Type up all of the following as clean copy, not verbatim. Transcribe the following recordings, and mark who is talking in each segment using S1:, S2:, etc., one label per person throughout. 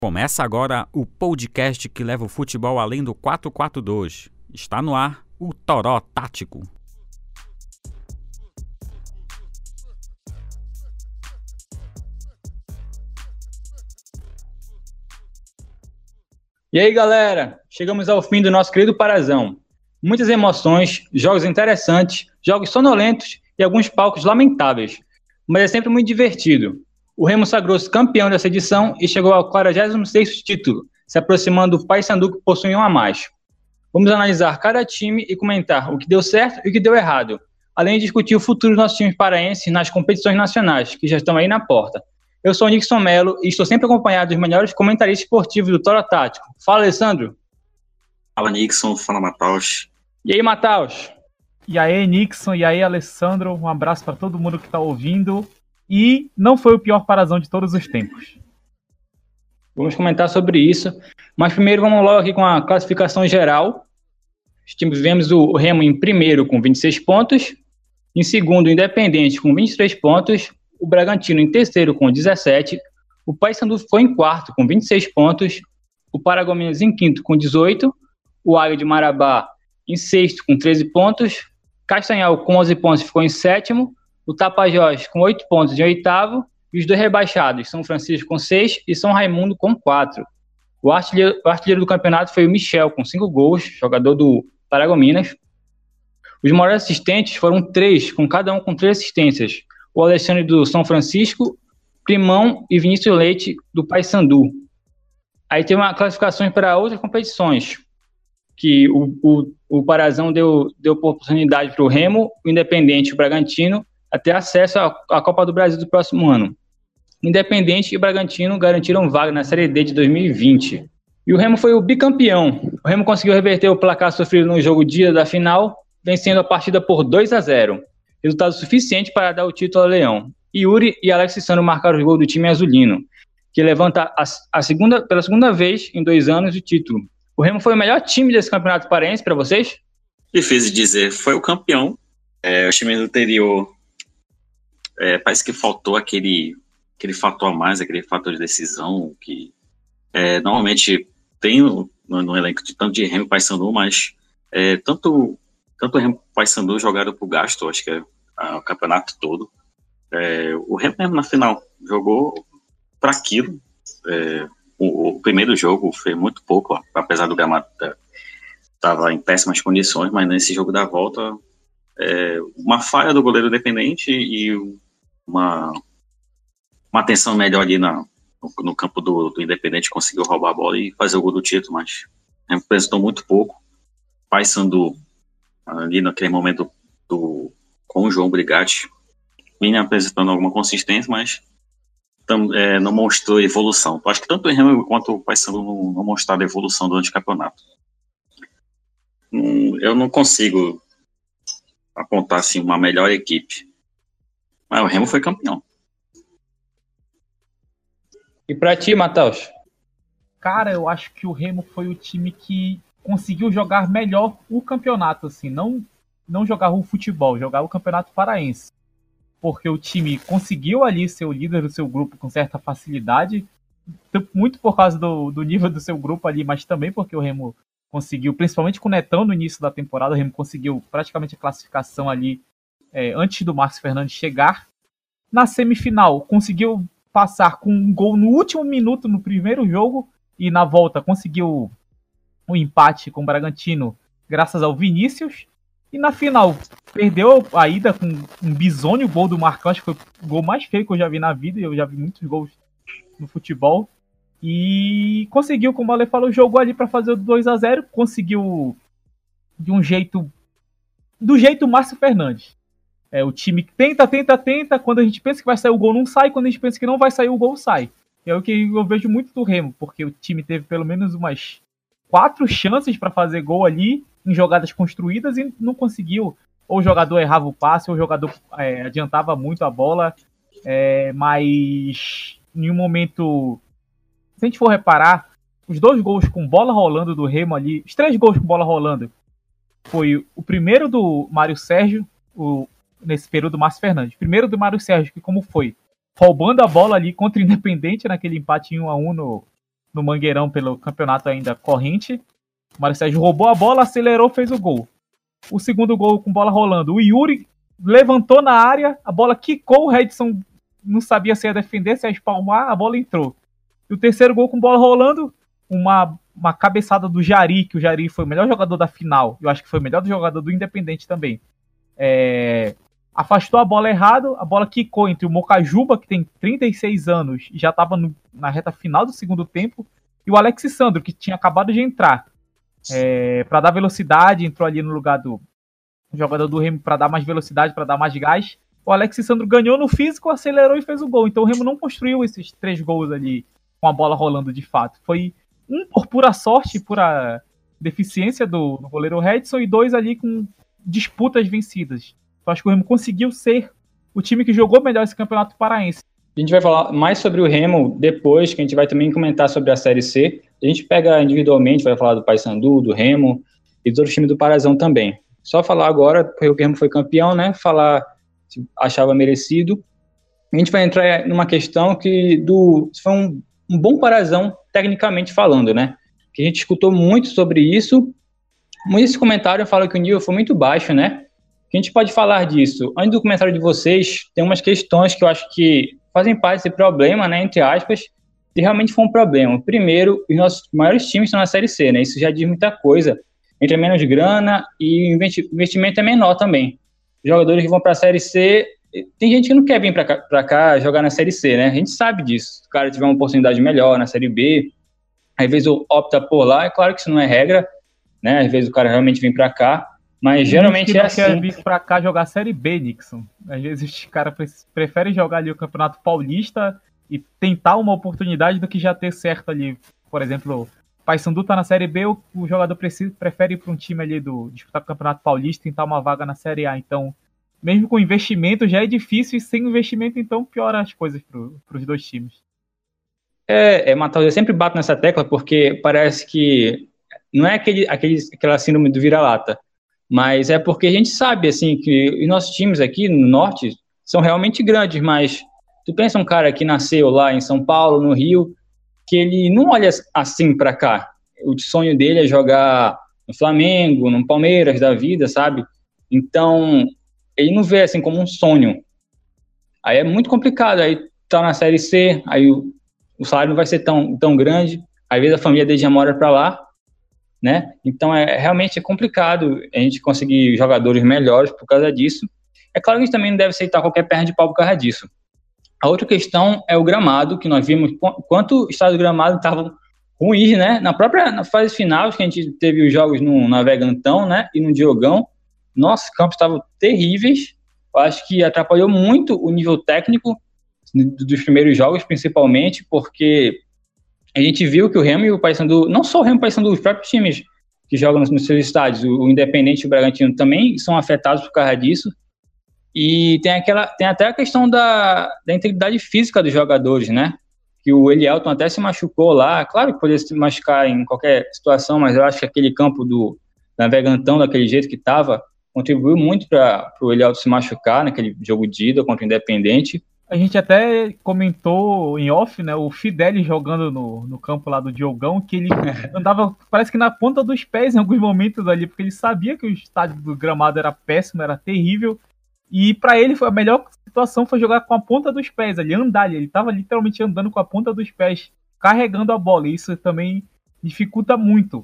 S1: Começa agora o podcast que leva o futebol além do 4-4-2. Está no ar o Toró Tático.
S2: E aí, galera, chegamos ao fim do nosso querido Parazão. Muitas emoções, jogos interessantes, jogos sonolentos e alguns palcos lamentáveis, mas é sempre muito divertido. O Remo sagrou-se campeão dessa edição e chegou ao 46º título, se aproximando do Paysandu, que possui um a mais. Vamos analisar cada time e comentar o que deu certo e o que deu errado, além de discutir o futuro dos nossos times paraenses nas competições nacionais, que já estão aí na porta. Eu sou o Nixon Melo e estou sempre acompanhado dos melhores comentaristas esportivos do Toró Tático. Fala, Alessandro.
S3: Fala, Nixon. Fala, Mataus.
S2: E aí, Mataus?
S4: E aí, Nixon. E aí, Alessandro. Um abraço para todo mundo que está ouvindo. E não foi o pior Parazão de todos os tempos.
S2: Vamos comentar sobre isso. Mas primeiro vamos logo aqui com a classificação geral. Tivemos o Remo em primeiro com 26 pontos. Em segundo, o Independente com 23 pontos. O Bragantino em terceiro com 17, o Paysandu ficou em quarto com 26 pontos, o Paragominas em quinto com 18, o Águia de Marabá em sexto com 13 pontos, Castanhal com 11 pontos ficou em sétimo, o Tapajós com 8 pontos em oitavo, e os dois rebaixados, São Francisco com 6 e São Raimundo com 4. O artilheiro do campeonato foi o Michel com 5 gols, jogador do Paragominas. Os maiores assistentes foram 3, com cada um com 3 assistências. O Alexandre do São Francisco, Primão e Vinícius Leite do Paysandu. Aí tem uma classificação para outras competições, que o Parazão deu oportunidade para o Remo, o Independente e o Bragantino a ter acesso à Copa do Brasil do próximo ano. Independente e Bragantino garantiram vaga na Série D de 2020. E o Remo foi o bicampeão. O Remo conseguiu reverter o placar sofrido no jogo dia da final, vencendo a partida por 2-0. Resultado suficiente para dar o título ao Leão. Yuri e Alex Sano marcaram os gols do time azulino, que levanta pela segunda vez em 2 anos o título. O Remo foi o melhor time desse campeonato paraense para vocês?
S3: Difícil de dizer, foi o campeão. O time do interior parece que faltou aquele fator a mais, aquele fator de decisão que normalmente tem no elenco tanto de Remo e Paysandu, mas tanto o Remo e o Paysandu jogaram pro gasto, acho que o campeonato todo. O Remo mesmo na final jogou para aquilo. O primeiro jogo foi muito pouco, apesar do gramado estava em péssimas condições, mas nesse jogo da volta, uma falha do goleiro Independente e uma atenção melhor ali no campo do Independente, conseguiu roubar a bola e fazer o gol do título, mas representou muito pouco. Paysandu ali naquele momento com o João Brigatti vinha apresentando alguma consistência, mas não mostrou evolução. Eu acho que tanto o Remo quanto o Paysandu não mostraram evolução durante o campeonato. Eu não consigo apontar assim, uma melhor equipe, mas o Remo foi campeão.
S2: E pra ti, Mataus?
S4: Cara, eu acho que o Remo foi o time que conseguiu jogar melhor o campeonato, assim, não jogar o futebol, jogar o campeonato paraense. Porque o time conseguiu ali ser o líder do seu grupo com certa facilidade, muito por causa do nível do seu grupo ali, mas também porque o Remo conseguiu, principalmente com o Netão no início da temporada, o Remo conseguiu praticamente a classificação ali antes do Márcio Fernandes chegar. Na semifinal, conseguiu passar com um gol no último minuto no primeiro jogo e na volta conseguiu um empate com o Bragantino graças ao Vinícius. E na final, perdeu a ida com um bizonho gol do Marcão, acho que foi o gol mais feio que eu já vi na vida, e eu já vi muitos gols no futebol. E conseguiu, como o Ale falou, jogou ali para fazer o 2-0, conseguiu do jeito Márcio Fernandes. O time tenta, quando a gente pensa que vai sair o gol não sai, quando a gente pensa que não vai sair o gol sai. É o que eu vejo muito do Remo, porque o time teve pelo menos umas 4 chances para fazer gol ali, em jogadas construídas, e não conseguiu. Ou o jogador errava o passe, ou o jogador adiantava muito a bola, mas em um momento, se a gente for reparar, os 2 gols com bola rolando do Remo ali, os 3 gols com bola rolando, foi o primeiro do Mário Sérgio, nesse período do Márcio Fernandes, primeiro do Mário Sérgio, que como foi? Roubando a bola ali contra o Independente naquele empate em 1-1 no Mangueirão pelo campeonato ainda corrente. O Mário Sérgio roubou a bola, acelerou, fez o gol. O segundo gol com bola rolando, o Yuri levantou na área, a bola quicou, o Redson não sabia se ia defender, se ia espalmar, a bola entrou. E o terceiro gol com bola rolando, uma cabeçada do Jari, que o Jari foi o melhor jogador da final, eu acho que foi o melhor jogador do Independente também. Afastou a bola errado, a bola quicou entre o Mocajuba, que tem 36 anos e já estava na reta final do segundo tempo, e o Alex Sandro, que tinha acabado de entrar. Para dar velocidade, entrou ali no lugar do jogador do Remo para dar mais velocidade, para dar mais gás. O Alex Sandro ganhou no físico, acelerou e fez o gol. Então o Remo não construiu esses 3 gols ali com a bola rolando de fato. Foi um por pura sorte, pura deficiência do goleiro Redson, e 2 ali com disputas vencidas. Eu acho que o Remo conseguiu ser o time que jogou melhor esse campeonato paraense.
S2: A gente vai falar mais sobre o Remo depois, que a gente vai também comentar sobre a Série C. A gente pega individualmente, vai falar do Paysandu, do Remo e dos outros times do Parazão também. Só falar agora, porque o Remo foi campeão, né? Falar se achava merecido. A gente vai entrar numa questão que foi um bom Parazão, tecnicamente falando, né? Que a gente escutou muito sobre isso. Muitos comentários falam que o nível foi muito baixo, né? A gente pode falar disso. Antes do comentário de vocês, tem umas questões que eu acho que fazem parte desse problema, né? Entre aspas, e realmente foi um problema. Primeiro, os nossos maiores times estão na Série C, né? Isso já diz muita coisa. Entra menos grana e o investimento é menor também. Os jogadores que vão para a Série C, tem gente que não quer vir para cá jogar na Série C, né? A gente sabe disso. Se o cara tiver uma oportunidade melhor na Série B, às vezes opta por lá. É claro que isso não é regra, né? Às vezes o cara realmente vem para cá, mas geralmente é assim.
S4: Quer vir para cá jogar Série B, Nixon. Às vezes os caras preferem jogar ali o Campeonato Paulista e tentar uma oportunidade do que já ter certo ali. Por exemplo, o Paysandu tá na Série B, o jogador prefere ir para um time ali disputar o Campeonato Paulista e tentar uma vaga na Série A. Então, mesmo com investimento já é difícil, e sem investimento então piora as coisas para os 2 times.
S2: Matheus, eu sempre bato nessa tecla porque parece que não é aquela síndrome do vira-lata, mas é porque a gente sabe assim, que os nossos times aqui no Norte são realmente grandes, mas tu pensa um cara que nasceu lá em São Paulo, no Rio, que ele não olha assim para cá. O sonho dele é jogar no Flamengo, no Palmeiras da vida, sabe? Então, ele não vê assim como um sonho. Aí é muito complicado. Aí tá na Série C, aí o salário não vai ser tão grande. Às vezes a família dele já mora para lá, né? Então, realmente é complicado a gente conseguir jogadores melhores por causa disso. É claro que a gente também não deve aceitar qualquer perna de pau por causa disso. A outra questão é o gramado, que nós vimos quanto o estado do gramado estava ruim, né? Na fase final, que a gente teve os jogos no Navegantão, né? E no Diogão, nossos campos estavam terríveis. Eu acho que atrapalhou muito o nível técnico dos primeiros jogos, principalmente, porque a gente viu que o Remo e o Paysandu, não só o Remo e o Paysandu, os próprios times que jogam nos seus estádios, o Independente e o Bragantino também são afetados por causa disso. E tem até a questão da integridade física dos jogadores, né? Que o Elielton até se machucou lá. Claro que poderia se machucar em qualquer situação, mas eu acho que aquele campo do Navegantão, daquele jeito que estava, contribuiu muito para o Elielton se machucar naquele jogo de ida contra o Independente.
S4: A gente até comentou em off, né? O Fideli jogando no campo lá do Diogão, que ele andava, parece que na ponta dos pés em alguns momentos ali, porque ele sabia que o estádio do gramado era péssimo, era terrível. E pra ele a melhor situação foi jogar com a ponta dos pés ali, andar ali. Ele tava literalmente andando com a ponta dos pés, carregando a bola. E isso também dificulta muito.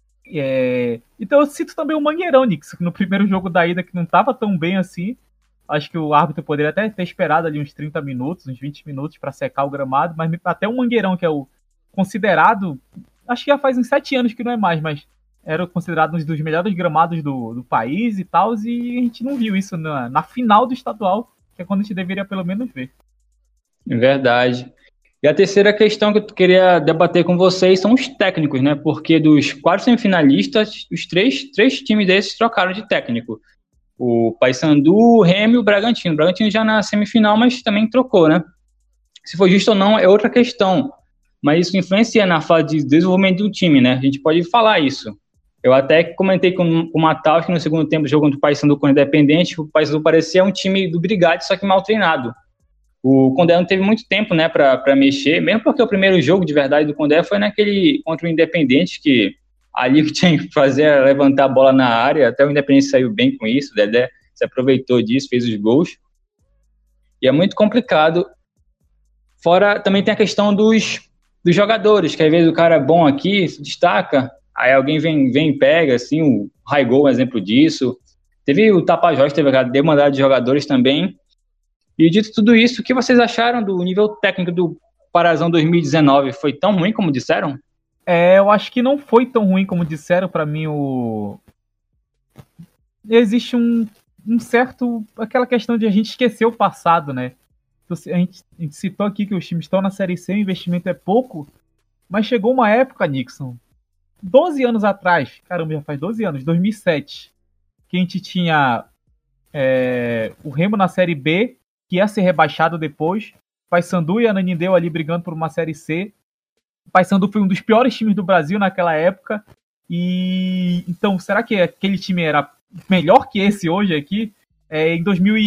S4: Então eu cito também o Mangueirão, Nix, que no primeiro jogo da ida que não tava tão bem assim. Acho que o árbitro poderia até ter esperado ali uns 30 minutos, uns 20 minutos para secar o gramado. Mas até o Mangueirão, que é o considerado, acho que já faz uns 7 anos que não é mais, mas era considerado um dos melhores gramados do país e tal, e a gente não viu isso na final do estadual, que é quando a gente deveria pelo menos ver.
S2: Verdade. E a terceira questão que eu queria debater com vocês são os técnicos, né? Porque dos 4 semifinalistas, os três times desses trocaram de técnico. O Paysandu, o Remo e o Bragantino. O Bragantino já na semifinal, mas também trocou, né? Se foi justo ou não é outra questão. Mas isso influencia na fase de desenvolvimento do time, né? A gente pode falar isso. Eu até comentei com o Matheus que no segundo tempo do jogo contra o Paysandu com o Independente, o Paysandu parecia um time do Brigatti, só que mal treinado. O Condé não teve muito tempo, né, para mexer, mesmo porque o primeiro jogo de verdade do Condé foi naquele contra o Independente, que ali o que tinha que fazer era levantar a bola na área, até o Independente saiu bem com isso, o Dedé se aproveitou disso, fez os gols, e é muito complicado. Fora, também tem a questão dos jogadores, que às vezes o cara é bom aqui, se destaca, aí alguém vem e pega, assim, o Raigol é um exemplo disso. Teve o Tapajós, teve a demanda de jogadores também. E dito tudo isso, o que vocês acharam do nível técnico do Parazão 2019? Foi tão ruim como disseram?
S4: Eu acho que não foi tão ruim como disseram. Para mim. Existe um certo... aquela questão de a gente esquecer o passado, né? A gente citou aqui que os times estão na Série C, o investimento é pouco, mas chegou uma época, Nixon, 12 anos atrás, caramba, já faz 12 anos, 2007, que a gente tinha o Remo na Série B, que ia ser rebaixado depois, Paysandu e Ananindeua ali brigando por uma Série C. O Paysandu foi um dos piores times do Brasil naquela época, e então, será que aquele time era melhor que esse hoje aqui? Em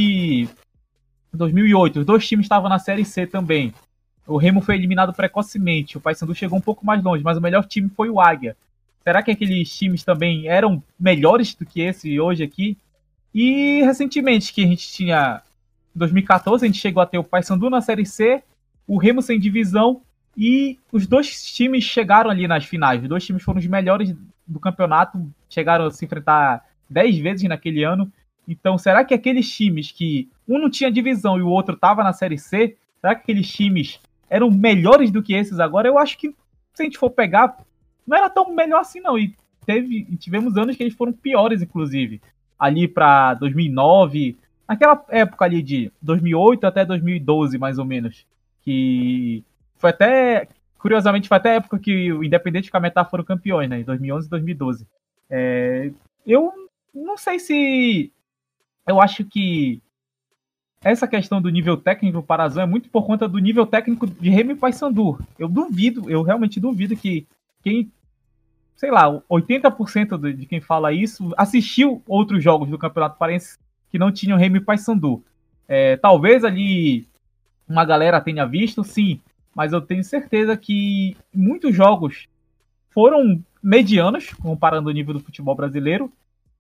S4: 2008, os dois times estavam na Série C também. O Remo foi eliminado precocemente, o Paysandu chegou um pouco mais longe, mas o melhor time foi o Águia. Será que aqueles times também eram melhores do que esse hoje aqui? E recentemente, que a gente tinha... Em 2014, a gente chegou a ter o Paysandu na Série C, o Remo sem divisão, e os dois times chegaram ali nas finais. Os dois times foram os melhores do campeonato, chegaram a se enfrentar 10 vezes naquele ano. Então, será que aqueles times que um não tinha divisão e o outro estava na Série C, será que aqueles times eram melhores do que esses agora? Eu acho que, se a gente for pegar, não era tão melhor assim, não. E tivemos anos que eles foram piores, inclusive. Ali para 2009, naquela época ali de 2008 até 2012, mais ou menos. Que foi até, curiosamente, foi até a época que o Independente e o Cametá foram campeões, né? Em 2011 e 2012. Eu não sei se... Eu acho que essa questão do nível técnico do Parazão é muito por conta do nível técnico de Remo e Paysandu. Eu realmente duvido que quem, sei lá, 80% de quem fala isso assistiu outros jogos do Campeonato Paraense que não tinham Remo e Paysandu. Talvez ali uma galera tenha visto, sim, mas eu tenho certeza que muitos jogos foram medianos, comparando o nível do futebol brasileiro,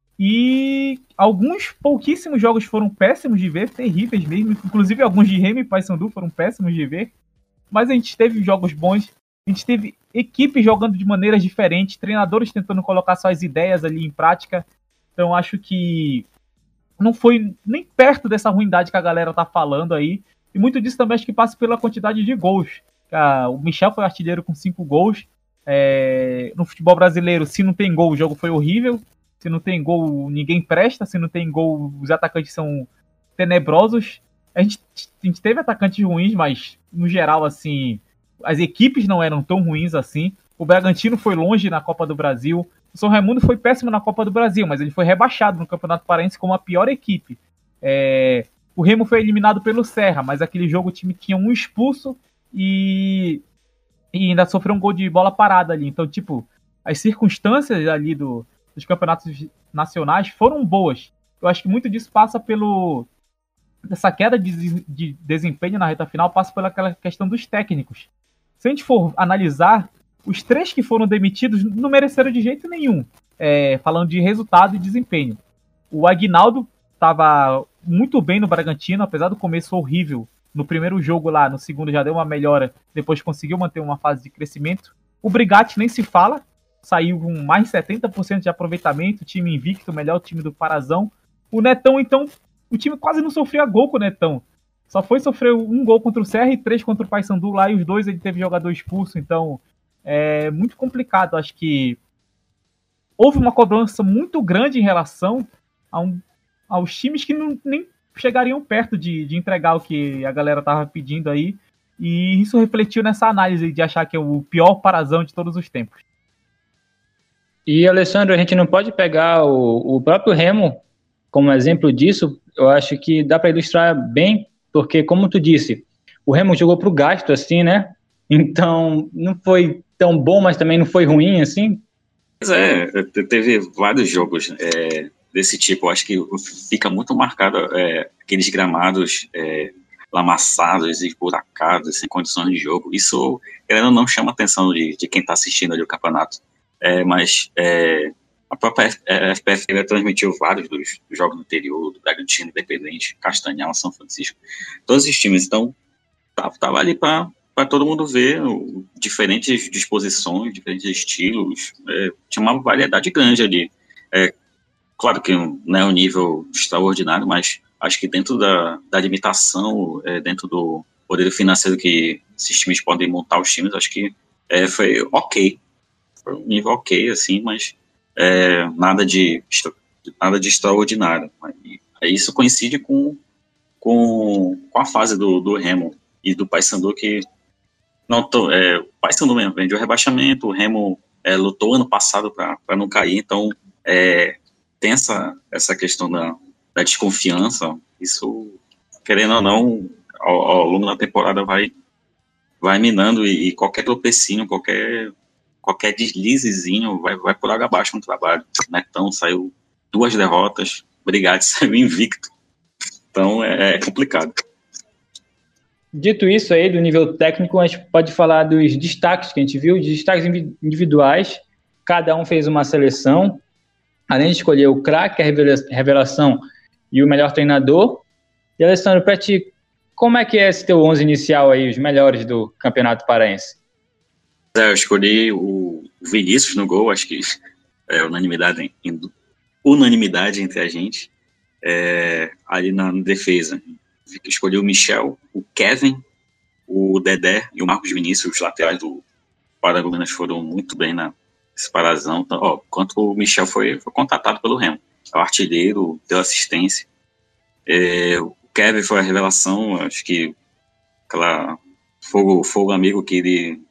S4: e alguns pouquíssimos jogos foram péssimos de ver, terríveis mesmo, inclusive alguns de Remo e Paysandu foram péssimos de ver, mas a gente teve jogos bons, a gente teve equipes jogando de maneiras diferentes, treinadores tentando colocar suas ideias ali em prática, então acho que não foi nem perto dessa ruindade que a galera tá falando aí, e muito disso também acho que passa pela quantidade de gols. O Michel foi artilheiro com 5 gols, no futebol brasileiro, se não tem gol, o jogo foi horrível. Se não tem gol, ninguém presta. Se não tem gol, os atacantes são tenebrosos. A gente teve atacantes ruins, mas, no geral, assim, as equipes não eram tão ruins assim. O Bragantino foi longe na Copa do Brasil. O São Raimundo foi péssimo na Copa do Brasil, mas ele foi rebaixado no Campeonato Paraense como a pior equipe. O Remo foi eliminado pelo Serra, mas aquele jogo o time tinha um expulso e ainda sofreu um gol de bola parada ali. Então, tipo, as circunstâncias ali dos campeonatos nacionais foram boas. Eu acho que muito disso passa essa queda de desempenho na reta final passa pelaquela questão dos técnicos. Se a gente for analisar, os 3 que foram demitidos não mereceram de jeito nenhum, falando de resultado e desempenho. O Aguinaldo estava muito bem no Bragantino, apesar do começo horrível. No primeiro jogo lá, no segundo já deu uma melhora, depois conseguiu manter uma fase de crescimento. O Brigatti nem se fala, saiu com mais de 70% de aproveitamento, time invicto, o melhor time do Parazão. O Netão, então, o time quase não sofria gol com o Netão. Só foi sofrer 1 gol contra o Serra e 3 contra o Paysandu lá, e os 2 ele teve jogador expulso, então é muito complicado. Acho que houve uma cobrança muito grande em relação aos times que nem chegariam perto de entregar o que a galera tava pedindo aí, e isso refletiu nessa análise de achar que é o pior Parazão de todos os tempos.
S2: E, Alessandro, a gente não pode pegar o próprio Remo como exemplo disso. Eu acho que dá para ilustrar bem, porque, como tu disse, o Remo jogou para o gasto, assim, né? Então, não foi tão bom, mas também não foi ruim, assim.
S3: Pois teve vários jogos desse tipo. Eu acho que fica muito marcado aqueles gramados lamassados, esburacados, sem condições de jogo. Isso, querendo ou não, chama a atenção de quem está assistindo ali o campeonato. Mas a própria FPF transmitiu vários dos jogos no interior, do Bragantino, Independente, Castanhal, São Francisco, todos esses times. Então, tava ali para todo mundo ver diferentes disposições, diferentes estilos. Tinha uma variedade grande ali. Claro que não é um nível extraordinário, mas acho que dentro da limitação, dentro do poder financeiro que esses times podem montar os times, acho que foi ok. Foi um nível ok, assim, mas nada de extraordinário. Isso coincide com a fase do Remo e do Paysandu, que o Paysandu mesmo vendeu o rebaixamento, o Remo lutou ano passado para não cair, então tem essa questão da desconfiança. Isso, querendo ou não, ao longo da temporada vai minando, e qualquer tropecinho, qualquer deslizezinho vai por água abaixo no trabalho. Netão saiu 2 derrotas, Brigatti saiu invicto, então é complicado.
S2: Dito isso aí, do nível técnico, a gente pode falar dos destaques que a gente viu, de destaques individuais. Cada um fez uma seleção, além de escolher o craque, a revelação e o melhor treinador. E, Alessandro, para ti, como é que é esse teu 11 inicial aí, os melhores do Campeonato Paraense?
S3: Eu escolhi o Vinícius no gol, acho que é unanimidade entre a gente. Ali na defesa, escolhi o Michel, o Kevin, o Dedé e o Marcos Vinícius. Os laterais do Paragominas foram muito bem na separação. Então, enquanto o Michel foi contratado pelo Remo, é o artilheiro, deu assistência. O Kevin foi a revelação, acho que aquela fogo amigo que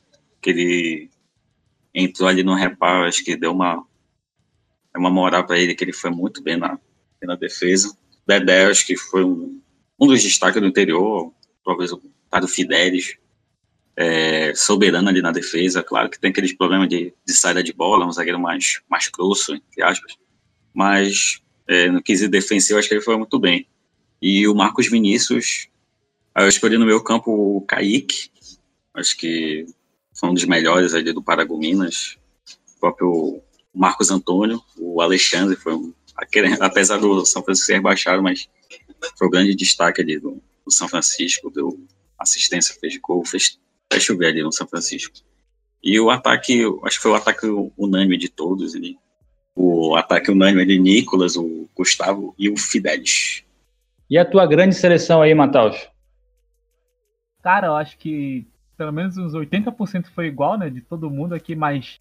S3: ele entrou ali no reparo, acho que deu uma moral para ele, que ele foi muito bem na defesa. Dedé, acho que foi um dos destaques do interior, talvez o Tado Fidelis, soberano ali na defesa. Claro que tem aqueles problemas de saída de bola, um zagueiro mais grosso, entre aspas, mas no quesito defensivo acho que ele foi muito bem. E o Marcos Vinícius, eu escolhi no meu campo o Kaique, acho que foi um dos melhores ali do Paragominas. O próprio Marcos Antônio, o Alexandre, apesar do São Francisco ser rebaixado, mas foi o grande destaque ali do São Francisco, deu assistência, fez gol, fez chover ali no São Francisco. E o ataque, acho que foi o ataque unânime de todos ali. O ataque unânime de Nicolas, o Gustavo e o Fidelis.
S2: E a tua grande seleção aí, Mataus?
S4: Cara, eu acho que pelo menos uns 80% foi igual, né, de todo mundo aqui, mas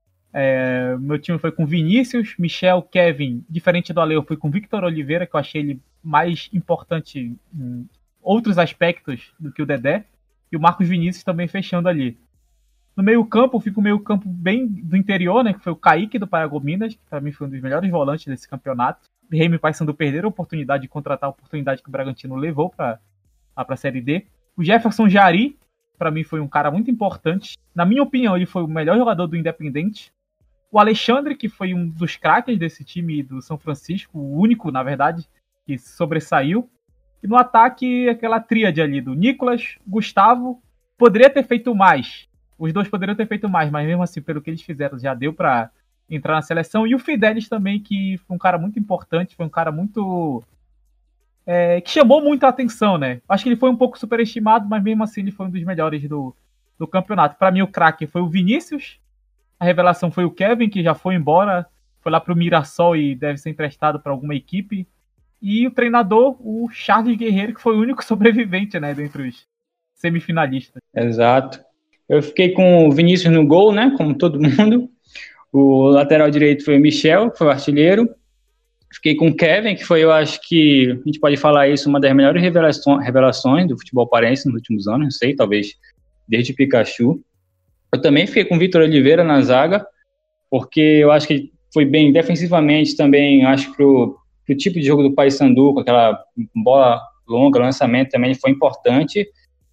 S4: meu time foi com Vinícius, Michel, Kevin. Diferente do Ale, eu fui com Victor Oliveira, que eu achei ele mais importante em outros aspectos do que o Dedé, e o Marcos Vinícius também fechando ali. No meio campo, eu fui com o meio campo bem do interior, né, que foi o Kaique do Paragominas, que para mim foi um dos melhores volantes desse campeonato. Remo e Paysandu perderam a oportunidade de contratar, a oportunidade que o Bragantino levou para a Série D. O Jefferson Jari, para mim, foi um cara muito importante. Na minha opinião, ele foi o melhor jogador do Independente. O Alexandre, que foi um dos craques desse time do São Francisco, o único, na verdade, que sobressaiu. E no ataque, aquela tríade ali do Nicolas, Gustavo, poderia ter feito mais. Os dois poderiam ter feito mais, mas mesmo assim, pelo que eles fizeram, já deu para entrar na seleção. E o Fidelis também, que foi um cara muito importante, foi um cara muito... que chamou muito a atenção, né? Acho que ele foi um pouco superestimado, mas mesmo assim ele foi um dos melhores do campeonato. Para mim, o craque foi o Vinícius, a revelação foi o Kevin, que já foi embora, foi lá pro Mirassol e deve ser emprestado para alguma equipe, e o treinador, o Charles Guerreiro, que foi o único sobrevivente, né, dentre os semifinalistas.
S2: Exato. Eu fiquei com o Vinícius no gol, né, como todo mundo. O lateral direito foi o Michel, que foi o artilheiro. Fiquei com o Kevin, que foi, eu acho que, a gente pode falar isso, uma das melhores revelações do futebol paraense nos últimos anos, não sei, talvez desde Pikachu. Eu também fiquei com o Victor Oliveira na zaga, porque eu acho que foi bem defensivamente também, acho que pro tipo de jogo do Paysandu, com aquela bola longa, lançamento também foi importante.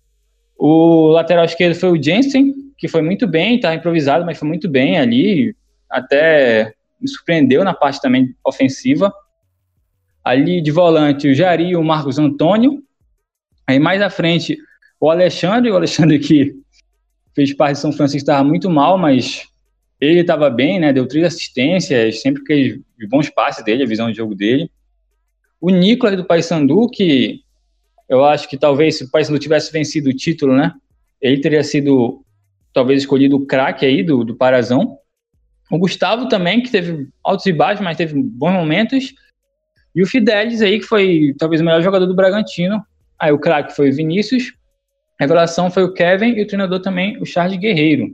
S2: O lateral esquerdo foi o Jensen, que foi muito bem, estava improvisado, mas foi muito bem ali, até me surpreendeu na parte também ofensiva. Ali de volante, o Jari e o Marcos Antônio. Aí mais à frente, o Alexandre que fez parte de São Francisco, estava muito mal, mas ele estava bem, né? Deu 3 assistências, sempre que bons passes dele, a visão de jogo dele. O Nicolas do Paysandu, que eu acho que talvez se o Paysandu tivesse vencido o título, né? Ele teria sido talvez escolhido o craque aí do Parazão. O Gustavo também, que teve altos e baixos, mas teve bons momentos. E o Fidelis aí, que foi talvez o melhor jogador do Bragantino. Aí o craque foi o Vinícius, a revelação foi o Kevin e o treinador também, o Charles Guerreiro.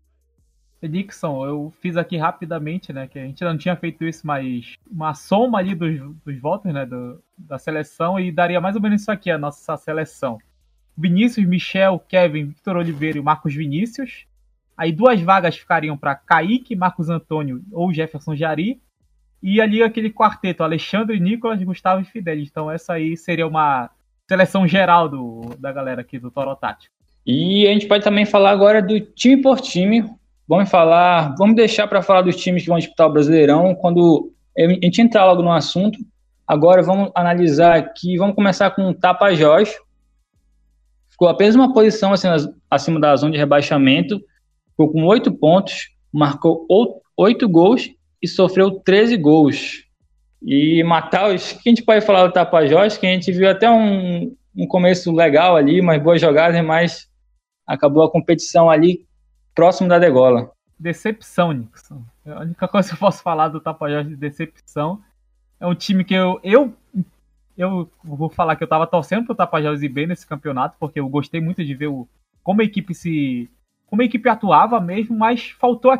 S4: Dixon, eu fiz aqui rapidamente, né, que a gente não tinha feito isso, mas uma soma ali dos votos, né, da seleção, e daria mais ou menos isso aqui, a nossa seleção. Vinícius, Michel, Kevin, Victor Oliveira e Marcos Vinícius. Aí 2 vagas ficariam para Kaique, Marcos Antônio ou Jefferson Jari. E ali aquele quarteto, Alexandre, Nicolas, Gustavo e Fidelis. Então essa aí seria uma seleção geral da galera aqui do Toro Tático.
S2: E a gente pode também falar agora do time por time. Vamos deixar para falar dos times que vão disputar o Brasileirão quando a gente entrar logo no assunto. Agora vamos analisar aqui, vamos começar com o Tapajós. Ficou apenas uma posição assim, acima da zona de rebaixamento, ficou com 8 pontos, marcou 8 gols e sofreu 13 gols. E Mataus, o que a gente pode falar do Tapajós, que a gente viu até um começo legal ali, umas boas jogadas, mas acabou a competição ali próximo da degola.
S4: Decepção, Nixon. A única coisa que eu posso falar do Tapajós de decepção é um time que eu vou falar que eu tava torcendo pro Tapajós ir bem nesse campeonato, porque eu gostei muito de ver como a equipe atuava mesmo, mas faltou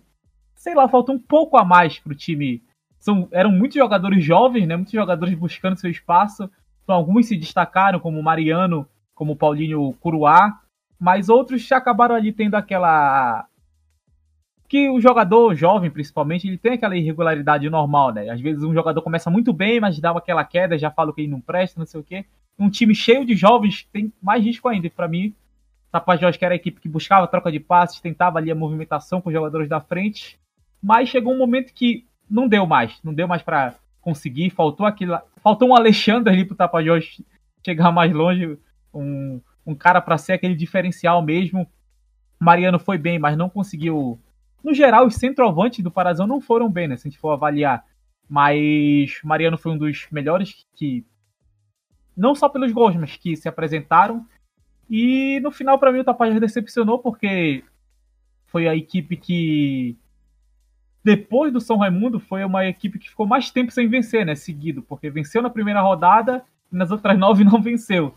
S4: um pouco a mais pro time. Eram muitos jogadores jovens, né? Muitos jogadores buscando seu espaço. Então, alguns se destacaram, como o Mariano, como o Paulinho Curuá, mas outros acabaram ali tendo aquela... que o jogador jovem, principalmente, ele tem aquela irregularidade normal, né? Às vezes um jogador começa muito bem, mas dá aquela queda, já fala que ele não presta, não sei o quê. Um time cheio de jovens tem mais risco ainda. E para mim, Tapajós, que era a equipe que buscava a troca de passes, tentava ali a movimentação com os jogadores da frente, mas chegou um momento que não deu mais para conseguir, faltou um Alexandre ali pro Tapajós chegar mais longe, um cara para ser aquele diferencial mesmo. Mariano foi bem, mas não conseguiu. No geral, os centroavantes do Parazão não foram bem, né, se a gente for avaliar, mas Mariano foi um dos melhores que, não só pelos gols, mas que se apresentaram. E no final, para mim, o Tapajós decepcionou, porque foi a equipe que, depois do São Raimundo, foi uma equipe que ficou mais tempo sem vencer, né? Seguido, porque venceu na primeira rodada e nas outras 9 não venceu.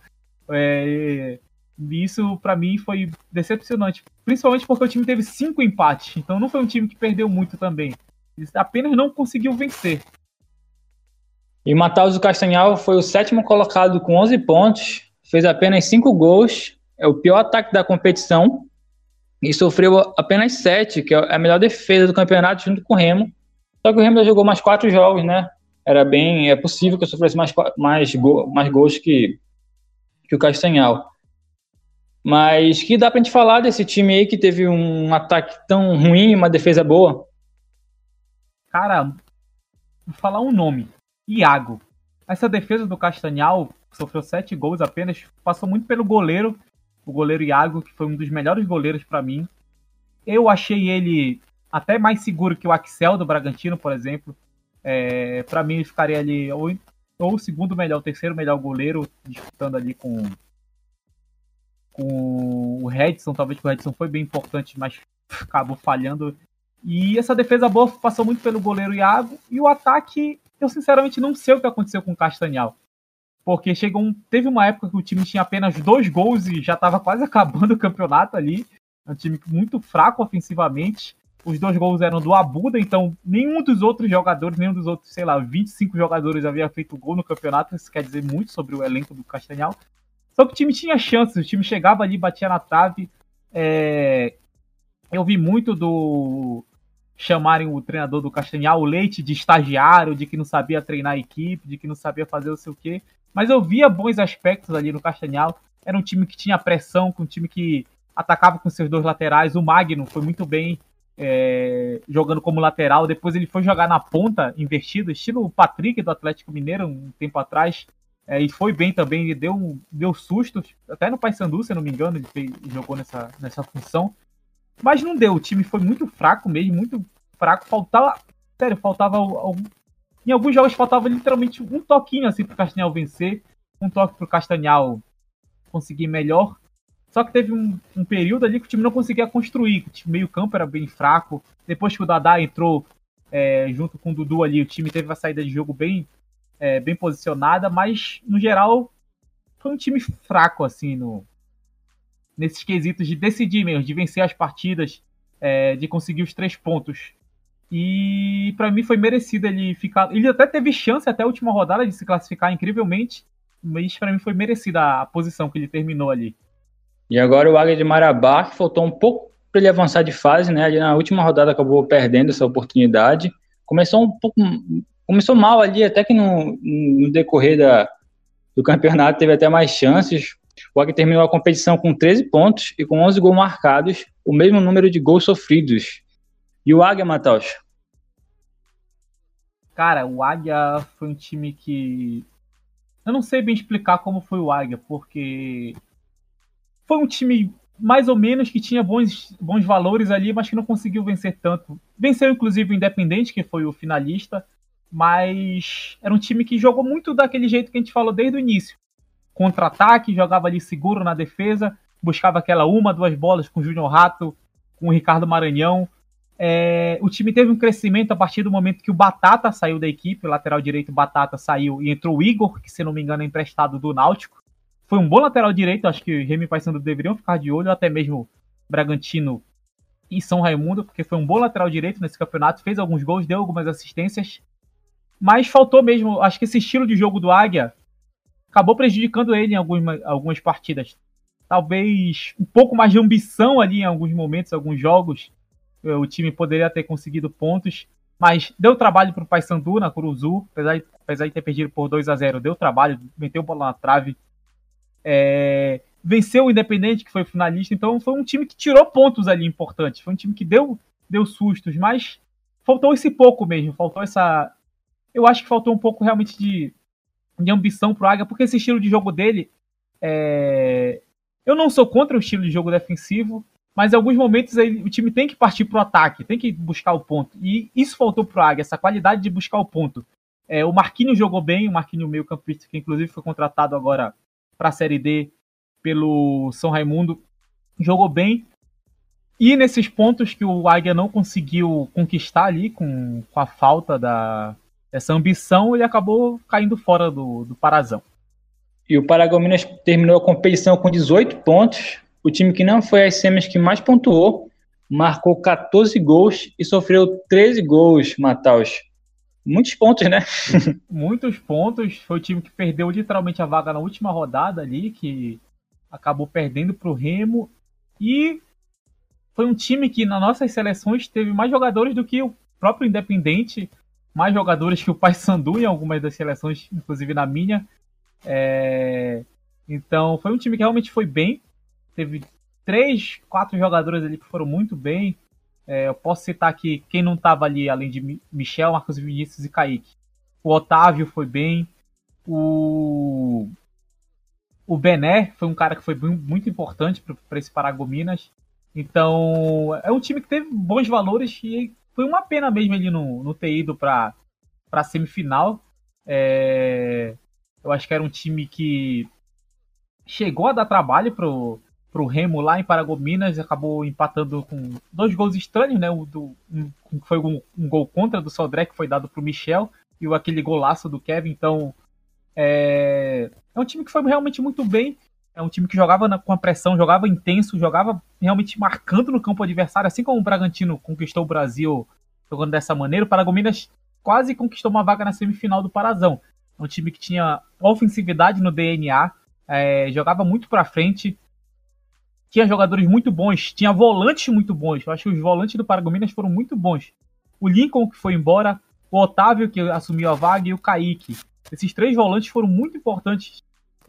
S4: Isso, para mim, foi decepcionante. Principalmente porque o time teve 5 empates. Então não foi um time que perdeu muito também. Ele apenas não conseguiu vencer.
S2: E Mataus do Castanhal foi o 7º colocado com 11 pontos. Fez apenas 5 gols. É o pior ataque da competição. E sofreu apenas 7, que é a melhor defesa do campeonato junto com o Remo. Só que o Remo já jogou mais 4 jogos, né? É possível que eu sofresse mais gols que o Castanhal. Mas que dá pra gente falar desse time aí que teve um ataque tão ruim e uma defesa boa?
S4: Cara, vou falar um nome. Iago. Essa defesa do Castanhal, que sofreu 7 gols apenas, passou muito pelo goleiro. O goleiro Iago, que foi um dos melhores goleiros para mim. Eu achei ele até mais seguro que o Axel do Bragantino, por exemplo. Para mim, ele ficaria ali ou o segundo melhor, o terceiro melhor goleiro, disputando ali com o Redson. Talvez que o Redson foi bem importante, mas acabou falhando. E essa defesa boa passou muito pelo goleiro Iago. E o ataque, eu sinceramente não sei o que aconteceu com o Castanhal. Porque teve uma época que o time tinha apenas 2 gols e já estava quase acabando o campeonato ali. É um time muito fraco ofensivamente. Os 2 gols eram do Abuda, então nenhum dos outros jogadores, 25 jogadores havia feito gol no campeonato. Isso quer dizer muito sobre o elenco do Castanhal. Só que o time tinha chances, o time chegava ali, batia na trave. Eu vi muito chamarem o treinador do Castanhal, o Leite, de estagiário, de que não sabia treinar a equipe, de que não sabia fazer não sei o quê. Mas eu via bons aspectos ali no Castanhal. Era um time que tinha pressão, um time que atacava com seus 2 laterais. O Magno foi muito bem jogando como lateral. Depois ele foi jogar na ponta, invertido, estilo o Patrick do Atlético Mineiro, um tempo atrás. e foi bem também, ele deu susto, até no Paysandu, se eu não me engano, ele jogou nessa função. Mas não deu, o time foi muito fraco mesmo, muito fraco. Faltava em alguns jogos faltava literalmente um toquinho assim pro Castanhal vencer, um toque pro Castanhal conseguir melhor. Só que teve um período ali que o time não conseguia construir, o meio campo era bem fraco. Depois que o Dadá entrou junto com o Dudu ali, o time teve uma saída de jogo bem posicionada, mas no geral foi um time fraco assim nesses quesitos de decidir mesmo, de vencer as partidas, de conseguir os 3 pontos. E para mim foi merecido ele ficar. Ele até teve chance até a última rodada de se classificar incrivelmente, mas para mim foi merecida a posição que ele terminou ali.
S2: E agora o Águia de Marabá, que faltou um pouco para ele avançar de fase, né? Ali na última rodada acabou perdendo essa oportunidade. Começou mal ali, até que no decorrer do campeonato teve até mais chances. O Águia terminou a competição com 13 pontos e com 11 gols marcados, o mesmo número de gols sofridos. E o Águia, Matheus?
S4: Cara, o Águia foi um time que... Eu não sei bem explicar como foi o Águia, porque foi um time mais ou menos que tinha bons valores ali, mas que não conseguiu vencer tanto. Venceu inclusive o Independente, que foi o finalista, mas era um time que jogou muito daquele jeito que a gente falou desde o início. Contra-ataque, jogava ali seguro na defesa, buscava aquela 1-2 bolas com o Júnior Rato, com o Ricardo Maranhão. O time teve um crescimento a partir do momento que o Batata saiu da equipe, o lateral direito Batata saiu e entrou o Igor, que se não me engano é emprestado do Náutico. Foi um bom lateral direito, acho que Remy e Paysandu deveriam ficar de olho, até mesmo Bragantino e São Raimundo, porque foi um bom lateral direito nesse campeonato, fez alguns gols, deu algumas assistências, mas faltou mesmo, acho que esse estilo de jogo do Águia acabou prejudicando ele em algumas partidas. Talvez um pouco mais de ambição ali em alguns momentos, alguns jogos, o time poderia ter conseguido pontos, mas deu trabalho para o Paysandu na Curuzu, apesar de ter perdido por 2-0, deu trabalho, meteu bola na trave, venceu o Independente, que foi finalista, então foi um time que tirou pontos ali importantes, foi um time que deu sustos, mas faltou esse pouco mesmo, eu acho que faltou um pouco realmente de ambição pro Águia, porque esse estilo de jogo dele, eu não sou contra o estilo de jogo defensivo, mas em alguns momentos o time tem que partir pro ataque, tem que buscar o ponto, e isso faltou pro Águia, essa qualidade de buscar o ponto. O Marquinhos jogou bem, o Marquinhos meio campista, que inclusive foi contratado agora para a Série D pelo São Raimundo, jogou bem, e nesses pontos que o Águia não conseguiu conquistar ali, com a falta dessa ambição, ele acabou caindo fora do Parazão.
S2: E o Paragominas terminou a competição com 18 pontos, o time que não foi às semis que mais pontuou, marcou 14 gols e sofreu 13 gols, Matheus. Muitos pontos, né?
S4: Muitos pontos. Foi o time que perdeu literalmente a vaga na última rodada ali, que acabou perdendo para o Remo. E foi um time que nas nossas seleções teve mais jogadores do que o próprio Independente, mais jogadores que o Paysandu em algumas das seleções, inclusive na minha. Então foi um time que realmente foi bem. Teve 3, 4 jogadores ali que foram muito bem. Eu posso citar aqui quem não estava ali, além de Michel, Marcos Vinícius e Kaique. O Otávio foi bem. O Bené foi um cara que foi muito importante para esse Paragominas. Então, é um time que teve bons valores e foi uma pena mesmo ele não ter ido para a semifinal. Eu acho que era um time que chegou a dar trabalho pro Remo lá em Paragominas, acabou empatando com 2 gols estranhos, né? Foi um gol contra do Sodré, que foi dado pro Michel, e aquele golaço do Kevin. Então, é um time que foi realmente muito bem. É um time que jogava com a pressão, jogava intenso, jogava realmente marcando no campo adversário, assim como o Bragantino conquistou o Brasil jogando dessa maneira. O Paragominas quase conquistou uma vaga na semifinal do Parazão. É um time que tinha ofensividade no DNA, jogava muito pra frente, tinha jogadores muito bons, tinha volantes muito bons. Eu acho que os volantes do Paragominas foram muito bons. O Lincoln, que foi embora, o Otávio, que assumiu a vaga, e o Kaique. Esses 3 volantes foram muito importantes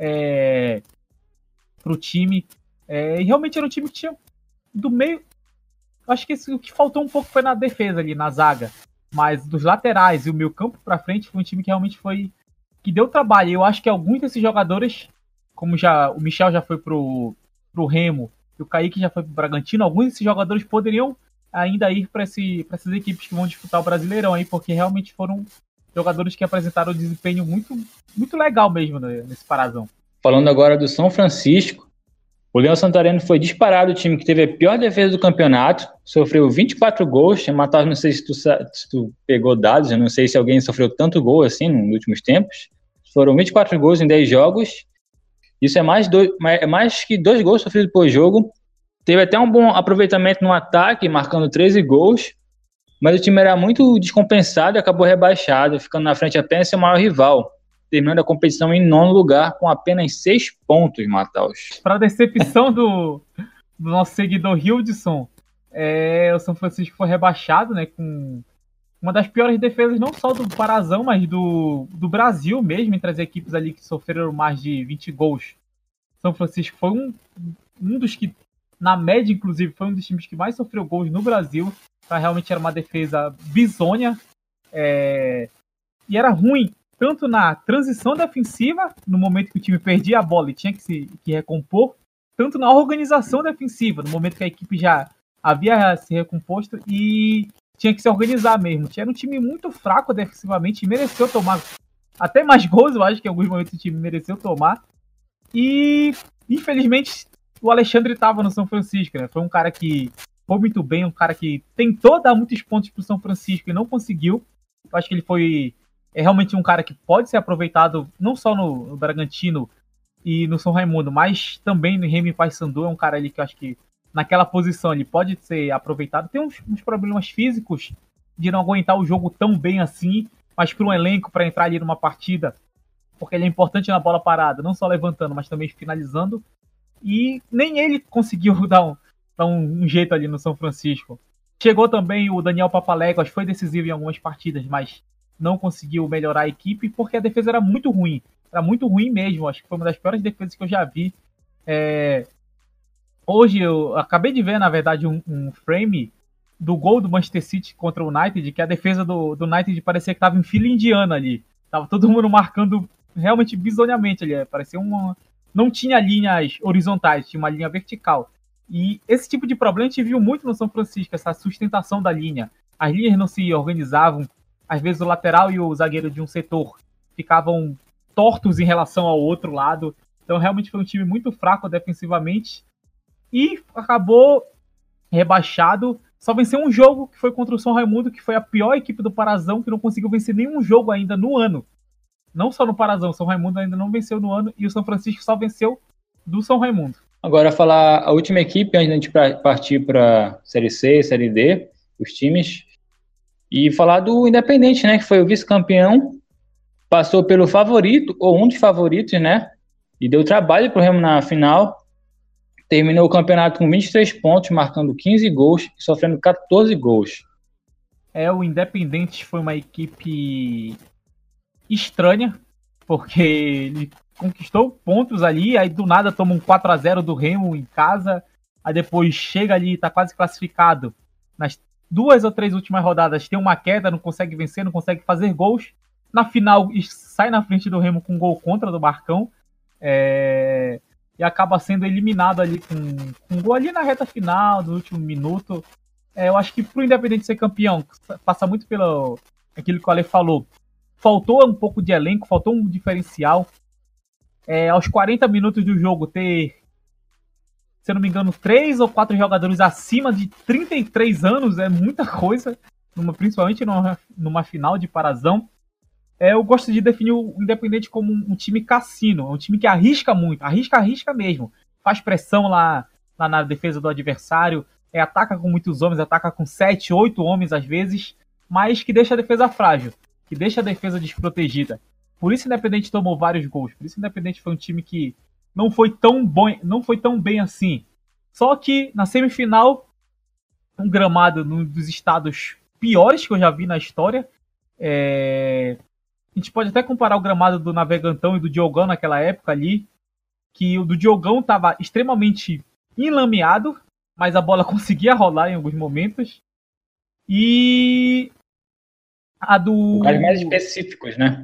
S4: pro time. E realmente era um time que tinha do meio... Acho que o que faltou um pouco foi na defesa ali, na zaga. Mas dos laterais e o meio campo pra frente foi um time que realmente foi que deu trabalho. Eu acho que alguns desses jogadores, como já o Michel já foi pro Remo e o Kaique já foi pro Bragantino, alguns desses jogadores poderiam ainda ir para essas equipes que vão disputar o Brasileirão aí, porque realmente foram jogadores que apresentaram um desempenho muito, muito legal mesmo nesse Parazão.
S2: Falando agora do São Francisco, o Leão Santareno foi disparado o time que teve a pior defesa do campeonato, sofreu 24 gols. Matheus, não sei se tu pegou dados, eu não sei se alguém sofreu tanto gol assim nos últimos tempos. Foram 24 gols em 10 jogos, isso é mais que 2 gols sofridos por jogo. Teve até um bom aproveitamento no ataque, marcando 13 gols, mas o time era muito descompensado e acabou rebaixado, ficando na frente apenas seu maior rival, terminando a competição em 9º lugar com apenas 6 pontos, Matheus.
S4: Para decepção do nosso seguidor Hildson, o São Francisco foi rebaixado, né, com uma das piores defesas não só do Parazão, mas do Brasil mesmo, entre as equipes ali que sofreram mais de 20 gols. São Francisco foi um dos que, na média, inclusive, foi um dos times que mais sofreu gols no Brasil. Então, realmente era uma defesa bizonha. E era ruim tanto na transição defensiva, no momento que o time perdia a bola e tinha que recompor, tanto na organização defensiva, no momento que a equipe já havia se recomposto e tinha que se organizar mesmo. Era um time muito fraco defensivamente e mereceu tomar até mais gols, eu acho que em alguns momentos o time mereceu tomar. E, infelizmente, o Alexandre estava no São Francisco, né? Foi um cara que foi muito bem, um cara que tentou dar muitos pontos para o São Francisco e não conseguiu. Eu acho que ele foi realmente um cara que pode ser aproveitado não só no Bragantino e no São Raimundo, mas também no Remo e Paysandu. É um cara ali que eu acho que naquela posição ele pode ser aproveitado. Tem uns problemas físicos de não aguentar o jogo tão bem assim, mas para um elenco, para entrar ali numa partida, porque ele é importante na bola parada, não só levantando, mas também finalizando. E nem ele conseguiu dar um jeito ali no São Francisco. Chegou também o Daniel Papaléguas, foi decisivo em algumas partidas, mas não conseguiu melhorar a equipe, porque a defesa era muito ruim. Era muito ruim mesmo, acho que foi uma das piores defesas que eu já vi. Hoje eu acabei de ver, na verdade, um frame do gol do Manchester City contra o United, que a defesa do United parecia que estava em fila indiana ali. Tava todo mundo marcando realmente bizonhamente ali. Parecia não tinha linhas horizontais, tinha uma linha vertical. E esse tipo de problema a gente viu muito no São Francisco, essa sustentação da linha. As linhas não se organizavam. Às vezes o lateral e o zagueiro de um setor ficavam tortos em relação ao outro lado. Então realmente foi um time muito fraco defensivamente. E acabou rebaixado. Só venceu um jogo, que foi contra o São Raimundo, que foi a pior equipe do Parazão, que não conseguiu vencer nenhum jogo ainda no ano. Não só no Parazão, o São Raimundo ainda não venceu no ano, e o São Francisco só venceu do São Raimundo.
S2: Agora falar a última equipe, antes de a gente partir para Série C, Série D, os times, e falar do Independente, né, que foi o vice-campeão, passou pelo favorito, ou um dos favoritos, né, e deu trabalho pro Remo na final. Terminou o campeonato com 23 pontos, marcando 15 gols e sofrendo 14 gols.
S4: O Independente foi uma equipe estranha, porque ele conquistou pontos ali, aí do nada toma um 4-0 do Remo em casa, aí depois chega ali, tá quase classificado. Nas 2 ou 3 últimas rodadas tem uma queda, não consegue vencer, não consegue fazer gols. Na final sai na frente do Remo com um gol contra do Marcão. E acaba sendo eliminado ali com um gol ali na reta final, no último minuto. Eu acho que pro Independente ser campeão, passa muito pelo aquilo que o Ale falou. Faltou um pouco de elenco, faltou um diferencial. Aos 40 minutos do jogo ter, se eu não me engano, 3 ou 4 jogadores acima de 33 anos é muita coisa, principalmente numa final de Parazão. Eu gosto de definir o Independente como um time cassino, um time que arrisca muito, arrisca mesmo. Faz pressão lá na defesa do adversário, ataca com muitos homens, ataca com 7, 8 homens às vezes, mas que deixa a defesa frágil, que deixa a defesa desprotegida. Por isso o Independente tomou vários gols, por isso o Independente foi um time que não foi tão bem assim. Só que na semifinal, um gramado num dos estados piores que eu já vi na história. A gente pode até comparar o gramado do Navegantão e do Diogão naquela época ali, que o do Diogão estava extremamente enlameado, mas a bola conseguia rolar em alguns momentos. E a do...
S2: Lugares mais específicos, né?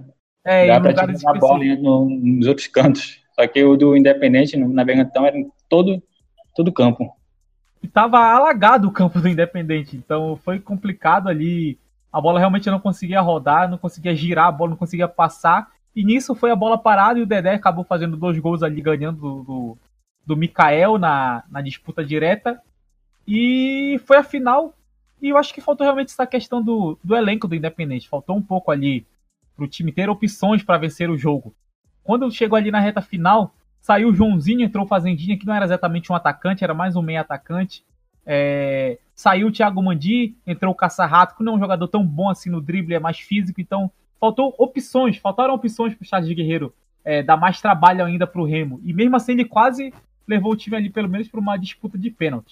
S2: Dá para tirar a bola nos outros cantos. Só que o do Independente, no Navegantão, era em todo campo.
S4: E tava alagado o campo do Independente, então foi complicado ali. A bola realmente não conseguia rodar, não conseguia girar, a bola não conseguia passar. E nisso foi a bola parada e o Dedé acabou fazendo 2 gols ali, ganhando do Mikael na disputa direta. E foi a final. E eu acho que faltou realmente essa questão do elenco do Independente. Faltou um pouco ali pro time ter opções para vencer o jogo. Quando chegou ali na reta final, saiu o Joãozinho, entrou o Fazendinha, que não era exatamente um atacante, era mais um meio atacante. Saiu o Thiago Mandi, entrou o Caça-Rato, que não é um jogador tão bom assim no drible, é mais físico, então faltaram opções pro Charles de Guerreiro dar mais trabalho ainda pro Remo. E mesmo assim ele quase levou o time ali pelo menos para uma disputa de pênaltis.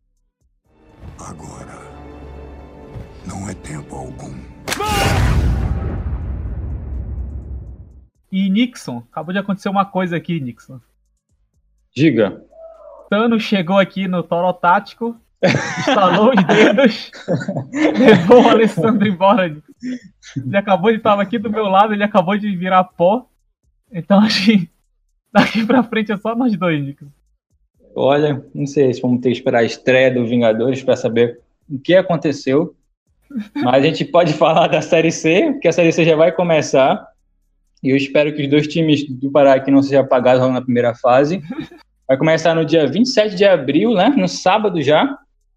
S5: Agora não é tempo algum.
S4: E Nixon, acabou de acontecer uma coisa aqui, Nixon.
S2: Diga.
S4: Thanos chegou aqui no Toro Tático, estalou os dedos, levou o Alessandro embora. Ele estava aqui do meu lado, ele acabou de virar pó. Então acho que daqui pra frente é só nós dois, Nixon.
S2: Olha, não sei se vamos ter que esperar a estreia do Vingadores para saber o que aconteceu. Mas a gente pode falar da Série C, porque a Série C já vai começar. E eu espero que os 2 times do Pará aqui não sejam apagados logo na primeira fase. Vai começar no dia 27 de abril, né? No sábado já.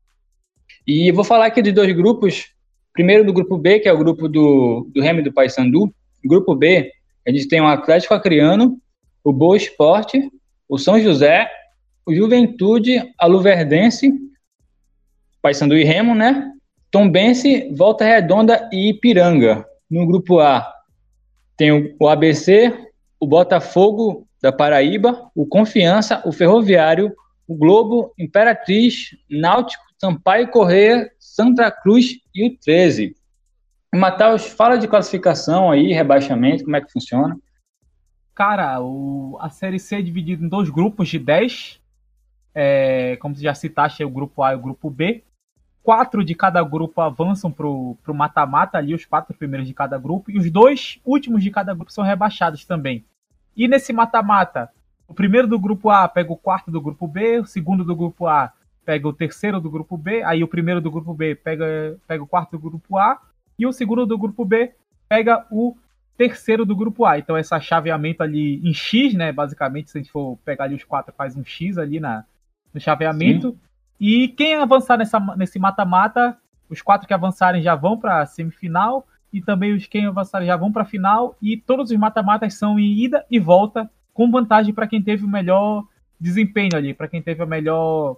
S2: E eu vou falar aqui dos 2 grupos. Primeiro do grupo B, que é o grupo do Remo e do Paysandu. Grupo B, a gente tem o Atlético Acreano, o Boa Esporte, o São José, o Juventude, a Luverdense, Paysandu e Remo, né? Tombense, Volta Redonda e Ipiranga. No grupo A, tem o ABC, o Botafogo da Paraíba, o Confiança, o Ferroviário, o Globo, Imperatriz, Náutico, Sampaio Corrêa, Santa Cruz e o 13. Matheus, fala de classificação aí, rebaixamento, como é que funciona?
S4: Cara, a Série C é dividida em 2 grupos de 10. Como você já citaste, é o grupo A e o grupo B. 4 de cada grupo avançam pro mata-mata ali, os 4 primeiros de cada grupo, e os 2 últimos de cada grupo são rebaixados também. E nesse mata-mata, o primeiro do grupo A pega o 4º do grupo B, o segundo do grupo A pega o 3º do grupo B, aí o primeiro do grupo B pega o 4º do grupo A, e o segundo do grupo B pega o 3º do grupo A. Então esse chaveamento ali em X, né, basicamente, se a gente for pegar ali os 4, faz um X ali no chaveamento. Sim. E quem avançar nesse mata-mata, os 4 que avançarem já vão para a semifinal, e também quem avançarem já vão para a final, e todos os mata-matas são em ida e volta, com vantagem para quem teve o melhor desempenho ali, para quem teve a melhor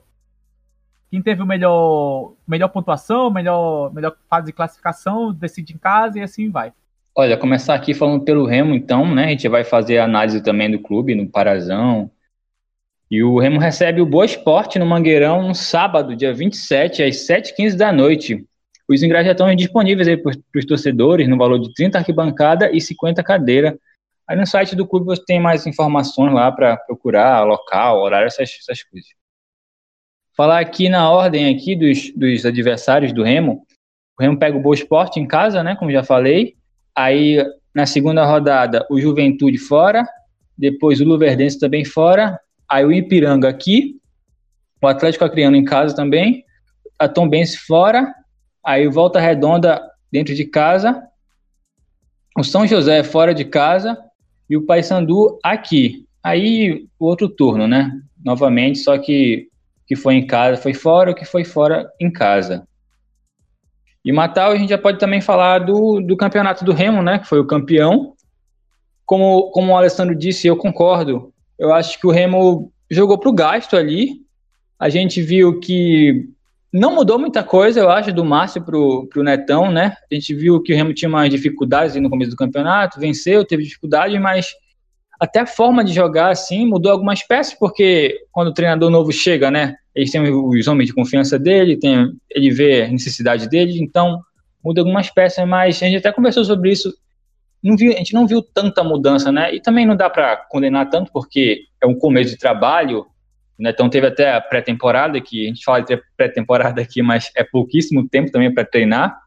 S4: pontuação, melhor fase de classificação, decide em casa e assim vai.
S2: Olha, começar aqui falando pelo Remo, então, né? A gente vai fazer a análise também do clube no Parazão. E o Remo recebe o Boa Esporte no Mangueirão no sábado, dia 27, às 7h15 da noite. Os ingressos já estão disponíveis aí para os torcedores, no valor de 30 arquibancada e 50 cadeira. Aí no site do clube você tem mais informações lá para procurar, local, horário, essas coisas. Falar aqui na ordem aqui dos adversários do Remo. O Remo pega o Boa Esporte em casa, né, como já falei. Aí na segunda rodada o Juventude fora, depois o Luverdense também fora. Aí o Ipiranga aqui, o Atlético Acreano em casa também, a Tombense fora, aí o Volta Redonda dentro de casa, o São José fora de casa e o Paysandu aqui. Aí o outro turno, né? Novamente, só que o que foi em casa foi fora, o que foi fora em casa. E Matal, a gente já pode também falar do campeonato do Remo, né? Que foi o campeão. Como o Alessandro disse, eu concordo. Eu acho que o Remo jogou pro gasto ali. A gente viu que não mudou muita coisa, eu acho, do Márcio pro Netão, né? A gente viu que o Remo tinha umas dificuldades no começo do campeonato, venceu, teve dificuldade, mas até a forma de jogar, assim, mudou algumas peças, porque quando o treinador novo chega, né? Eles têm os homens de confiança dele, ele vê a necessidade dele, então muda algumas peças, mas a gente até conversou sobre isso. A gente não viu tanta mudança, né? E também não dá para condenar tanto, porque é um começo de trabalho, né? Então teve até a pré-temporada, que a gente fala de pré-temporada aqui, mas é pouquíssimo tempo também para treinar.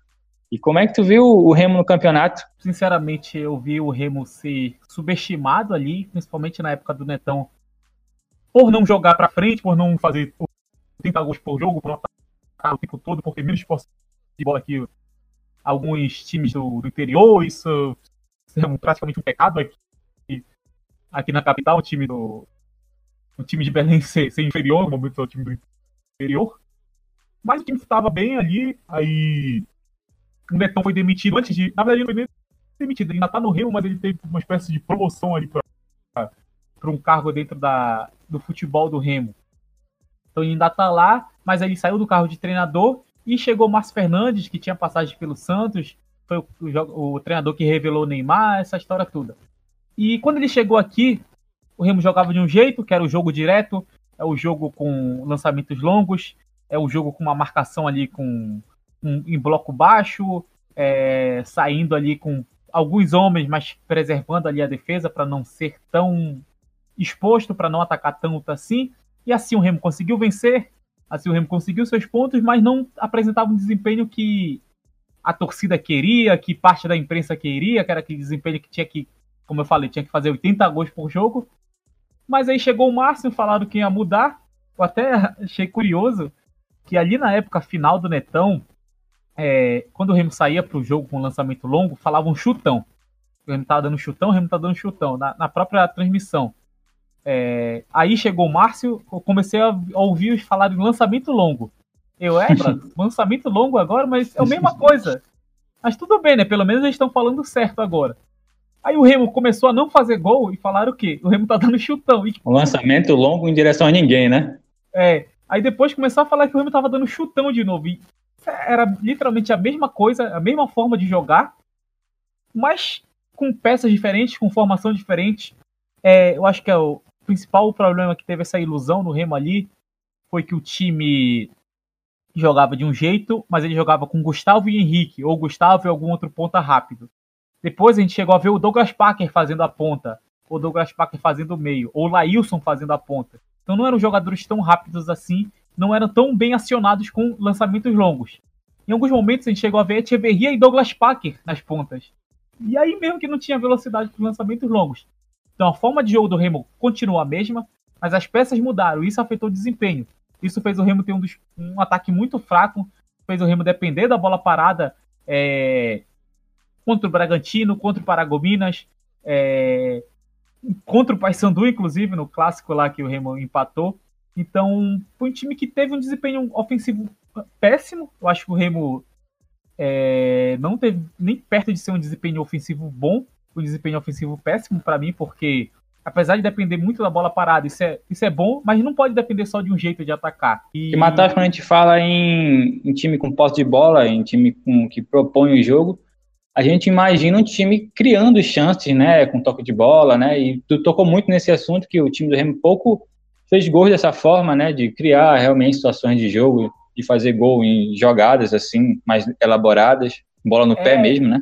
S2: E como é que tu viu o Remo no campeonato?
S4: Sinceramente, eu vi o Remo ser subestimado ali, principalmente na época do Netão, por não jogar pra frente, por não fazer 30 gols por jogo, por não atacar o tempo todo, por ter menos posse de bola que alguns times do interior. Isso é praticamente um pecado aqui na capital, o time de Belém ser inferior no momento ao time do interior. Mas o time estava bem ali, aí o Netão foi demitido antes de... Na verdade, ele não foi nem demitido, ele ainda tá no Remo, mas ele teve uma espécie de promoção ali para um cargo dentro do futebol do Remo. Então ele ainda tá lá, mas aí ele saiu do cargo de treinador e chegou o Márcio Fernandes, que tinha passagem pelo Santos, foi o treinador que revelou o Neymar, essa história toda. E quando ele chegou aqui, o Remo jogava de um jeito, que era o jogo direto, é o jogo com lançamentos longos, é o jogo com uma marcação ali em bloco baixo, saindo ali com alguns homens, mas preservando ali a defesa para não ser tão exposto, para não atacar tanto assim. E assim o Remo conseguiu vencer, assim o Remo conseguiu seus pontos, mas não apresentava um desempenho que a torcida queria, que parte da imprensa queria, que era aquele desempenho que tinha que, como eu falei, tinha que fazer 80 gols por jogo. Mas aí chegou o Márcio, falaram que ia mudar. Eu até achei curioso que ali na época final do Netão, quando o Remo saía pro jogo com um lançamento longo, falavam chutão. O Remo tava dando chutão, o Remo tá dando chutão, na própria transmissão. Aí chegou o Márcio, eu comecei a ouvir os falarem de lançamento longo. Lançamento longo agora, mas é a mesma coisa. Mas tudo bem, né? Pelo menos eles estão falando certo agora. Aí o Remo começou a não fazer gol e falaram o quê? O Remo tá dando chutão.
S2: Um lançamento longo em direção a ninguém, né?
S4: Aí depois começou a falar que o Remo tava dando chutão de novo. E era literalmente a mesma coisa, a mesma forma de jogar, mas com peças diferentes, com formação diferente. Eu acho que o principal problema que teve essa ilusão no Remo ali foi que o time jogava de um jeito, mas ele jogava com Gustavo e Henrique, ou Gustavo e algum outro ponta rápido. Depois a gente chegou a ver o Douglas Parker fazendo a ponta, ou o Douglas Parker fazendo o meio, ou o Laílson fazendo a ponta. Então não eram jogadores tão rápidos assim, não eram tão bem acionados com lançamentos longos. Em alguns momentos a gente chegou a ver Echeverria e Douglas Parker nas pontas. E aí mesmo que não tinha velocidade para lançamentos longos. Então a forma de jogo do Remo continua a mesma, mas as peças mudaram, isso afetou o desempenho. Isso fez o Remo ter um ataque muito fraco, fez o Remo depender da bola parada contra o Bragantino, contra o Paragominas, contra o Paysandu, inclusive, no clássico lá que o Remo empatou. Então, foi um time que teve um desempenho ofensivo péssimo. Eu acho que o Remo não teve nem perto de ser um desempenho ofensivo bom, um desempenho ofensivo péssimo para mim, porque apesar de depender muito da bola parada, isso é bom, mas não pode depender só de um jeito de atacar.
S2: E Matheus, quando a gente fala em time com posse de bola, em time que propõe o jogo, a gente imagina um time criando chances, né, com toque de bola, né, e tu tocou muito nesse assunto que o time do Remo pouco fez gols dessa forma, né, de criar realmente situações de jogo, de fazer gol em jogadas assim, mais elaboradas, bola no pé mesmo, né?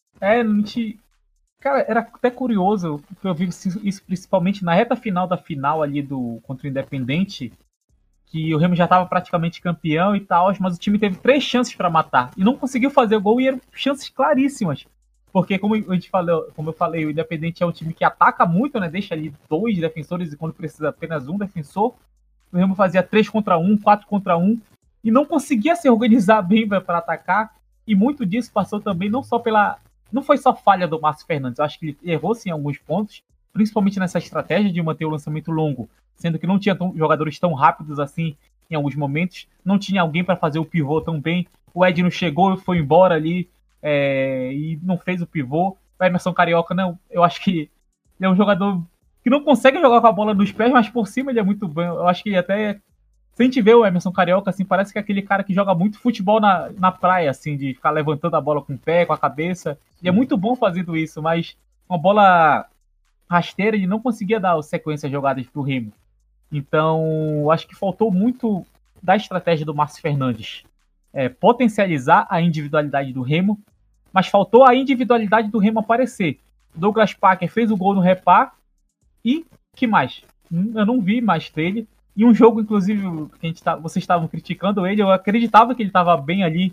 S4: Cara, era até curioso, porque eu vi isso principalmente na reta final da final ali contra o Independente, que o Remo já estava praticamente campeão e tal, mas o time teve 3 chances para matar e não conseguiu fazer gol, e eram chances claríssimas. Porque, como eu falei, o Independente é um time que ataca muito, né? Deixa ali 2 defensores e quando precisa apenas um defensor. O Remo fazia 3 contra 1, 4 contra 1 e não conseguia se organizar bem para atacar. E muito disso passou também não foi só falha do Márcio Fernandes. Eu acho que ele errou sim em alguns pontos, principalmente nessa estratégia de manter o lançamento longo, sendo que não tinha jogadores tão rápidos assim em alguns momentos. Não tinha alguém para fazer o pivô tão bem. O Edno chegou e foi embora ali e não fez o pivô. O Emerson Carioca, não, eu acho que ele é um jogador que não consegue jogar com a bola nos pés, mas por cima ele é muito bom. Eu acho que até, se a gente vê o Emerson Carioca, assim, parece que é aquele cara que joga muito futebol na praia, assim, de ficar levantando a bola com o pé, com a cabeça. Ele é muito bom fazendo isso, mas uma bola rasteira, ele não conseguia dar sequência de jogadas pro Remo. Então, acho que faltou muito da estratégia do Márcio Fernandes. Potencializar a individualidade do Remo, mas faltou a individualidade do Remo aparecer. Douglas Parker fez o gol no Repá e que mais? Eu não vi mais dele. E um jogo, inclusive, que vocês estavam criticando ele, eu acreditava que ele estava bem ali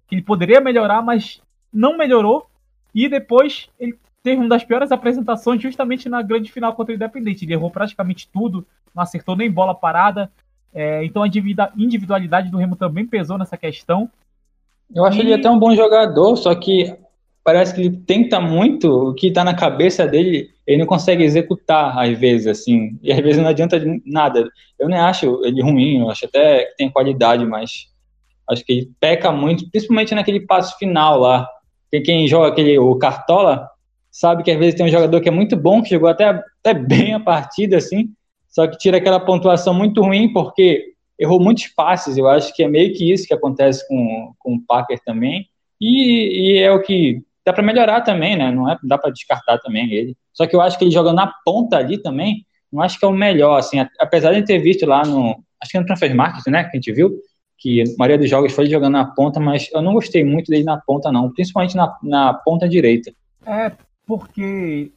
S4: que ele poderia melhorar, mas não melhorou. E depois ele teve uma das piores apresentações justamente na grande final contra o Independente. Ele errou praticamente tudo, não acertou nem bola parada. Então a individualidade do Remo também pesou nessa questão.
S2: Eu acho ele até um bom jogador, só que parece que ele tenta muito, o que tá na cabeça dele, ele não consegue executar às vezes, assim, e às vezes não adianta nada. Eu nem acho ele ruim, eu acho até que tem qualidade, mas acho que ele peca muito, principalmente naquele passo final lá. Quem joga o Cartola sabe que às vezes tem um jogador que é muito bom, que jogou até bem a partida, assim, só que tira aquela pontuação muito ruim porque errou muitos passes. Eu acho que é meio que isso que acontece com o Packer também, e é o que dá para melhorar também, né? Não dá para descartar também ele. Só que eu acho que ele joga na ponta ali também, não acho que é o melhor, assim, apesar de ter visto lá acho que no Transfermarkt, né, que a gente viu, que a maioria dos jogos foi ele jogando na ponta, mas eu não gostei muito dele na ponta, não, principalmente na ponta direita.
S4: Porque,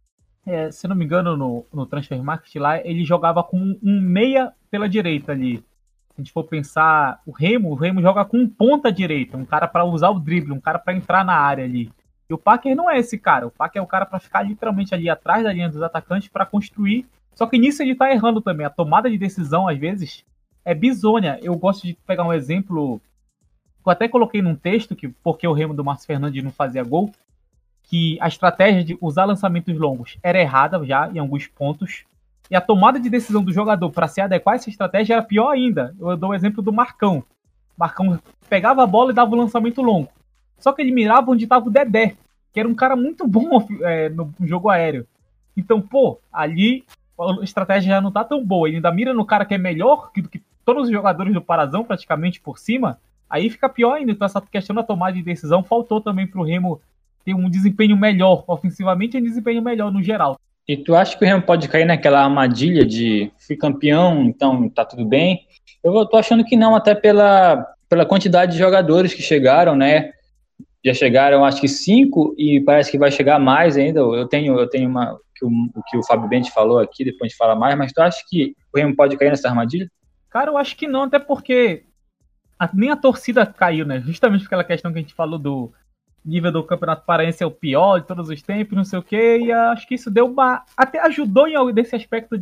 S4: se não me engano, no Transfermarkt lá, ele jogava com um meia pela direita ali. Se a gente for pensar, o Remo joga com um ponta direita, um cara para usar o drible, um cara para entrar na área ali. E o Packer não é esse cara. O Packer é o cara para ficar literalmente ali atrás da linha dos atacantes para construir. Só que nisso ele tá errando também. A tomada de decisão, às vezes, é bizonha. Eu gosto de pegar um exemplo que eu até coloquei num texto, porque o Remo do Márcio Fernandes não fazia gol, que a estratégia de usar lançamentos longos era errada já em alguns pontos. E a tomada de decisão do jogador para se adequar a essa estratégia era pior ainda. Eu dou o exemplo do Marcão. O Marcão pegava a bola e dava o lançamento longo. Só que ele mirava onde estava o Dedé, que era um cara muito bom no jogo aéreo. Então, ali a estratégia já não tá tão boa. Ele ainda mira no cara que é melhor do que todos os jogadores do Parazão, praticamente por cima. Aí fica pior ainda. Então, essa questão da tomada de decisão faltou também pro Remo ter um desempenho melhor ofensivamente e um desempenho melhor no geral.
S2: E tu acha que o Remo pode cair naquela armadilha de fui campeão, então tá tudo bem? Eu tô achando que não, até pela quantidade de jogadores que chegaram, né? Já chegaram, acho que 5, e parece que vai chegar mais ainda. Eu tenho o que o Fábio Bente falou aqui, depois a gente fala mais, mas tu acha que o Remo pode cair nessa armadilha?
S4: Cara, eu acho que não, até porque nem a torcida caiu, né? Justamente por aquela questão que a gente falou do nível do Campeonato Paraense é o pior de todos os tempos, não sei o quê, e acho que isso até ajudou nesse aspecto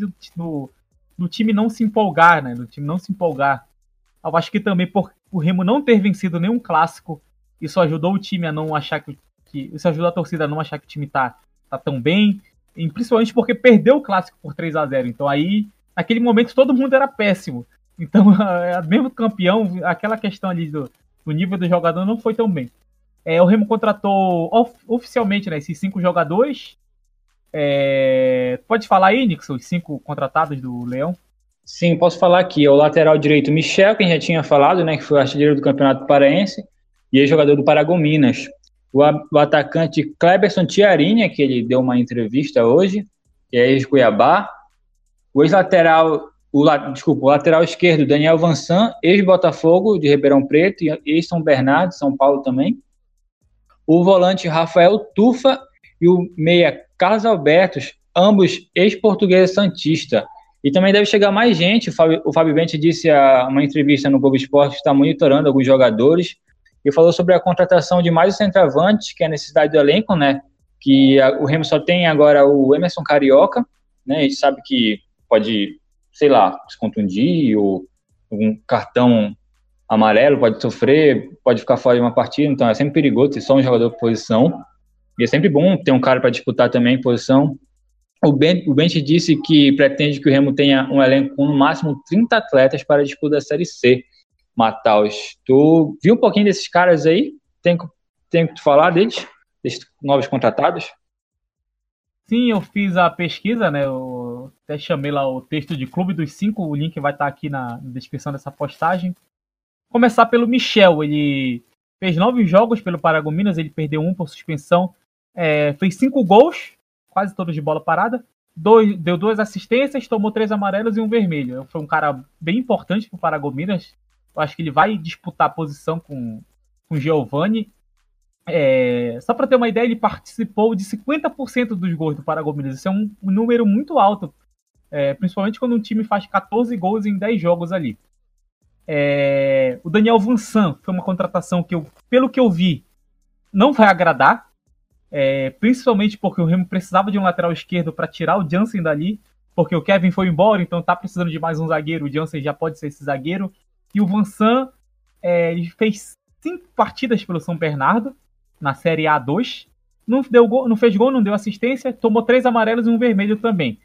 S4: do time não se empolgar, né? Do time não se empolgar. Eu acho que também por o Remo não ter vencido nenhum clássico, isso ajudou o time a não achar que isso ajudou a torcida a não achar que o time tá tão bem, e principalmente porque perdeu o clássico por 3-0. Então aí, naquele momento, todo mundo era péssimo. Então, mesmo campeão, aquela questão ali do nível do jogador não foi tão bem. O Remo contratou oficialmente, né, esses 5 jogadores. Pode falar aí, Nixon, os 5 contratados do Leão?
S2: Sim, posso falar aqui. O lateral direito Michel, que a gente já tinha falado, né, que foi o artilheiro do Campeonato Paraense, e ex-jogador do Paragominas. O atacante Kleberson Tiarinha, que ele deu uma entrevista hoje, que é ex-Cuiabá. O lateral esquerdo, Daniel Vansan, ex-Botafogo de Ribeirão Preto e ex-São Bernardo, São Paulo também. O volante Rafael Tufa e o meia Carlos Albertos, ambos ex-Portuguesa Santista. E também deve chegar mais gente. O Fábio Bente disse a uma entrevista no Globo Esporte que está monitorando alguns jogadores e falou sobre a contratação de mais centroavantes, que é a necessidade do elenco, né? Que o Remo só tem agora o Emerson Carioca, né? A gente sabe que pode, sei lá, se contundir ou um cartão amarelo, pode sofrer, pode ficar fora de uma partida, então é sempre perigoso ter só um jogador por posição, e é sempre bom ter um cara para disputar também posição. O Bente disse que pretende que o Remo tenha um elenco com no máximo 30 atletas para a disputa da Série C. Mataus, tu viu um pouquinho desses caras aí? Tem que falar deles? Desses novos contratados?
S4: Sim, eu fiz a pesquisa, né? Eu até chamei lá o texto de Clube dos 5, o link vai estar aqui na descrição dessa postagem. Começar pelo Michel, ele fez 9 jogos pelo Paragominas, ele perdeu 1 por suspensão, fez 5 gols, quase todos de bola parada, deu 2 assistências, tomou 3 amarelos e 1 vermelho. Foi um cara bem importante pro Paragominas. Eu acho que ele vai disputar a posição com o Giovani. Só para ter uma ideia, ele participou de 50% dos gols do Paragominas. Isso é um número muito alto, principalmente quando um time faz 14 gols em 10 jogos ali. O Daniel Vansan foi uma contratação que, pelo que eu vi, não vai agradar. Principalmente porque o Remo precisava de um lateral esquerdo para tirar o Jansen dali, porque o Kevin foi embora, então tá precisando de mais um zagueiro. O Jansen já pode ser esse zagueiro. E o Vansan, ele fez 5 partidas pelo São Bernardo na Série A2. Não fez gol, não deu assistência, tomou 3 amarelos e um vermelho também.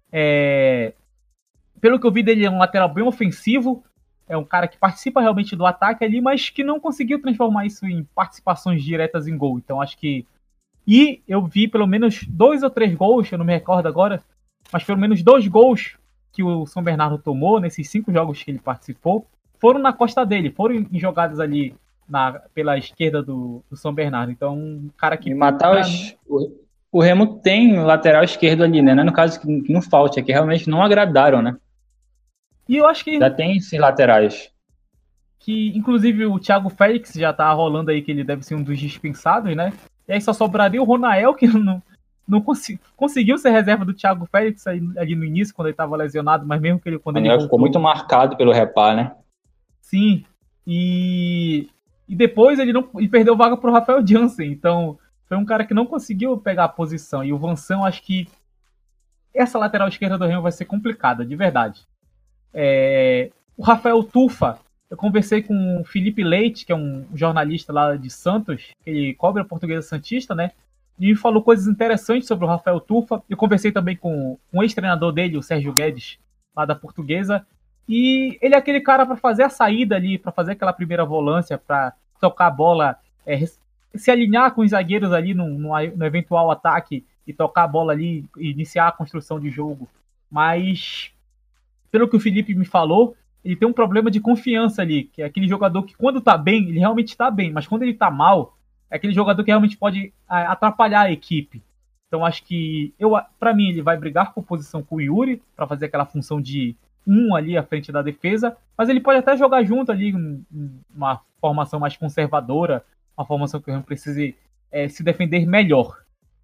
S4: Pelo que eu vi dele, é um lateral bem ofensivo, é um cara que participa realmente do ataque ali, mas que não conseguiu transformar isso em participações diretas em gol. Então acho que... E eu vi pelo menos 2 ou 3 gols, eu não me recordo agora, mas pelo menos 2 gols que o São Bernardo tomou nesses 5 jogos que ele participou, foram na costa dele, foram em jogadas ali pela esquerda do São Bernardo. Então, um cara que...
S2: E matar o Remo tem lateral esquerdo ali, né? Não é no caso que não falte, é que realmente não agradaram, né?
S4: E eu acho que...
S2: Já tem esses laterais.
S4: Que, inclusive, o Thiago Félix já tá rolando aí que ele deve ser um dos dispensados, né? E aí só sobraria o Ronael, que não conseguiu ser reserva do Thiago Félix ali no início, quando ele estava lesionado, mas mesmo que ele... Quando ele voltou,
S2: ficou muito marcado pelo Repá, né?
S4: Sim. E depois ele perdeu vaga pro Rafael Jansen. Então, foi um cara que não conseguiu pegar a posição. E o Vansan, acho que essa lateral esquerda do Remo vai ser complicada, de verdade. O Rafael Tufa, eu conversei com o Felipe Leite, que é um jornalista lá de Santos, que ele cobre a Portuguesa Santista, né? E falou coisas interessantes sobre o Rafael Tufa. Eu conversei também com o ex-treinador dele, o Sérgio Guedes, lá da Portuguesa. E ele é aquele cara para fazer a saída ali, para fazer aquela primeira volância, para tocar a bola, se alinhar com os zagueiros ali no eventual ataque e tocar a bola ali e iniciar a construção de jogo. Mas, pelo que o Felipe me falou, ele tem um problema de confiança ali, que é aquele jogador que quando tá bem, ele realmente tá bem, mas quando ele tá mal, é aquele jogador que realmente pode atrapalhar a equipe. Então acho que, para mim, ele vai brigar por posição com o Yuri, para fazer aquela função de ali à frente da defesa, mas ele pode até jogar junto ali, uma formação mais conservadora, uma formação que o Remo precise se defender melhor.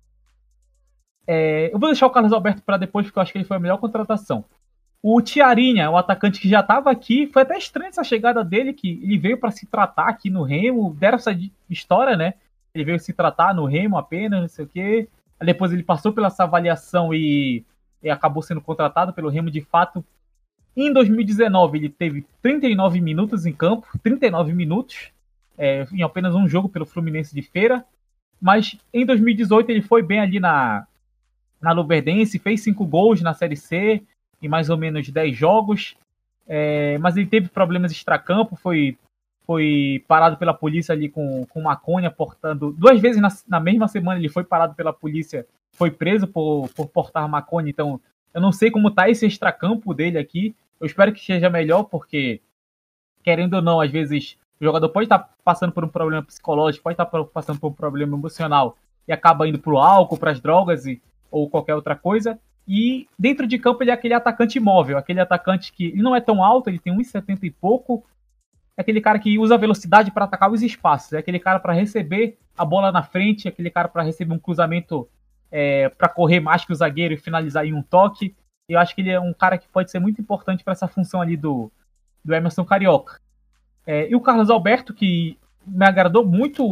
S4: Eu vou deixar o Carlos Alberto para depois, porque eu acho que ele foi a melhor contratação. O Tiarinha, o atacante que já estava aqui, foi até estranho essa chegada dele, que ele veio para se tratar aqui no Remo, deram essa história, né? Ele veio se tratar no Remo apenas, não sei o quê. Aí depois ele passou pela essa avaliação e acabou sendo contratado pelo Remo de fato. Em 2019 ele teve 39 minutos em campo, 39 minutos, em apenas um jogo pelo Fluminense de Feira. Mas em 2018 ele foi bem ali na Luverdense, fez 5 gols na Série C, em mais ou menos 10 jogos, mas ele teve problemas extracampo, foi parado pela polícia ali com maconha, portando... 2 vezes na mesma semana ele foi parado pela polícia, foi preso por portar maconha. Então eu não sei como tá esse extracampo dele aqui, eu espero que seja melhor, porque, querendo ou não, às vezes o jogador pode estar passando por um problema psicológico, pode estar passando por um problema emocional, e acaba indo pro álcool, pras drogas ou qualquer outra coisa. E dentro de campo ele é aquele atacante móvel, aquele atacante que ele não é tão alto, ele tem 1,70 e pouco, é aquele cara que usa a velocidade para atacar os espaços, é aquele cara para receber a bola na frente, é aquele cara para receber um cruzamento para correr mais que o zagueiro e finalizar em um toque. Eu acho que ele é um cara que pode ser muito importante para essa função ali do Emerson Carioca. E o Carlos Alberto, que me agradou muito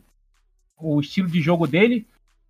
S4: o estilo de jogo dele.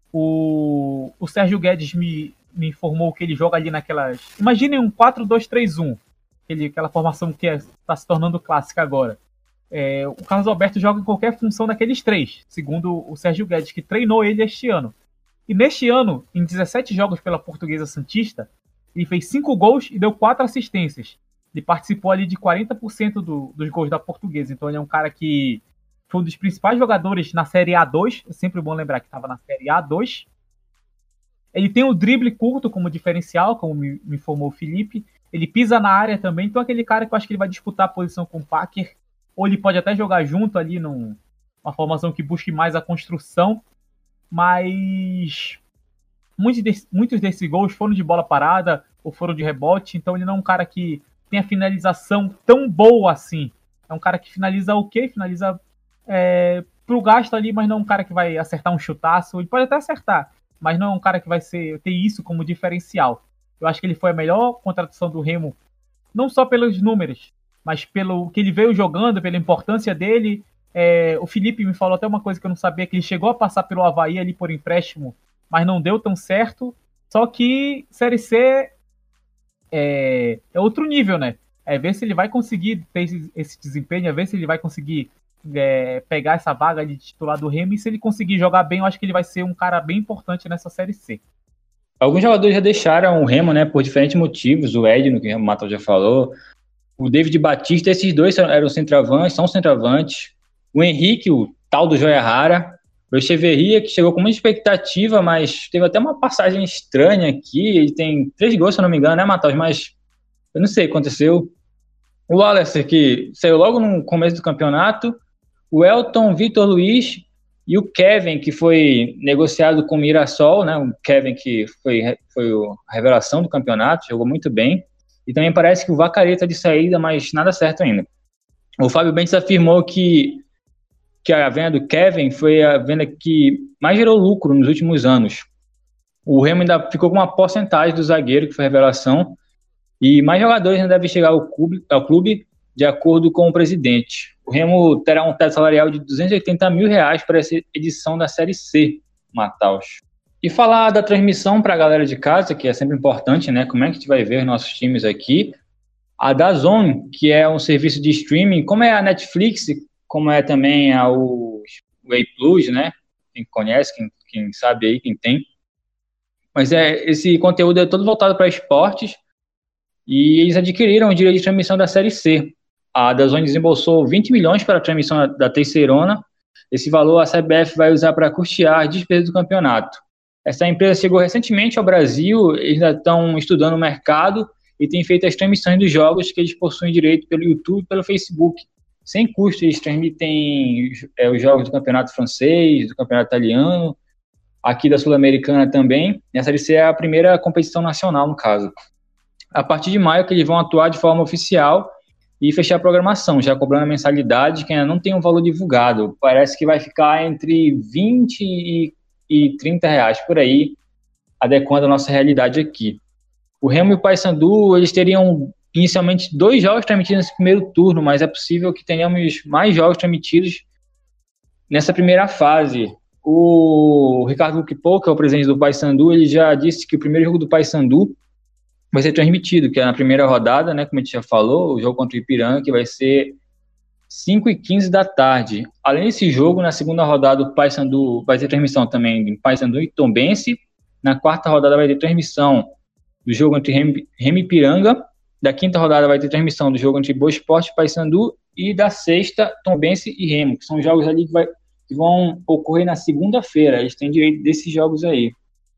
S4: O Sérgio Guedes me informou que ele joga ali naquelas... Imaginem um 4-2-3-1, aquela formação que está se tornando clássica agora. O Carlos Alberto joga em qualquer função daqueles 3, segundo o Sérgio Guedes, que treinou ele este ano. E neste ano, em 17 jogos pela Portuguesa Santista, ele fez 5 gols e deu 4 assistências. Ele participou ali de 40% dos gols da Portuguesa. Então ele é um cara que foi um dos principais jogadores na Série A2. É sempre bom lembrar que estava na Série A2. Ele tem o drible curto como diferencial, como me informou o Felipe. Ele pisa na área também. Então é aquele cara que eu acho que ele vai disputar a posição com o Packer. Ou ele pode até jogar junto ali numa formação que busque mais a construção. Mas muitos desses gols foram de bola parada ou foram de rebote. Então ele não é um cara que tem a finalização tão boa assim. É um cara que finaliza ok, finaliza pro gasto ali, mas não é um cara que vai acertar um chutaço. Ele pode até acertar, mas não é um cara que vai ter isso como diferencial. Eu acho que ele foi a melhor contratação do Remo, não só pelos números, mas pelo que ele veio jogando, pela importância dele, o Felipe me falou até uma coisa que eu não sabia, que ele chegou a passar pelo Avaí ali por empréstimo, mas não deu tão certo. Só que Série C é outro nível, né? É ver se ele vai conseguir ter esse desempenho, é ver se ele vai conseguir pegar essa vaga de titular do Remo, e se ele conseguir jogar bem, eu acho que ele vai ser um cara bem importante nessa Série C.
S2: Alguns jogadores já deixaram o Remo, né, por diferentes motivos. O Edno, que o Matheus já falou, o David Batista, esses dois eram centroavantes, são centroavantes. O Henrique, o tal do Joia Rara. O Echeverria, que chegou com muita expectativa, mas teve até uma passagem estranha aqui. Ele tem 3 gols, se eu não me engano, né, Matheus? Mas eu não sei o que aconteceu. O Wallace, que saiu logo no começo do campeonato. O Elton, Vitor Luiz e o Kevin, que foi negociado com o Mirassol, né? O Kevin, que foi a revelação do campeonato, jogou muito bem. E também parece que o Vacareta de saída, mas nada certo ainda. O Fábio Bentes afirmou que a venda do Kevin foi a venda que mais gerou lucro nos últimos anos. O Remo ainda ficou com uma porcentagem do zagueiro, que foi a revelação, e mais jogadores ainda devem chegar ao clube, de acordo com o presidente. O Remo terá um teto salarial de R$280 mil para essa edição da Série C, Mataus. E falar da transmissão para a galera de casa, que é sempre importante, né? Como é que a gente vai ver nossos times aqui? A DAZN, que é um serviço de streaming, como é a Netflix, como é também o Way Plus, né? Quem conhece, quem sabe aí, quem tem. Mas esse conteúdo é todo voltado para esportes, e eles adquiriram o direito de transmissão da Série C. A DAZN desembolsou 20 milhões para a transmissão da Terceirona. Esse valor a CBF vai usar para custear as despesas do campeonato. Essa empresa chegou recentemente ao Brasil, eles ainda estão estudando o mercado e têm feito as transmissões dos jogos que eles possuem direito pelo YouTube e pelo Facebook. Sem custo, eles transmitem os jogos do campeonato francês, do campeonato italiano, aqui da Sul-Americana também. Essa Série C é a primeira competição nacional, no caso. A partir de maio que eles vão atuar de forma oficial e fechar a programação, já cobrando a mensalidade, que ainda não tem um valor divulgado. Parece que vai ficar entre 20 e 30 reais por aí, adequando a nossa realidade aqui. O Remo e o Paysandu, eles teriam inicialmente 2 jogos transmitidos nesse primeiro turno, mas é possível que tenhamos mais jogos transmitidos nessa primeira fase. O Ricardo Luquipo, que é o presidente do Paysandu, ele já disse que o primeiro jogo do Paysandu vai ser transmitido, que é na primeira rodada, né, como a gente já falou, o jogo contra o Ipiranga, que vai ser 5h15 da tarde. Além desse jogo, na segunda rodada, o Paysandu vai ter transmissão também de Paysandu e Tombense. Na quarta rodada vai ter transmissão do jogo entre Remo e Ipiranga. Da quinta rodada vai ter transmissão do jogo entre Boa Esporte e Paysandu. E da sexta, Tombense e Remo, que são jogos ali que vão ocorrer na segunda-feira. Eles têm direito desses jogos aí.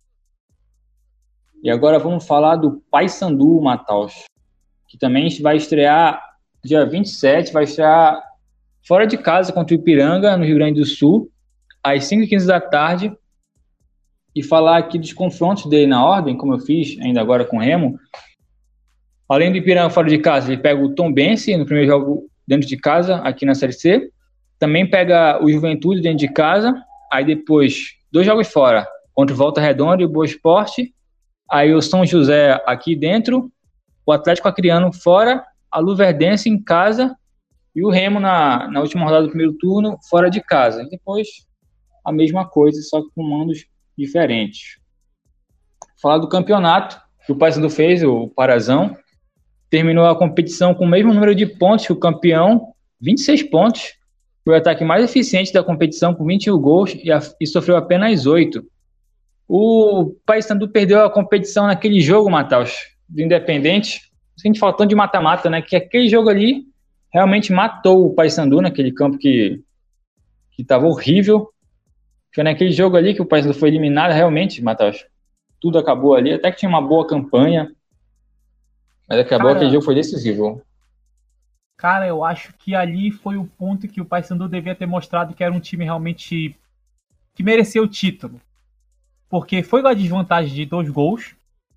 S2: E agora vamos falar do Paysandu, Mataus, que também vai estrear dia 27, vai estrear fora de casa contra o Ipiranga, no Rio Grande do Sul, às 5h15 da tarde. E falar aqui dos confrontos dele na ordem, como eu fiz ainda agora com o Remo. Além do Ipiranga fora de casa, ele pega o Tombense no primeiro jogo dentro de casa, aqui na Série C. Também pega o Juventude dentro de casa. Aí depois, 2 jogos fora, contra o Volta Redonda e o Boa Esporte. Aí o São José aqui dentro, o Atlético Acreano fora, a Luverdense em casa e o Remo na última rodada do primeiro turno fora de casa. E depois a mesma coisa, só que com mandos diferentes. Falar do campeonato que o Paysandu fez, o Parazão, terminou a competição com o mesmo número de pontos que o campeão, 26 pontos. Foi o ataque mais eficiente da competição com 21 gols e sofreu apenas 8. O Paysandu perdeu a competição naquele jogo, Mataus, do Independente. A gente faltando de mata-mata, né? Que aquele jogo ali realmente matou o Paysandu naquele campo que estava horrível. Foi naquele jogo ali que o Paysandu foi eliminado, realmente, Mataus. Tudo acabou ali, até que tinha uma boa campanha. Mas acabou, aquele jogo foi decisivo.
S4: Cara, eu acho que ali foi o ponto que o Paysandu devia ter mostrado que era um time realmente que merecia o título. Porque foi com a desvantagem de 2 gols.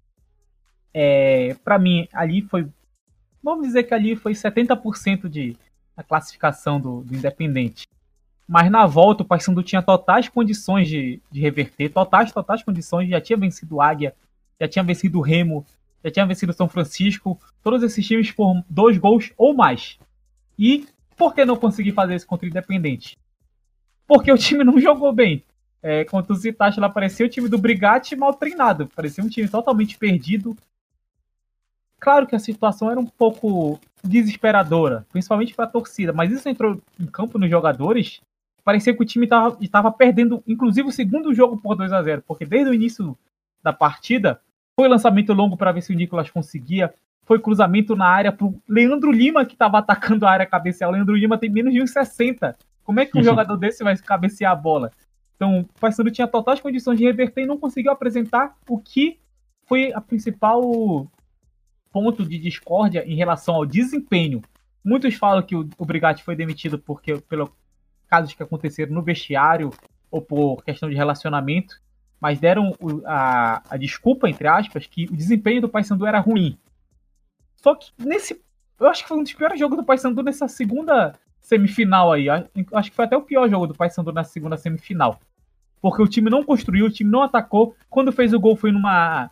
S4: Para mim, ali foi... Vamos dizer que ali foi 70% da classificação do Independente. Mas na volta o Paysandu tinha totais condições de reverter. Totais condições. Já tinha vencido o Águia. Já tinha vencido o Remo. já tinha vencido o São Francisco, todos esses times por 2 gols ou mais. E por que não conseguir fazer isso contra o Independente? Porque o time não jogou bem. Como tu citaste lá, parecia o time do Brigatti mal treinado. Parecia um time totalmente perdido. Claro que a situação era um pouco desesperadora, principalmente para a torcida, mas isso entrou em campo nos jogadores. Parecia que o time estava perdendo, inclusive o segundo jogo por 2-0, porque desde o início da partida foi lançamento longo para ver se o Nicolas conseguia, foi cruzamento na área para o Leandro Lima, que estava atacando a área cabecear. O Leandro Lima tem menos de 1,60. Como é que um jogador desse vai cabecear a bola? Então, o Paysandu tinha totais condições de reverter e não conseguiu apresentar o que foi a principal ponto de discórdia em relação ao desempenho. Muitos falam que o Brigatti foi demitido pelo casos que aconteceram no vestiário ou por questão de relacionamento, mas deram a desculpa, entre aspas, que o desempenho do Paysandu era ruim. Só que eu acho que foi um dos piores jogos do Paysandu nessa segunda semifinal aí. Acho que foi até o pior jogo do Paysandu na segunda semifinal. Porque o time não construiu, o time não atacou. Quando fez o gol foi numa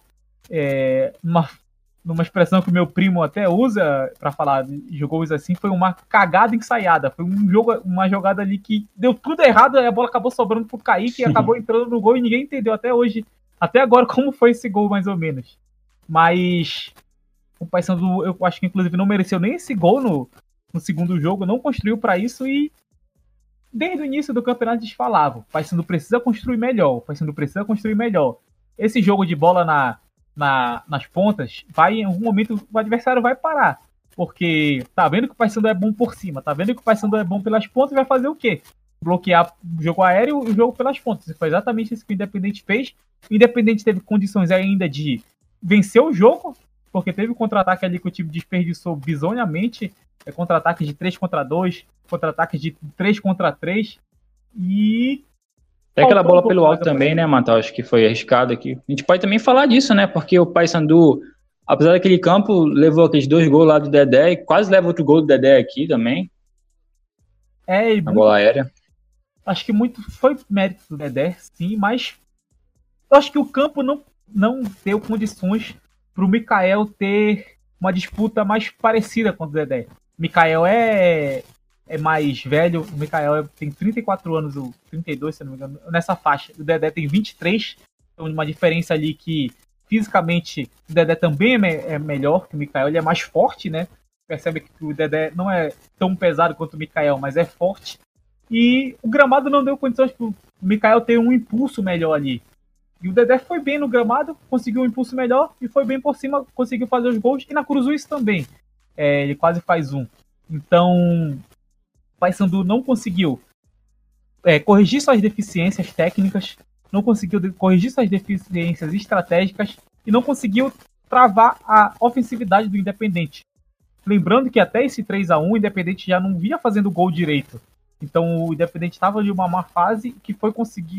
S4: expressão que o meu primo até usa para falar de gols assim, foi uma cagada ensaiada. Foi uma jogada ali que deu tudo errado, a bola acabou sobrando pro Kaique e acabou entrando no gol e ninguém entendeu até hoje, até agora, como foi esse gol mais ou menos. Mas o Paysandu, eu acho que inclusive não mereceu nem esse gol no segundo jogo, não construiu para isso e desde o início do campeonato eles falavam, o Paysandu precisa construir melhor, Esse jogo de bola nas pontas, em algum momento o adversário vai parar. Porque tá vendo que o Paysandu é bom por cima, tá vendo que o Paysandu é bom pelas pontas, vai fazer o quê? Bloquear o jogo aéreo e o jogo pelas pontas. E foi exatamente isso que o Independente fez. O Independente teve condições ainda de vencer o jogo, porque teve um contra-ataque ali que o time desperdiçou bizonhamente. Contra-ataques de 3-2, contra-ataques de 3-3. E
S2: até aquela bola pelo alto também, né, Matheus? Acho que foi arriscado aqui. A gente pode também falar disso, né? Porque o Paysandu, apesar daquele campo, levou aqueles 2 gols lá do Dedé e quase leva outro gol do Dedé aqui também. Na bola aérea.
S4: Acho que muito foi mérito do Dedé, sim, mas eu acho que o campo não deu condições para o Mikael ter uma disputa mais parecida com o Dedé. O Mikael é mais velho, o Mikael tem 34 anos, ou 32, se não me engano, nessa faixa. O Dedé tem 23, então uma diferença ali que fisicamente o Dedé também é melhor que o Mikael, ele é mais forte, né? Percebe que o Dedé não é tão pesado quanto o Mikael, mas é forte. E o gramado não deu condições para o Mikael ter um impulso melhor ali. E o Dedé foi bem no gramado, conseguiu um impulso melhor e foi bem por cima, conseguiu fazer os gols. E na Cruz também, ele quase faz um. Então, o Paysandu não conseguiu corrigir suas deficiências técnicas, não conseguiu corrigir suas deficiências estratégicas e não conseguiu travar a ofensividade do Independente. Lembrando que até esse 3-1 o Independente já não vinha fazendo gol direito. Então o Independente estava em uma má fase que foi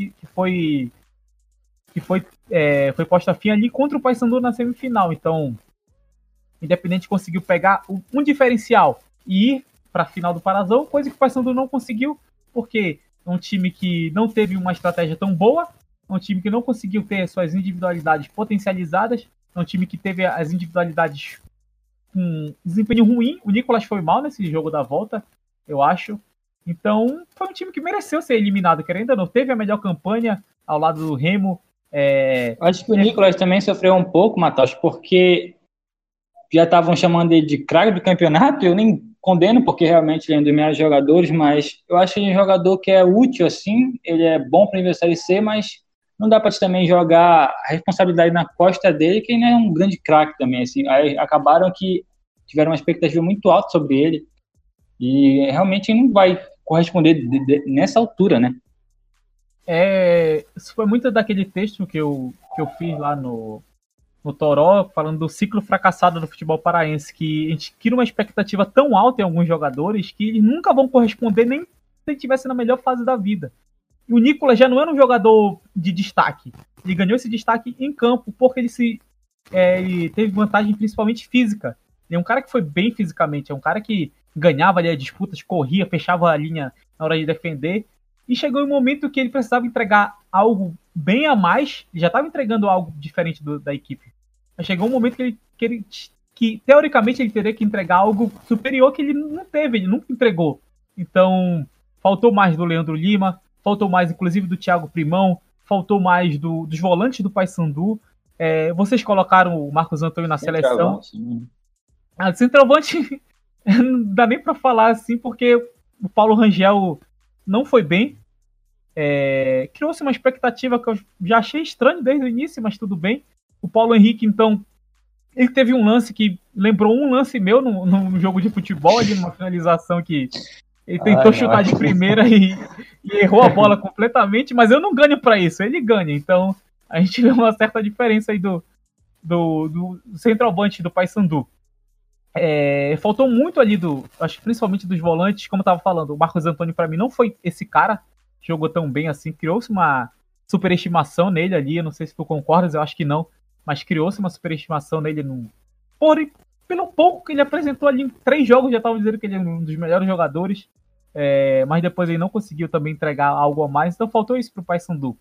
S4: posta fim ali contra o Paysandu na semifinal. Então o Independente conseguiu pegar um diferencial e ir para a final do Parazão, coisa que o Paysandu não conseguiu, porque é um time que não teve uma estratégia tão boa, é um time que não conseguiu ter suas individualidades potencializadas, é um time que teve as individualidades com desempenho ruim. O Nicolas foi mal nesse jogo da volta, eu acho. Então, foi um time que mereceu ser eliminado, que ainda não teve a melhor campanha ao lado do Remo.
S2: Acho que o Nicolas também sofreu um pouco, Matheus, porque já estavam chamando ele de craque do campeonato. Eu nem condeno, porque realmente ele é um dos melhores jogadores, mas eu acho que ele é um jogador que é útil, assim, ele é bom para a Série C, mas não dá para também jogar a responsabilidade na costa dele, que ele não é um grande craque também, assim. Aí acabaram que tiveram uma expectativa muito alta sobre ele, e realmente não vai corresponder nessa altura, né?
S4: Isso foi muito daquele texto que eu fiz lá no Toró, falando do ciclo fracassado do futebol paraense, que a gente cria uma expectativa tão alta em alguns jogadores que eles nunca vão corresponder nem se ele estivesse na melhor fase da vida. E o Nicolas já não era um jogador de destaque. Ele ganhou esse destaque em campo porque ele teve vantagem principalmente física. Ele é um cara que foi bem fisicamente, é um cara que ganhava ali as disputas, corria, fechava a linha na hora de defender. E chegou um momento que ele precisava entregar algo bem a mais. Ele já estava entregando algo diferente da equipe. Mas chegou um momento que que teoricamente ele teria que entregar algo superior que ele não teve, ele nunca entregou. Então, faltou mais do Leandro Lima, faltou mais inclusive do Thiago Primão, faltou mais dos volantes do Paysandu. Vocês colocaram o Marcos Antônio na seleção. Centroavante não dá nem para falar assim, porque o Paulo Rangel não foi bem. Criou-se uma expectativa que eu já achei estranho desde o início, mas tudo bem. O Paulo Henrique, então, ele teve um lance que lembrou um lance meu no jogo de futebol, ali numa finalização que ele tentou chutar de primeira e errou a bola completamente, mas eu não ganho para isso, ele ganha. Então, a gente vê uma certa diferença aí do centroavante do Paysandu. Faltou muito ali acho que principalmente dos volantes, como eu tava falando, o Marcos Antônio para mim não foi esse cara, jogou tão bem assim, criou-se uma superestimação nele ali, eu não sei se tu concordas, eu acho que não, mas criou-se uma superestimação nele pelo pouco que ele apresentou ali em 3 jogos, já estavam dizendo que ele é um dos melhores jogadores, mas depois ele não conseguiu também entregar algo a mais, então faltou isso pro Paysandu.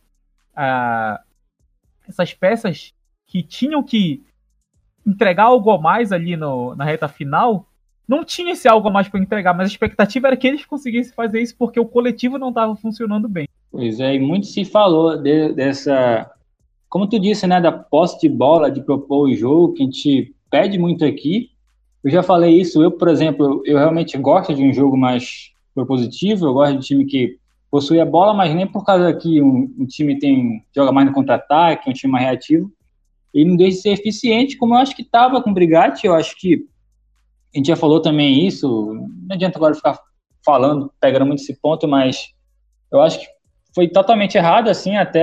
S4: Essas peças que tinham que entregar algo a mais ali na reta final, não tinha esse algo a mais para entregar, mas a expectativa era que eles conseguissem fazer isso porque o coletivo não estava funcionando bem.
S2: Pois é, e muito se falou dessa, como tu disse, né, da posse de bola, de propor o jogo, que a gente pede muito aqui. Eu já falei isso, eu, por exemplo, eu realmente gosto de um jogo mais propositivo, eu gosto de um time que possui a bola, mas nem por causa que um time joga mais no contra-ataque, um time mais reativo, ele não deixa de ser eficiente, como eu acho que estava com o Brigatti. Eu acho que a gente já falou também isso, não adianta agora ficar falando, pegando muito esse ponto, mas eu acho que foi totalmente errado, assim, até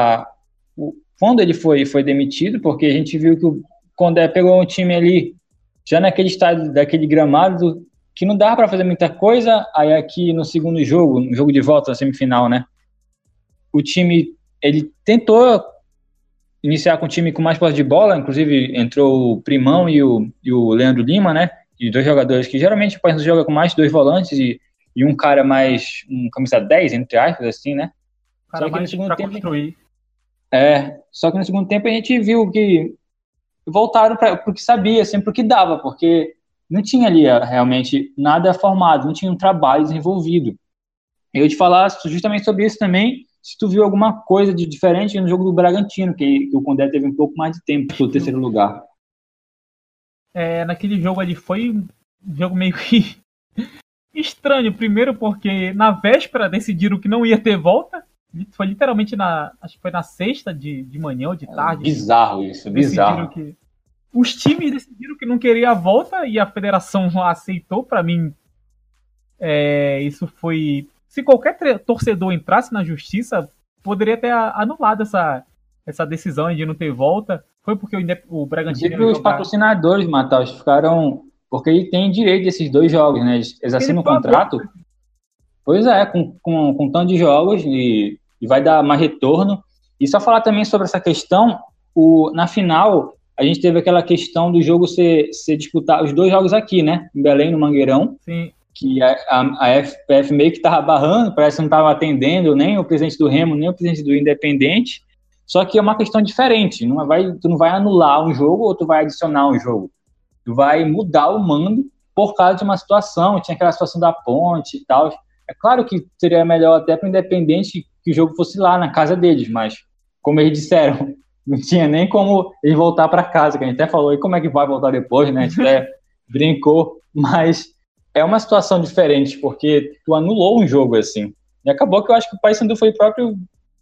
S2: quando ele foi demitido, porque a gente viu que o Condé pegou um time ali, já naquele estádio, daquele gramado, que não dava para fazer muita coisa. Aí aqui no segundo jogo, no jogo de volta, na semifinal, né, o time, ele tentou iniciar com um time com mais posse de bola, inclusive entrou o Primão e o Leandro Lima, né, e 2 jogadores que geralmente o Paysandu joga com mais 2 volantes e um cara mais, um camisa 10, entre aspas, assim, né.
S4: Só que no segundo tempo construir.
S2: Só que no segundo tempo a gente viu que voltaram para o que sabia, sempre o que dava, porque não tinha ali realmente nada formado, não tinha um trabalho desenvolvido. Eu te falar justamente sobre isso também, se tu viu alguma coisa de diferente no jogo do Bragantino, que o Condé teve um pouco mais de tempo pro 3º lugar.
S4: Naquele jogo ali foi um jogo meio que estranho, primeiro porque na véspera decidiram que não ia ter volta, foi literalmente acho que foi na sexta de manhã ou de tarde.
S2: Bizarro isso, bizarro.
S4: Os times decidiram que não queria a volta e a federação aceitou. Para mim, isso foi... Se qualquer torcedor entrasse na justiça, poderia ter anulado essa decisão de não ter volta. Foi porque o Bragantino...
S2: Inclusive os patrocinadores, Matheus, ficaram... Porque ele tem direito desses 2 jogos, né? Eles assinam um contrato. Pois é, com tanto de jogos e vai dar mais retorno. E só falar também sobre essa questão, na final, a gente teve aquela questão do jogo ser disputar os 2 jogos aqui, né? Em Belém, no Mangueirão.
S4: Sim.
S2: Que a FPF meio que estava barrando, parece que não estava atendendo nem o presidente do Remo, nem o presidente do Independente. Só que é uma questão diferente. Tu não vai anular um jogo ou tu vai adicionar um jogo. Tu vai mudar o mando por causa de uma situação. Tinha aquela situação da ponte e tal. É claro que seria melhor até para o Independente que o jogo fosse lá na casa deles, mas como eles disseram, não tinha nem como eles voltar para casa, que a gente até falou, e como é que vai voltar depois, né? A gente até brincou, mas é uma situação diferente, porque tu anulou um jogo assim. E acabou que eu acho que o Paysandu foi o próprio...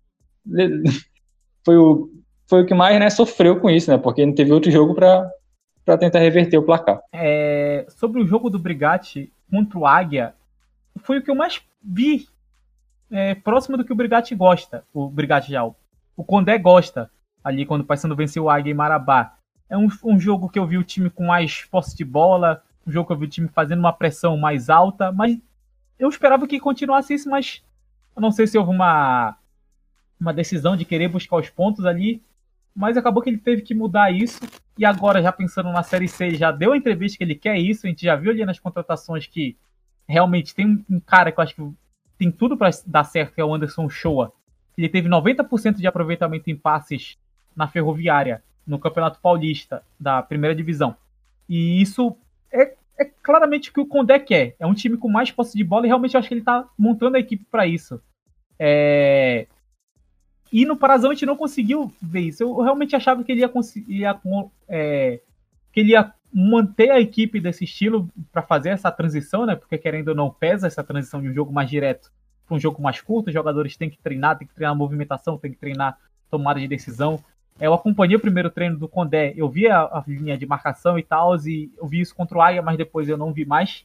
S2: foi o que mais, né, sofreu com isso, né? Porque não teve outro jogo para tentar reverter o placar.
S4: Sobre o jogo do Brigatti contra o Águia, foi o que eu mais vi próximo do que o Brigatti gosta. O Brigatti já, o Condé gosta, ali quando o Paysandu venceu o Águia em Marabá. É um jogo que eu vi o time com mais posse de bola, um jogo que eu vi o time fazendo uma pressão mais alta, mas eu esperava que continuasse isso, mas eu não sei se houve uma decisão de querer buscar os pontos ali, mas acabou que ele teve que mudar isso, e agora já pensando na Série C, ele já deu a entrevista que ele quer isso, a gente já viu ali nas contratações que realmente tem um cara que eu acho que tem tudo para dar certo, que é o Anderson Shoa. Ele teve 90% de aproveitamento em passes na Ferroviária, no Campeonato Paulista da primeira divisão. E isso é claramente o que o Condé quer. É um time com mais posse de bola e realmente eu acho que ele está montando a equipe para isso. E no Parazão a gente não conseguiu ver isso. Eu realmente achava que ele ia manter a equipe desse estilo para fazer essa transição, né? Porque querendo ou não pesa essa transição de um jogo mais direto para um jogo mais curto. Os jogadores têm que treinar movimentação, têm que treinar tomada de decisão. Eu acompanhei o primeiro treino do Condé, eu vi a linha de marcação e tal, e eu vi isso contra o Águia, mas depois eu não vi mais.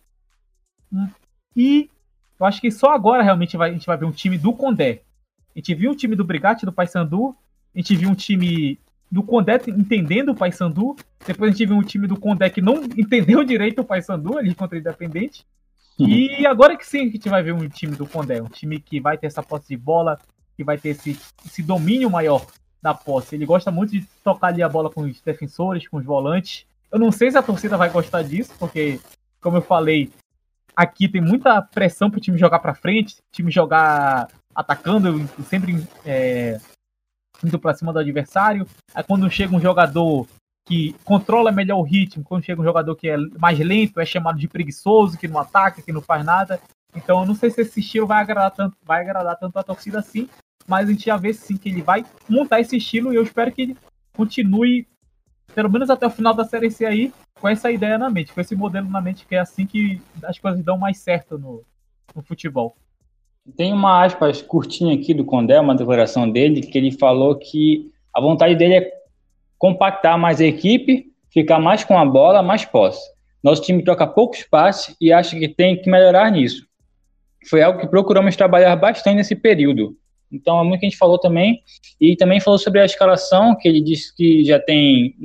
S4: E eu acho que só agora realmente a gente vai ver um time do Condé. A gente viu um time do Brigatti, do Paysandu, a gente viu um time do Condé entendendo o Paysandu, depois a gente viu um time do Condé que não entendeu direito o Paysandu, ali contra o Independente. E agora que sim a gente vai ver um time do Condé, um time que vai ter essa posse de bola, que vai ter esse domínio maior da posse. Ele gosta muito de tocar ali a bola com os defensores, com os volantes. Eu não sei se a torcida vai gostar disso, porque, como eu falei, aqui tem muita pressão pro time jogar para frente, time jogar atacando, sempre indo para cima do adversário. Aí quando chega um jogador que controla melhor o ritmo, quando chega um jogador que é mais lento, é chamado de preguiçoso, que não ataca, que não faz nada. Então eu não sei se esse estilo vai agradar tanto a torcida assim, mas a gente já vê sim que ele vai montar esse estilo e eu espero que ele continue, pelo menos até o final da Série C aí, com essa ideia na mente, com esse modelo na mente, que é assim que as coisas dão mais certo no futebol.
S2: Tem uma aspas curtinha aqui do Condé, uma declaração dele, que ele falou que a vontade dele é compactar mais a equipe, ficar mais com a bola, mais posse. Nosso time troca poucos passes e acha que tem que melhorar nisso. Foi algo que procuramos trabalhar bastante nesse período. Então, é muito que a gente falou também. E também falou sobre a escalação, que ele disse que já tem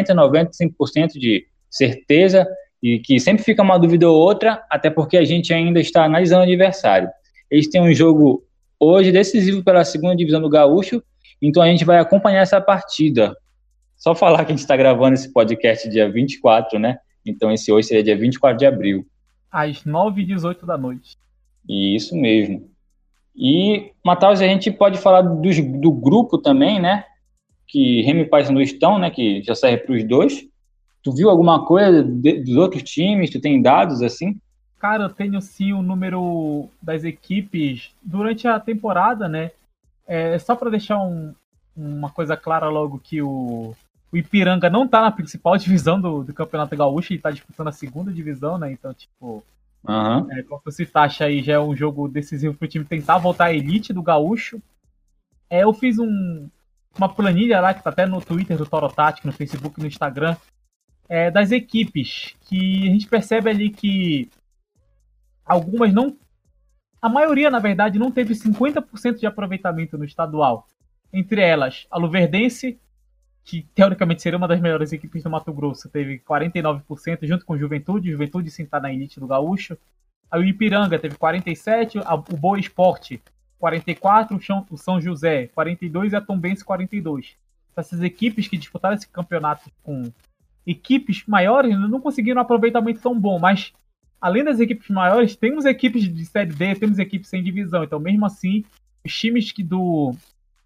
S2: 95% de certeza e que sempre fica uma dúvida ou outra, até porque a gente ainda está analisando o adversário. Eles têm um jogo hoje decisivo pela segunda divisão do Gaúcho, então a gente vai acompanhar essa partida. Só falar que a gente está gravando esse podcast dia 24, né? Então esse hoje seria dia 24 de abril.
S4: Às 9h18 da noite.
S2: Isso mesmo. E, Matheus, a gente pode falar do grupo também, né? Que Remo e Paysandu estão, né? Que já serve para os dois. Tu viu alguma coisa dos outros times? Tu tem dados assim?
S4: Cara, eu tenho sim o número das equipes durante a temporada, né? Só para deixar uma coisa clara logo que o Ipiranga não tá na principal divisão do Campeonato Gaúcho, ele tá disputando a segunda divisão, né? Então, tipo, como você taxa aí, já é um jogo decisivo pro time tentar voltar à elite do Gaúcho. Eu fiz uma planilha lá, que tá até no Twitter do Toro Tático, no Facebook e no Instagram, das equipes, que a gente percebe ali que algumas não... A maioria, na verdade, não teve 50% de aproveitamento no estadual. Entre elas, a Luverdense, que teoricamente seria uma das melhores equipes do Mato Grosso, teve 49%, junto com o Juventude sim está na elite do Gaúcho. Aí o Ipiranga teve 47%, o Boa Esporte 44%, o São José 42% e a Tombense 42%. Essas equipes que disputaram esse campeonato com equipes maiores não conseguiram um aproveitamento tão bom, mas além das equipes maiores, temos equipes de Série D, temos equipes sem divisão, então mesmo assim, os times que do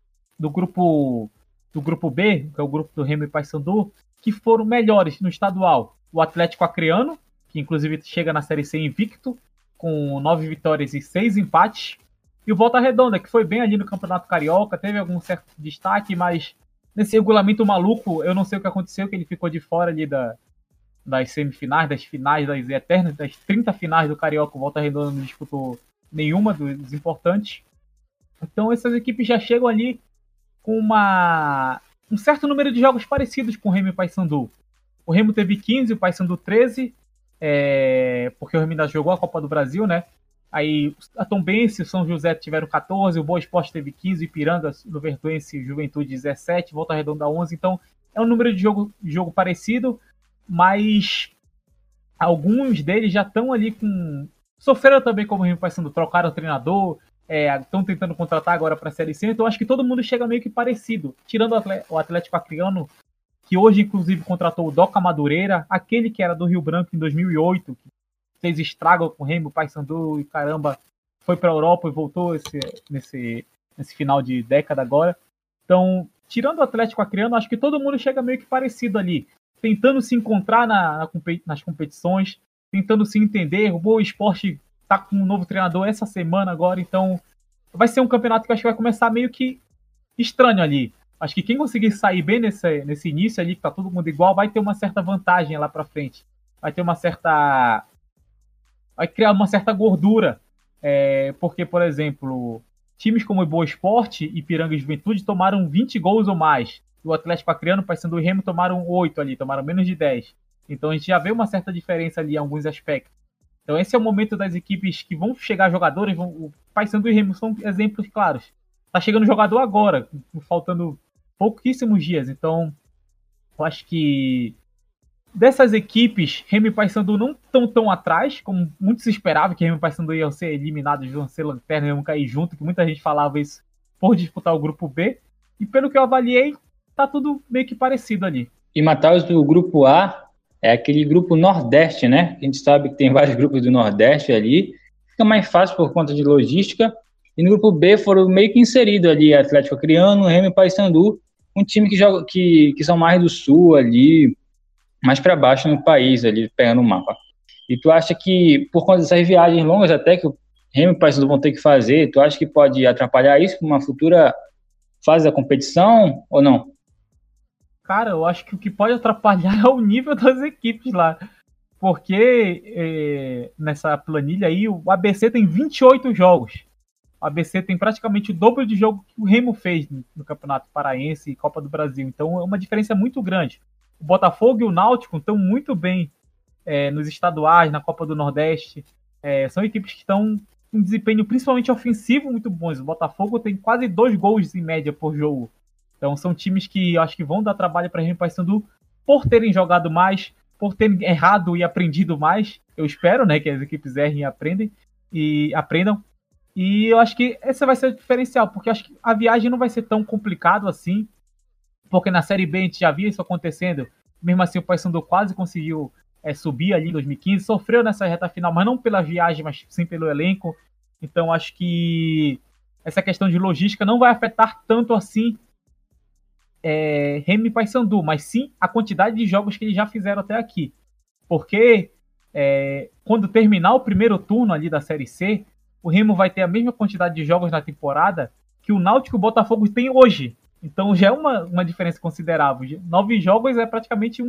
S4: grupo B, que é o grupo do Remo e Paysandu, que foram melhores no estadual. O Atlético Acreano, que inclusive chega na Série C invicto, com 9 vitórias e 6 empates. E o Volta Redonda, que foi bem ali no Campeonato Carioca, teve algum certo destaque, mas nesse regulamento maluco, eu não sei o que aconteceu, que ele ficou de fora ali das semifinais, das finais, das eternas, das 30 finais do Carioca. O Volta Redonda não disputou nenhuma dos importantes. Então essas equipes já chegam ali com um certo número de jogos parecidos com o Remo e Paysandu. O Remo teve 15, o Paysandu 13, porque o Remo ainda jogou a Copa do Brasil, né? Aí a Tombense e o São José tiveram 14, o Boa Esporte teve 15, o Ipiranga, o Luverdense e o Juventude 17, Volta Redonda 11. Então é um número de jogo parecido, mas alguns deles já estão ali com... Sofreram também como o Remo e Paysandu, trocaram o treinador, estão tentando contratar agora para a Série C, então acho que todo mundo chega meio que parecido, tirando o Atlético Acreano, que hoje inclusive contratou o Doca Madureira, aquele que era do Rio Branco em 2008, que fez estrago com o Remo, Paysandu e caramba, foi para a Europa e voltou nesse final de década agora. Então tirando o Atlético Acreano, acho que todo mundo chega meio que parecido ali, tentando se encontrar nas competições, tentando se entender. O Boa Esporte tá com um novo treinador essa semana agora, então vai ser um campeonato que eu acho que vai começar meio que estranho ali. Acho que quem conseguir sair bem nesse início ali, que tá todo mundo igual, vai ter uma certa vantagem lá pra frente. Vai criar uma certa gordura. Porque, por exemplo, times como o Boa Esporte, Ipiranga e Juventude tomaram 20 gols ou mais. O Atlético Acreano, Paysandu e Remo tomaram 8 ali, tomaram menos de 10. Então a gente já vê uma certa diferença ali em alguns aspectos. Então esse é o momento das equipes que vão chegar jogadores. O Paysandu e Remo são exemplos claros. Tá chegando jogador agora, faltando pouquíssimos dias. Então eu acho que dessas equipes, Remo e Paysandu não estão tão atrás, como muito se esperava, que Remo e Paysandu iam ser eliminados, iam ser lanterna, iam cair junto, que muita gente falava isso por disputar o grupo B. E pelo que eu avaliei, tá tudo meio que parecido ali.
S2: E Mataus, do grupo A é aquele grupo Nordeste, né? A gente sabe que tem vários grupos do Nordeste ali. Fica mais fácil por conta de logística. E no grupo B foram meio que inseridos ali Atlético Acreano, Remo e Paysandu, um time que são mais do Sul ali, mais para baixo no país, ali, pegando o mapa. E tu acha que, por conta dessas viagens longas até que o Remo e o Paysandu vão ter que fazer, tu acha que pode atrapalhar isso para uma futura fase da competição ou não?
S4: Cara, eu acho que o que pode atrapalhar é o nível das equipes lá. Porque nessa planilha aí, o ABC tem 28 jogos. O ABC tem praticamente o dobro de jogo que o Remo fez no Campeonato Paraense e Copa do Brasil. Então é uma diferença muito grande. O Botafogo e o Náutico estão muito bem nos estaduais, na Copa do Nordeste. São equipes que estão com um desempenho principalmente ofensivo muito bons. O Botafogo tem quase 2 gols em média por jogo. Então são times que eu acho que vão dar trabalho para a Remo e Paysandu por terem jogado mais, por terem errado e aprendido mais. Eu espero, né, que as equipes errem e aprendam. E eu acho que esse vai ser o diferencial, porque eu acho que a viagem não vai ser tão complicado assim, porque na Série B a gente já via isso acontecendo. Mesmo assim, o Paysandu quase conseguiu subir ali em 2015, sofreu nessa reta final, mas não pela viagem, mas sim pelo elenco. Então acho que essa questão de logística não vai afetar tanto assim Remo e Paysandu, mas sim a quantidade de jogos que eles já fizeram até aqui. Porque quando terminar o primeiro turno ali da Série C, o Remo vai ter a mesma quantidade de jogos na temporada que o Náutico e o Botafogo têm hoje. Então já é uma diferença considerável. 9 jogos é praticamente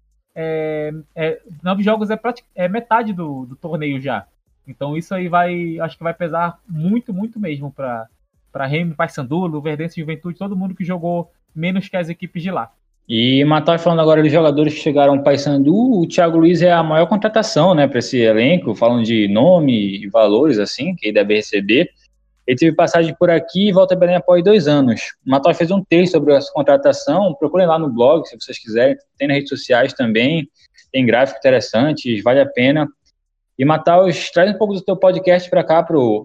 S4: 9 jogos é metade do torneio já. Então isso aí acho que vai pesar muito, muito mesmo para Remo, Paysandu, Luverdense, Juventude, todo mundo que jogou menos que as equipes de lá.
S2: E Matai, falando agora dos jogadores que chegaram ao Paysandu, o Thiago Luiz é a maior contratação, né, para esse elenco, falando de nome e valores assim que ele deve receber. Ele teve passagem por aqui e volta a Belém após 2 anos. O Matai fez um texto sobre essa contratação, procurem lá no blog se vocês quiserem, tem nas redes sociais também, tem gráficos interessantes, vale a pena. E Matheus, traz um pouco do teu podcast para cá, um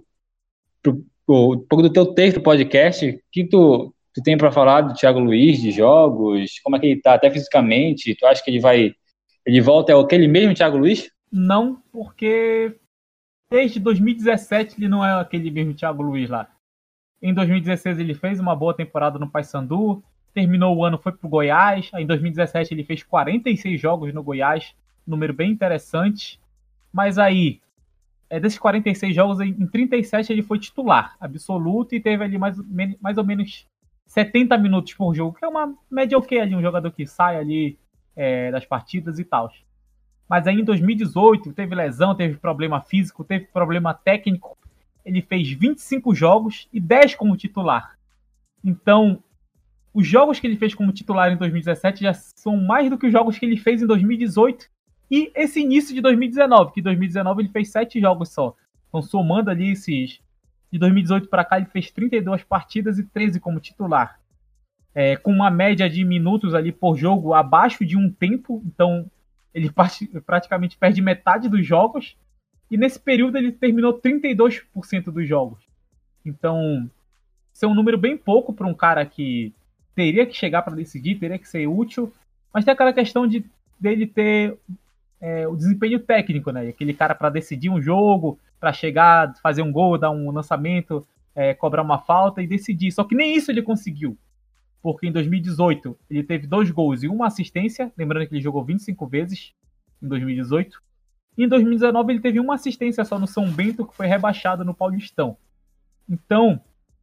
S2: pouco do teu texto do podcast. O que tu tem para falar do Thiago Luiz, de jogos? Como é que ele tá, até fisicamente? Tu acha que ele volta aquele mesmo Thiago Luiz?
S4: Não, porque desde 2017 ele não é aquele mesmo Thiago Luiz lá. Em 2016 ele fez uma boa temporada no Paysandu, terminou o ano, foi pro Goiás. Aí em 2017 ele fez 46 jogos no Goiás, número bem interessante. Mas aí, desses 46 jogos, em 37 ele foi titular absoluto e teve ali mais ou menos 70 minutos por jogo, que é uma média ok ali, um jogador que sai ali das partidas e tal. Mas aí em 2018 teve lesão, teve problema físico, teve problema técnico. Ele fez 25 jogos e 10 como titular. Então, os jogos que ele fez como titular em 2017 já são mais do que os jogos que ele fez em 2018 e esse início de 2019, que em 2019 ele fez 7 jogos só. Então, somando ali esses... De 2018 para cá, ele fez 32 partidas e 13 como titular. Com uma média de minutos ali por jogo abaixo de um tempo. Então, ele praticamente perde metade dos jogos. E nesse período, ele terminou 32% dos jogos. Então, isso é um número bem pouco para um cara que teria que chegar para decidir, teria que ser útil. Mas tem aquela questão dele ter o desempenho técnico, né? Aquele cara para decidir um jogo, para chegar, fazer um gol, dar um lançamento, cobrar uma falta e decidir. Só que nem isso ele conseguiu. porque em 2018 ele teve 2 gols e 1 assistência, lembrando que ele jogou 25 vezes em 2018. E em 2019 ele teve 1 assistência só no São Bento, que foi rebaixado no Paulistão. Então,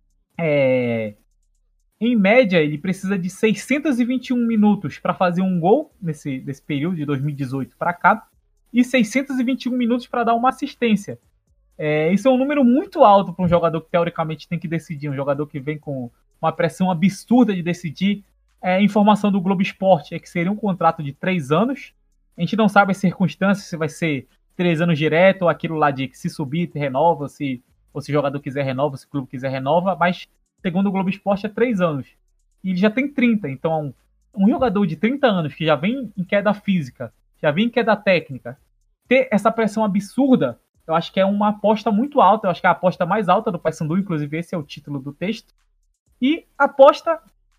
S4: em média, ele precisa de 621 minutos para fazer um gol nesse período de 2018 para cá e 621 minutos para dar uma assistência. Isso é um número muito alto para um jogador que teoricamente tem que decidir, um jogador que vem com uma pressão absurda de decidir. A informação do Globo Esporte é que seria um contrato de 3 anos. A gente não sabe as circunstâncias, se vai ser 3 anos direto ou aquilo lá de que se subir, renova, ou se o jogador quiser renova, se o clube quiser renova, mas segundo o Globo Esporte é 3 anos. E ele já tem 30, então um jogador de 30 anos que já vem em queda física, já vem em queda técnica, ter essa pressão absurda, eu acho que é uma aposta muito alta, eu acho que é a aposta mais alta do Paysandu, inclusive esse é o título do texto. E aposta,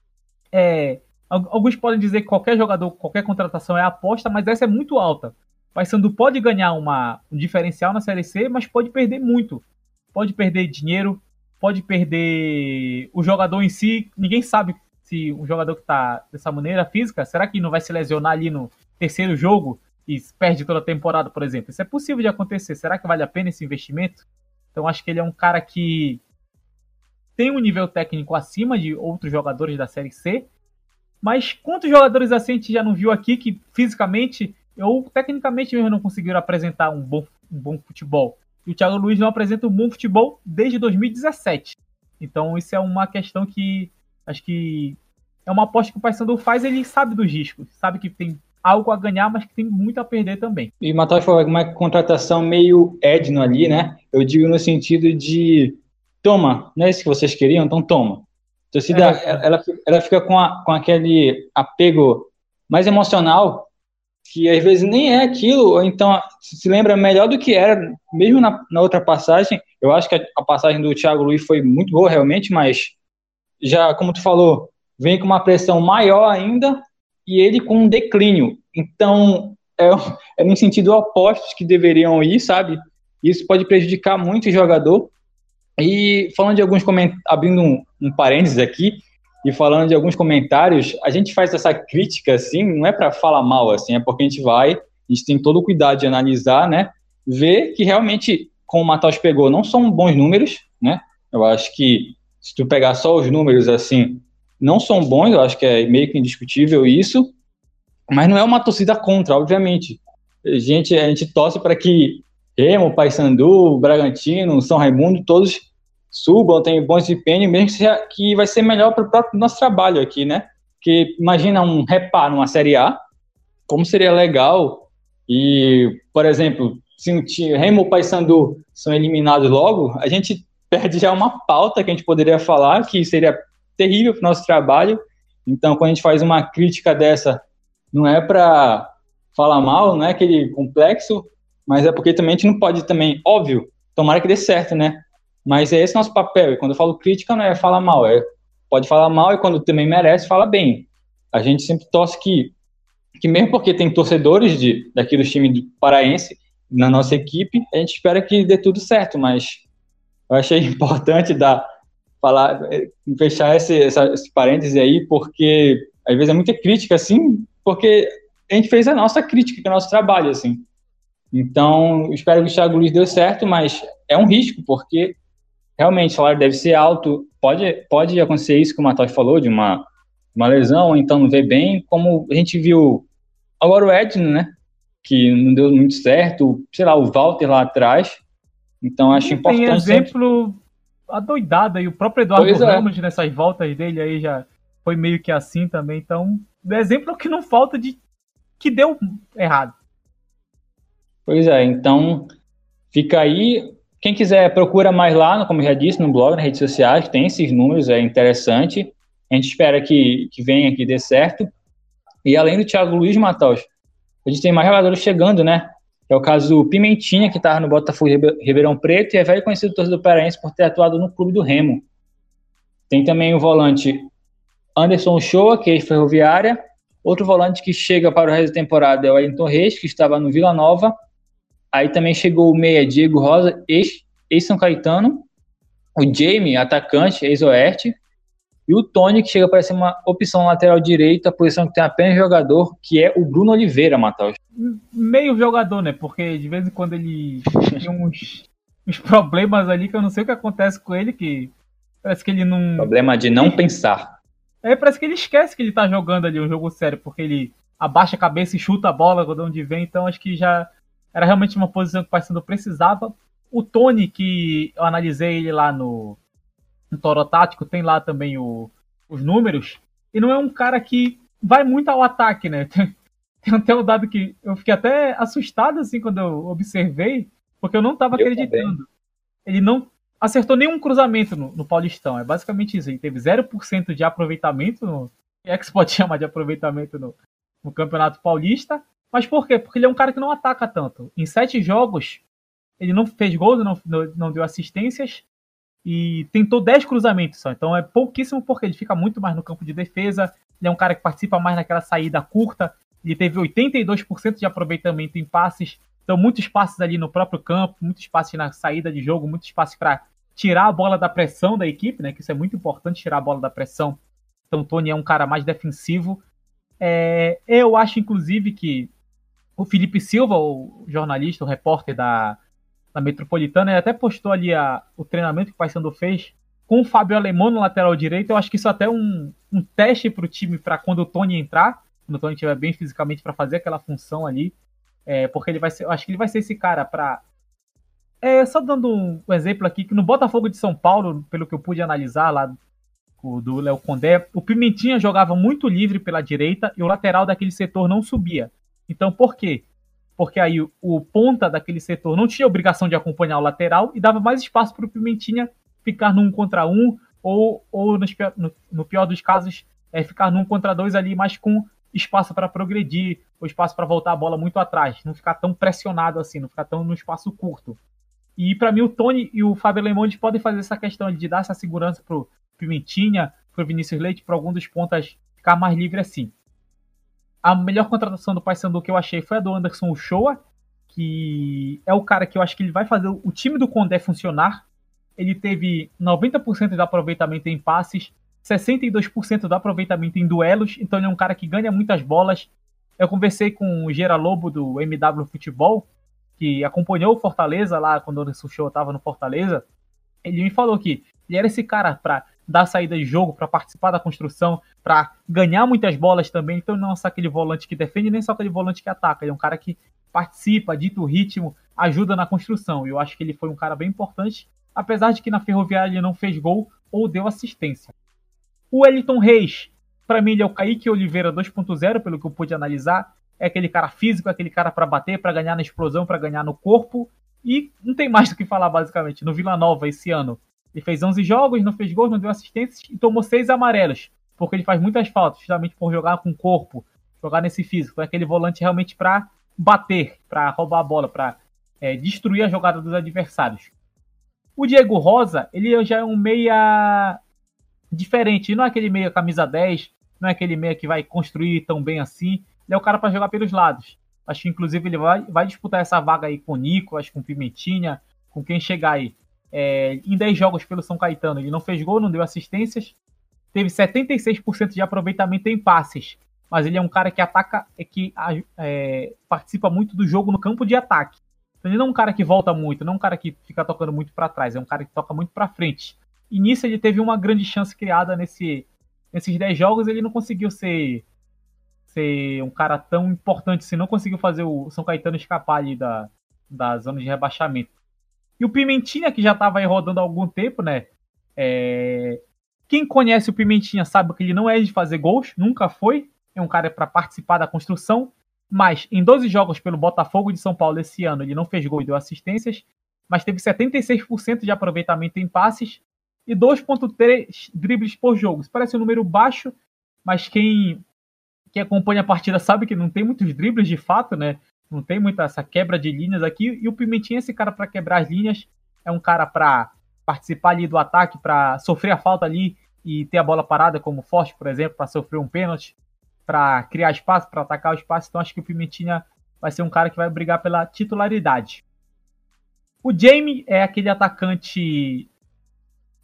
S4: alguns podem dizer que qualquer jogador, qualquer contratação é aposta, mas essa é muito alta. O Paysandu pode ganhar um diferencial na Série C, mas pode perder muito. Pode perder dinheiro, pode perder o jogador em si. Ninguém sabe se um jogador que está dessa maneira física, será que não vai se lesionar ali no terceiro jogo e perde toda a temporada, por exemplo? Isso é possível de acontecer. Será que vale a pena esse investimento? Então acho que ele é um cara que tem um nível técnico acima de outros jogadores da Série C, mas quantos jogadores assim a gente já não viu aqui que fisicamente ou tecnicamente mesmo não conseguiram apresentar um bom futebol? E o Thiago Luiz não apresenta um bom futebol desde 2017. Então isso é uma questão que acho que é uma aposta que o Paysandu faz, ele sabe dos riscos, sabe que tem algo a ganhar, mas que tem muito a perder também.
S2: E o Matheus falou uma contratação meio Edno ali, né? Eu digo no sentido de toma, não é isso que vocês queriam? Então toma. A torcida, ela fica com aquele apego mais emocional, que às vezes nem é aquilo, ou então se lembra melhor do que era, mesmo na outra passagem. Eu acho que a passagem do Thiago Luiz foi muito boa realmente, mas já, como tu falou, vem com uma pressão maior ainda, e ele com um declínio. Então, é no sentido oposto que deveriam ir, sabe? Isso pode prejudicar muito o jogador. E falando de alguns comentários, abrindo um parênteses aqui, e falando de alguns comentários, a gente faz essa crítica, assim, não é para falar mal, assim, é porque a gente tem todo o cuidado de analisar, né? Ver que realmente, como o Matheus pegou, não são bons números, né? Eu acho que, se tu pegar só os números, assim, não são bons, eu acho que é meio que indiscutível isso, mas não é uma torcida contra, obviamente. A gente torce para que Remo, Paysandu, Bragantino, São Raimundo, todos subam, tenham bons desempenhos, mesmo que vai ser melhor para o próprio nosso trabalho aqui, né? Porque imagina um reparo numa Série A, como seria legal, e, por exemplo, se o Remo ou Paysandu são eliminados logo, a gente perde já uma pauta que a gente poderia falar, que seria terrível para o nosso trabalho. Então, quando a gente faz uma crítica dessa, não é para falar mal, não é aquele complexo, mas é porque também a gente não pode também, óbvio, tomara que dê certo, né? Mas é esse nosso papel, e quando eu falo crítica não é falar mal, pode falar mal e quando também merece, fala bem. A gente sempre torce que mesmo porque tem torcedores daqui do time do Paraense na nossa equipe, a gente espera que dê tudo certo, mas eu achei importante fechar esse parêntese aí, porque às vezes é muita crítica, assim, porque a gente fez a nossa crítica, que é o nosso trabalho, assim. Então, eu espero que o Thiago Luiz dê certo, mas é um risco, porque realmente o salário deve ser alto, pode acontecer isso que o Matheus falou, de uma lesão, ou então não vê bem, como a gente viu agora o Edno, né, que não deu muito certo, sei lá, o Walter lá atrás. Então acho importante.
S4: Tem exemplo adoidado aí, o próprio Eduardo Ramos nessas voltas dele aí já foi meio que assim também. Então, o exemplo é o que não falta de que deu errado.
S2: Pois é, então fica aí. Quem quiser, procura mais lá, como eu já disse, no blog, nas redes sociais, tem esses números, é interessante. A gente espera que venha, que dê certo. E além do Thiago Luiz, Matheus, a gente tem mais jogadores chegando, né? É o caso do Pimentinha, que estava no Botafogo Ribeirão Preto e é velho conhecido do torcedor paraense por ter atuado no clube do Remo. Tem também o volante Anderson Shoa, que é ex-Ferroviária. Outro volante que chega para o resto da temporada é o Wellington Reis, que estava no Vila Nova. Aí também chegou o meia Diego Rosa, ex-São Caetano. O Jamie, atacante, ex-Oeste. E o Tony, que chega para ser uma opção lateral direita, posição que tem apenas jogador, que é o Bruno Oliveira, Matheus.
S4: Meio jogador, né? Porque de vez em quando ele tem uns problemas ali que eu não sei o que acontece com ele, que parece que ele não...
S2: Problema de não pensar.
S4: Parece que ele esquece que ele tá jogando ali um jogo sério, porque ele abaixa a cabeça e chuta a bola de onde vem, então acho que já era realmente uma posição que o Paysandu precisava. O Tony, que eu analisei ele lá no Toro Tático, tem lá também os números, e não é um cara que vai muito ao ataque, né? Tem até um dado que eu fiquei até assustado assim quando eu observei, porque eu não estava acreditando.
S2: Também.
S4: Ele não acertou nenhum cruzamento no Paulistão, é basicamente isso. Ele teve 0% de aproveitamento, é que se pode chamar de aproveitamento no Campeonato Paulista. Mas por quê? Porque ele é um cara que não ataca tanto. Em 7 jogos, ele não fez gols, não deu assistências, e tentou 10 cruzamentos só. Então é pouquíssimo, porque ele fica muito mais no campo de defesa. Ele é um cara que participa mais naquela saída curta. Ele teve 82% de aproveitamento em passes. Então muitos passes ali no próprio campo, muitos passes na saída de jogo, muitos passes para tirar a bola da pressão da equipe, né? Que isso é muito importante, tirar a bola da pressão. Então o Tony é um cara mais defensivo. Eu acho, inclusive, que o Felipe Silva, o jornalista, o repórter da Metropolitana, ele até postou ali o treinamento que o Paysandu fez com o Fábio Alemão no lateral direito. Eu acho que isso até é um teste para o time, para quando o Tony entrar, quando o Tony estiver bem fisicamente para fazer aquela função ali, porque ele vai ser, eu acho que ele vai ser esse cara para... só dando um exemplo aqui, que no Botafogo de São Paulo, pelo que eu pude analisar lá do Léo Condé, o Pimentinha jogava muito livre pela direita e o lateral daquele setor não subia. Então, por quê? Porque aí o ponta daquele setor não tinha obrigação de acompanhar o lateral e dava mais espaço para o Pimentinha ficar no 1 contra 1 ou no pior dos casos, ficar no 1 contra 2 ali, mas com espaço para progredir, ou espaço para voltar a bola muito atrás, não ficar tão pressionado assim, não ficar tão no espaço curto. E para mim o Tony e o Fábio Alemão podem fazer essa questão de dar essa segurança pro Pimentinha, pro Vinícius Leite, para algum dos pontas ficar mais livre assim. A melhor contratação do Paysandu que eu achei foi a do Anderson Uchoa, que é o cara que eu acho que ele vai fazer o time do Condé funcionar. Ele teve 90% de aproveitamento em passes, 62% de aproveitamento em duelos, então ele é um cara que ganha muitas bolas. Eu conversei com o Gera Lobo do MW Futebol, que acompanhou o Fortaleza lá quando o Anderson Uchoa estava no Fortaleza. Ele me falou que ele era esse cara para dar saída de jogo, para participar da construção, para ganhar muitas bolas também. Então não é só aquele volante que defende, nem só aquele volante que ataca. Ele é um cara que participa, dita o ritmo, ajuda na construção. Eu acho que ele foi um cara bem importante, apesar de que na Ferroviária ele não fez gol ou deu assistência. O Wellington Reis, para mim ele é o Kaique Oliveira 2.0, pelo que eu pude analisar. É aquele cara físico, aquele cara para bater, para ganhar na explosão, para ganhar no corpo. E não tem mais do que falar, basicamente. No Vila Nova, esse ano, ele fez 11 jogos, não fez gols, não deu assistências e tomou 6 amarelos, porque ele faz muitas faltas, justamente por jogar com o corpo, jogar nesse físico. É aquele volante realmente para bater, para roubar a bola, para destruir a jogada dos adversários. O Diego Rosa, ele já é um meia diferente. Não é aquele meia camisa 10, não é aquele meia que vai construir tão bem assim. Ele é o cara para jogar pelos lados. Acho que, inclusive, ele vai disputar essa vaga aí com o Nico, acho que com o Pimentinha, com quem chegar aí. Em 10 jogos pelo São Caetano, ele não fez gol, não deu assistências, teve 76% de aproveitamento em passes, mas ele é um cara que ataca, que participa muito do jogo no campo de ataque. Então ele não é um cara que volta muito, não é um cara que fica tocando muito para trás, é um cara que toca muito para frente. E nisso ele teve uma grande chance criada nesses 10 jogos, ele não conseguiu ser um cara tão importante, se não conseguiu fazer o São Caetano escapar ali da zona de rebaixamento. E o Pimentinha, que já estava aí rodando há algum tempo, né? Quem conhece o Pimentinha sabe que ele não é de fazer gols, nunca foi. É um cara para participar da construção. Mas em 12 jogos pelo Botafogo de São Paulo esse ano, ele não fez gol e deu assistências. Mas teve 76% de aproveitamento em passes e 2,3 dribles por jogo. Isso parece um número baixo, mas quem acompanha a partida sabe que não tem muitos dribles de fato, né? Não tem muita essa quebra de linhas aqui. E o Pimentinha é esse cara para quebrar as linhas. É um cara para participar ali do ataque, para sofrer a falta ali e ter a bola parada, como o Forte, por exemplo, para sofrer um pênalti, para criar espaço, para atacar o espaço. Então acho que o Pimentinha vai ser um cara que vai brigar pela titularidade. O Jamie é aquele atacante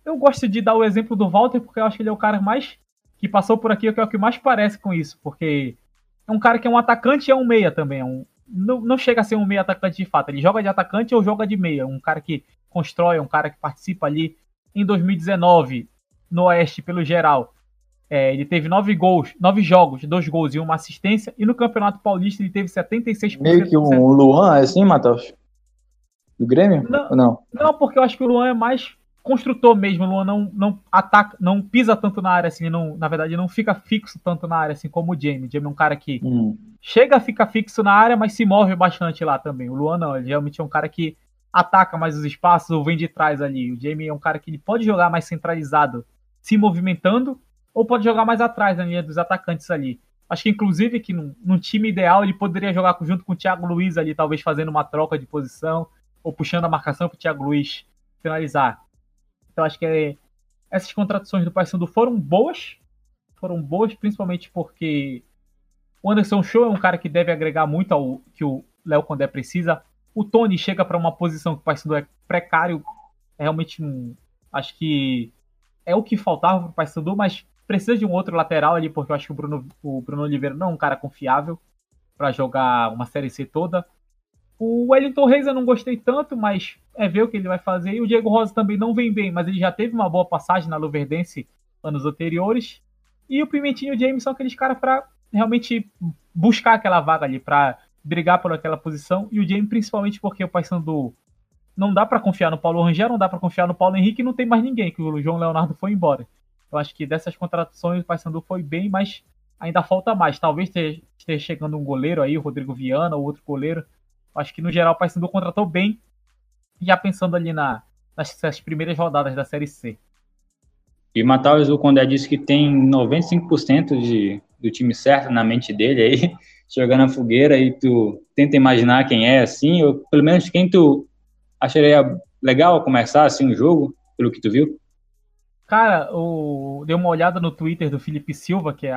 S4: Eu gosto de dar o exemplo do Walter, porque eu acho que ele é o cara mais que passou por aqui, que é o que mais parece com isso, porque é um cara que é um atacante e é um meia também. Não chega a ser um meia atacante de fato. Ele joga de atacante ou joga de meia. Um cara que constrói, um cara que participa ali. Em 2019, no Oeste, pelo geral, ele teve 9 jogos, 2 gols e 1 assistência. E no Campeonato Paulista ele teve 76%.
S2: Meio que um Luan, assim, Matheus? Do Grêmio? Ou não?
S4: Não, porque eu acho que o Luan é mais construtor mesmo. O Luan não ataca, não pisa tanto na área assim, na verdade não fica fixo tanto na área assim como o Jamie. O Jamie é um cara que chega a ficar fixo na área, mas se move bastante lá também. O Luan não, ele realmente é um cara que ataca mais os espaços ou vem de trás ali. O Jamie é um cara que ele pode jogar mais centralizado, se movimentando, ou pode jogar mais atrás na linha dos atacantes ali. Acho que inclusive que num time ideal ele poderia jogar junto com o Thiago Luiz ali, talvez fazendo uma troca de posição, ou puxando a marcação para o Thiago Luiz finalizar. Então acho que essas contratações do Paysandu foram boas, principalmente porque o Anderson Show é um cara que deve agregar muito ao que o Léo Condé precisa. O Tony chega para uma posição que o Paysandu é precário, realmente acho que é o que faltava para o Paysandu, mas precisa de um outro lateral ali, porque eu acho que o Bruno Oliveira não é um cara confiável para jogar uma Série C toda. O Wellington Reis eu não gostei tanto, mas é ver o que ele vai fazer. E o Diego Rosa também não vem bem, mas ele já teve uma boa passagem na Luverdense anos anteriores. E o Pimentinho e o James são aqueles caras para realmente buscar aquela vaga ali, para brigar por aquela posição. E o James principalmente porque o Paysandu não dá para confiar no Paulo Rangel, não dá para confiar no Paulo Henrique e não tem mais ninguém, que o João Leonardo foi embora. Eu acho que dessas contratações o Paysandu foi bem, mas ainda falta mais. Talvez esteja chegando um goleiro aí, o Rodrigo Viana ou outro goleiro. Acho que no geral o Paysandu contratou bem, já pensando ali nas primeiras rodadas da Série C.
S2: E Matheus, o Condé disse que tem 95% do time certo na mente dele aí, jogando a fogueira, e tu tenta imaginar quem é assim, ou pelo menos quem tu acharia legal começar assim o jogo, pelo que tu viu?
S4: Cara, dei uma olhada no Twitter do Felipe Silva, que é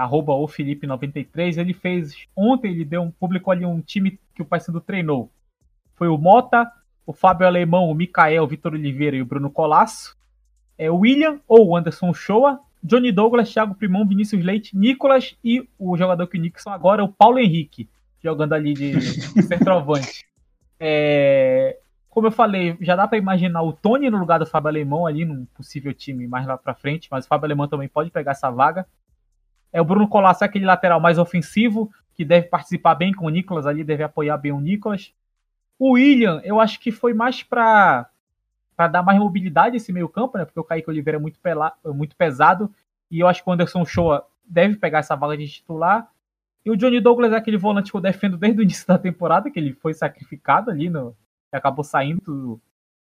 S4: @ofelipe93. Ontem ele publicou ali um time que o Paysandu treinou. Foi o Mota, o Fábio Alemão, o Mikael, o Vitor Oliveira e o Bruno Colasso. O William ou Anderson Shoa, Johnny Douglas, Thiago Primão, Vinícius Leite, Nicolas e o jogador que o Nixon agora, o Paulo Henrique, jogando ali de centroavante. Como eu falei, já dá para imaginar o Tony no lugar do Fábio Alemão ali, num possível time mais lá para frente, mas o Fábio Alemão também pode pegar essa vaga. O Bruno Colasso é aquele lateral mais ofensivo, que deve participar bem com o Nicolas ali, deve apoiar bem o Nicolas. O William, eu acho que foi mais para dar mais mobilidade a esse meio campo, né? Porque o Kaique Oliveira é muito pesado, e eu acho que o Anderson Shoa deve pegar essa vaga de titular. E o Johnny Douglas é aquele volante que eu defendo desde o início da temporada, que ele foi sacrificado ali, acabou saindo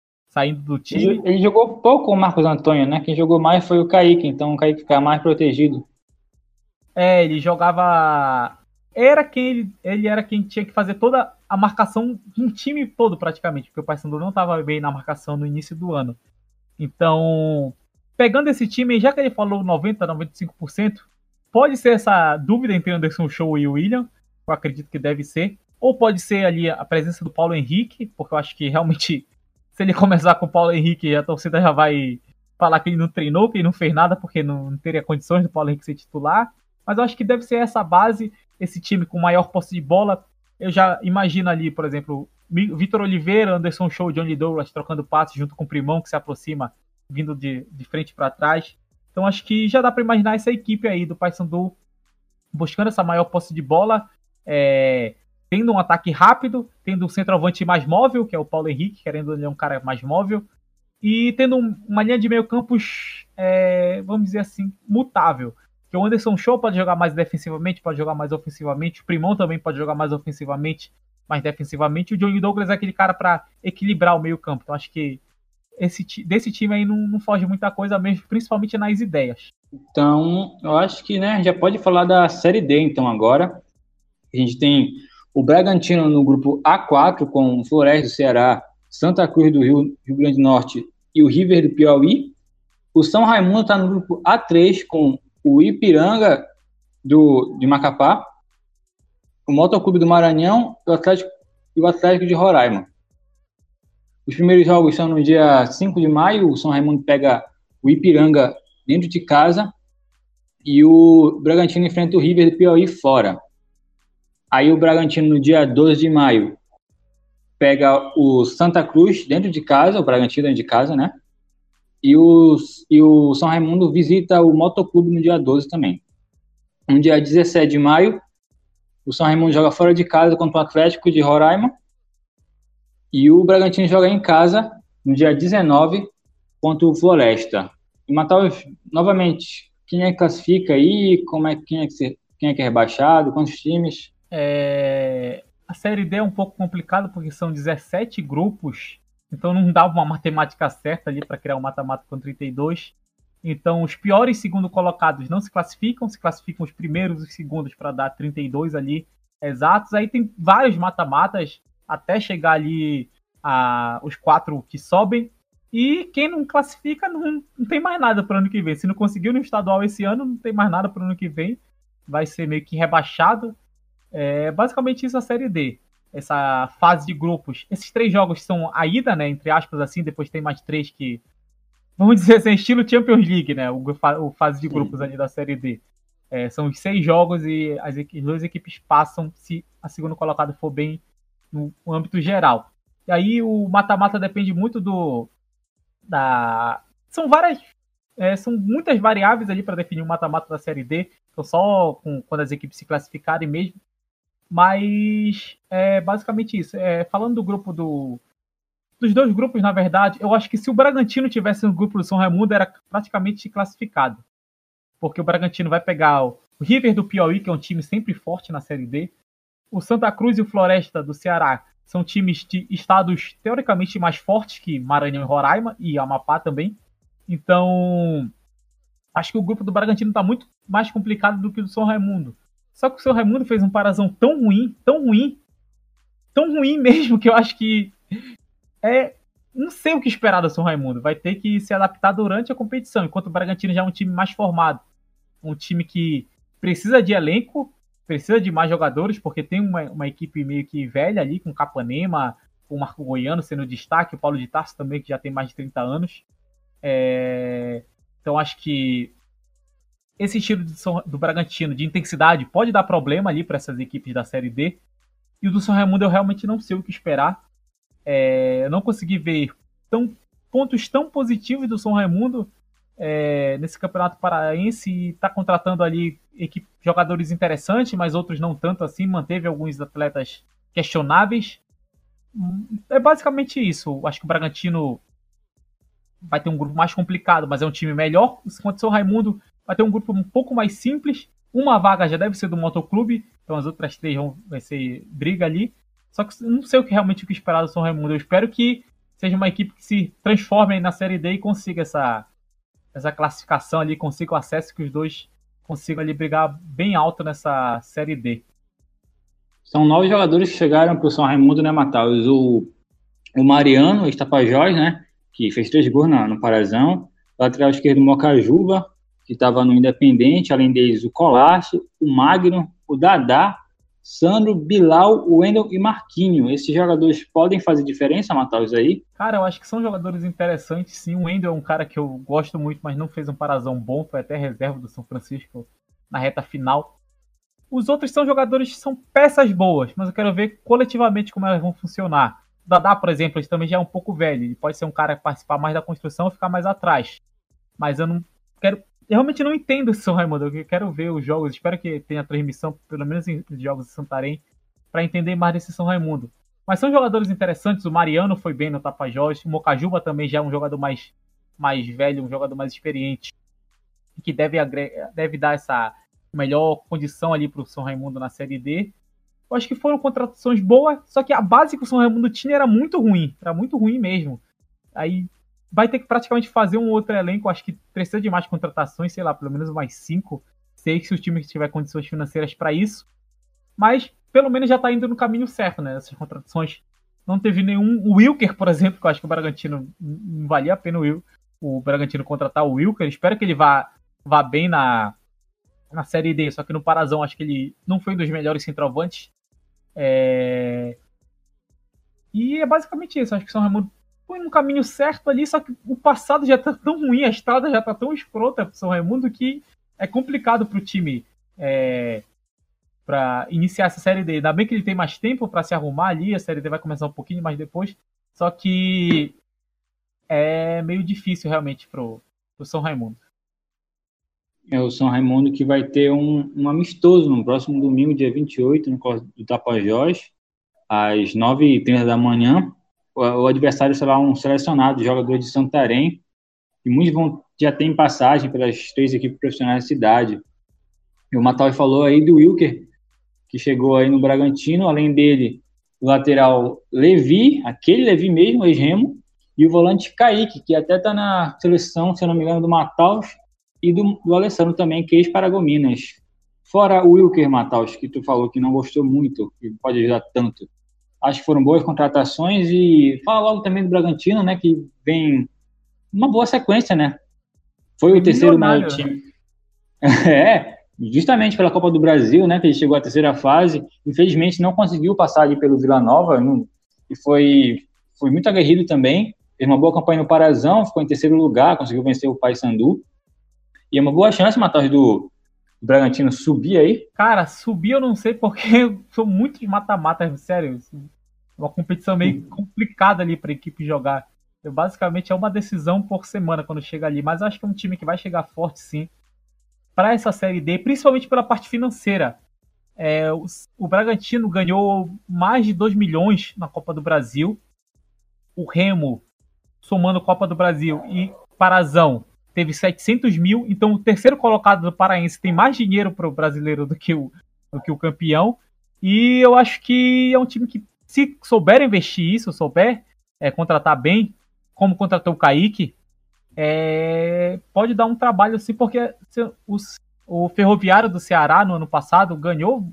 S4: do time.
S2: Ele jogou pouco com o Marcos Antônio, né? Quem jogou mais foi o Kaique, então o Kaique fica mais protegido.
S4: Ele jogava... ele era quem tinha que fazer toda a marcação de um time todo, praticamente, porque o Paysandu não estava bem na marcação no início do ano. Então, pegando esse time, já que ele falou 90%, 95%, pode ser essa dúvida entre Anderson Show e o William, eu acredito que deve ser. Ou pode ser ali a presença do Paulo Henrique, porque eu acho que realmente, se ele começar com o Paulo Henrique, a torcida já vai falar que ele não treinou, que ele não fez nada, porque não teria condições do Paulo Henrique ser titular. Mas eu acho que deve ser essa base, esse time com maior posse de bola. Eu já imagino ali, por exemplo, Vitor Oliveira, Anderson Show, Johnny Douglas trocando passes junto com o Primão, que se aproxima, vindo de frente para trás. Então acho que já dá para imaginar essa equipe aí do Paysandu buscando essa maior posse de bola, tendo um ataque rápido, tendo um centroavante mais móvel, que é o Paulo Henrique, querendo ele é um cara mais móvel, e tendo uma linha de meio campos, vamos dizer assim, mutável. Que o Anderson Show pode jogar mais defensivamente, pode jogar mais ofensivamente, o Primão também pode jogar mais ofensivamente, mais defensivamente, e o Johnny Douglas é aquele cara para equilibrar o meio campo. Então acho que desse time aí não foge muita coisa mesmo, principalmente nas ideias.
S2: Então, eu acho que, né, já pode falar da Série D, então, agora. A gente tem o Bragantino no grupo A4, com o Floresta do Ceará, Santa Cruz do Rio Grande do Norte e o River do Piauí. O São Raimundo está no grupo A3, com o Ipiranga de Macapá, o Motoclube do Maranhão e o Atlético de Roraima. Os primeiros jogos são no dia 5 de maio, o São Raimundo pega o Ipiranga dentro de casa e o Bragantino enfrenta o River do Piauí fora. Aí o Bragantino, no dia 12 de maio, pega o Santa Cruz dentro de casa, o Bragantino dentro de casa, né? E o São Raimundo visita o Motoclube no dia 12 também. No dia 17 de maio, o São Raimundo joga fora de casa contra o Atlético de Roraima. E o Bragantino joga em casa no dia 19 contra o Floresta. E Mataus, novamente, quem é que classifica aí? Quem é que é rebaixado? Quantos times?
S4: A Série D é um pouco complicado porque são 17 grupos, então não dá uma matemática certa ali para criar um mata-mata com 32. Então os piores segundo colocados não se classificam os primeiros e os segundos para dar 32 ali exatos. Aí tem vários mata-matas até chegar ali os 4 que sobem. E quem não classifica não tem mais nada para o ano que vem. Se não conseguiu no estadual esse ano, não tem mais nada para o ano que vem. Vai ser meio que rebaixado. Basicamente isso a Série D. Essa fase de grupos. Esses 3 jogos são a ida, né? Entre aspas, assim. Depois tem mais 3 que, vamos dizer assim, estilo Champions League, né? O fase de grupos ali da Série D. São os 6 jogos e as 2 equipes passam se a segunda colocada for bem no âmbito geral. E aí o mata-mata depende muito São muitas variáveis ali para definir o mata-mata da Série D. Então só quando as equipes se classificarem mesmo. Mas é basicamente isso. Falando do grupo dos 2 grupos, na verdade, eu acho que se o Bragantino tivesse no grupo do São Raimundo, era praticamente classificado. Porque o Bragantino vai pegar o River do Piauí, que é um time sempre forte na Série D. O Santa Cruz e o Floresta do Ceará são times de estados teoricamente mais fortes que Maranhão e Roraima, e Amapá também. Então, acho que o grupo do Bragantino está muito mais complicado do que o do São Raimundo. Só que o São Raimundo fez um parazão tão ruim mesmo, que eu acho que não sei o que esperar do São Raimundo. Vai ter que se adaptar durante a competição, enquanto o Bragantino já é um time mais formado. Um time que precisa de elenco, precisa de mais jogadores, porque tem uma equipe meio que velha ali, com o Capanema, o Marco Goiano sendo destaque, o Paulo de Tarso também, que já tem mais de 30 anos. Então acho que esse estilo do Bragantino de intensidade pode dar problema ali para essas equipes da Série D. E o do São Raimundo eu realmente não sei o que esperar. Eu não consegui ver pontos tão positivos do São Raimundo nesse Campeonato Paraense. Está contratando ali jogadores interessantes, mas outros não tanto assim. Manteve alguns atletas questionáveis. É basicamente isso. Acho que o Bragantino vai ter um grupo mais complicado, mas é um time melhor. Enquanto o São Raimundo vai ter um grupo um pouco mais simples. Uma vaga já deve ser do Motoclube, então as outras 3 vai ser briga ali. Só que não sei realmente o que esperar do São Raimundo. Eu espero que seja uma equipe que se transforme na Série D e consiga essa classificação ali, consiga o acesso, que os 2 consigam ali brigar bem alto nessa Série D.
S2: São 9 jogadores que chegaram para o São Raimundo, né, Matheus? O Mariano, ex-Tapajós, né, que fez 3 gols no Parazão. Lateral esquerdo, Mocajuba, que estava no Independente. Além deles, o Colasso, o Magno, o Dadá, Sandro, Bilal, o Wendel e Marquinho. Esses jogadores podem fazer diferença, Matheus, aí?
S4: Cara, eu acho que são jogadores interessantes, sim. O Wendel é um cara que eu gosto muito, mas não fez um Parazão bom. Foi até reserva do São Francisco na reta final. Os outros são jogadores que são peças boas, mas eu quero ver coletivamente como elas vão funcionar. O Dadá, por exemplo, ele também já é um pouco velho. Ele pode ser um cara que participar mais da construção e ficar mais atrás. Mas eu não quero... Eu realmente não entendo esse São Raimundo. Eu quero ver os jogos. Espero que tenha transmissão, pelo menos em jogos de Santarém, para entender mais desse São Raimundo. Mas são jogadores interessantes. O Mariano foi bem no Tapajós. O Mocajuba também já é um jogador mais velho, um jogador mais experiente, que deve dar essa melhor condição ali para o São Raimundo na Série D. Eu acho que foram contratações boas, só que a base que o São Raimundo tinha era muito ruim mesmo. Aí vai ter que praticamente fazer um outro elenco. Acho que precisa de mais contratações, sei lá, pelo menos mais 5, 6, se o time tiver condições financeiras para isso. Mas pelo menos já está indo no caminho certo, né? Essas contratações. Não teve nenhum. O Wilker, por exemplo, que eu acho que o Bragantino não valia a pena o Bragantino contratar o Wilker. Espero que ele vá bem na Série D, só que no Parazão acho que ele não foi um dos melhores centroavantes. E é basicamente isso. Acho que o São Raimundo foi no caminho certo ali, só que o passado já tá tão ruim, a estrada já tá tão escrota pro São Raimundo que é complicado pro time para iniciar essa Série D. Ainda bem que ele tem mais tempo para se arrumar ali, a Série D vai começar um pouquinho mais depois, só que é meio difícil realmente pro São Raimundo.
S2: É o São Raimundo que vai ter um amistoso no próximo domingo, dia 28, no do Tapajós, às 9h30 da manhã. O adversário será um selecionado, jogador de Santarém, e muitos já têm passagem pelas 3 equipes profissionais da cidade. E o Matheus falou aí do Wilker, que chegou aí no Bragantino, além dele, o lateral Levi, aquele Levi mesmo, ex-Remo, e o volante Kaique, que até está na seleção, se eu não me engano, do Matheus, e do Alessandro também, que é ex-Paragominas. Fora o Wilker, Matheus, que tu falou que não gostou muito, que pode ajudar tanto. Acho que foram boas contratações, e fala logo também do Bragantino, né, que vem uma boa sequência, né? Foi o terceiro maior time. Justamente pela Copa do Brasil, né, que ele chegou à terceira fase. Infelizmente não conseguiu passar ali pelo Vila Nova, e foi muito aguerrido também. Fez uma boa campanha no Parazão, ficou em terceiro lugar, conseguiu vencer o Paysandu. E é uma boa chance, Matheus, do Bragantino subir aí.
S4: Cara, subir eu não sei porque eu sou muito de mata-mata, sério. Uma competição meio complicada ali para a equipe jogar. Basicamente é uma decisão por semana quando chega ali, mas eu acho que é um time que vai chegar forte sim para essa Série D, principalmente pela parte financeira. O Bragantino ganhou mais de 2 milhões na Copa do Brasil. O Remo, somando Copa do Brasil e Parazão, teve 700 mil. Então o terceiro colocado do Paraense tem mais dinheiro para o brasileiro do que o campeão. E eu acho que é um time que, se souber investir isso, souber contratar bem, como contratou o Kaique, pode dar um trabalho assim, porque o Ferroviário do Ceará no ano passado ganhou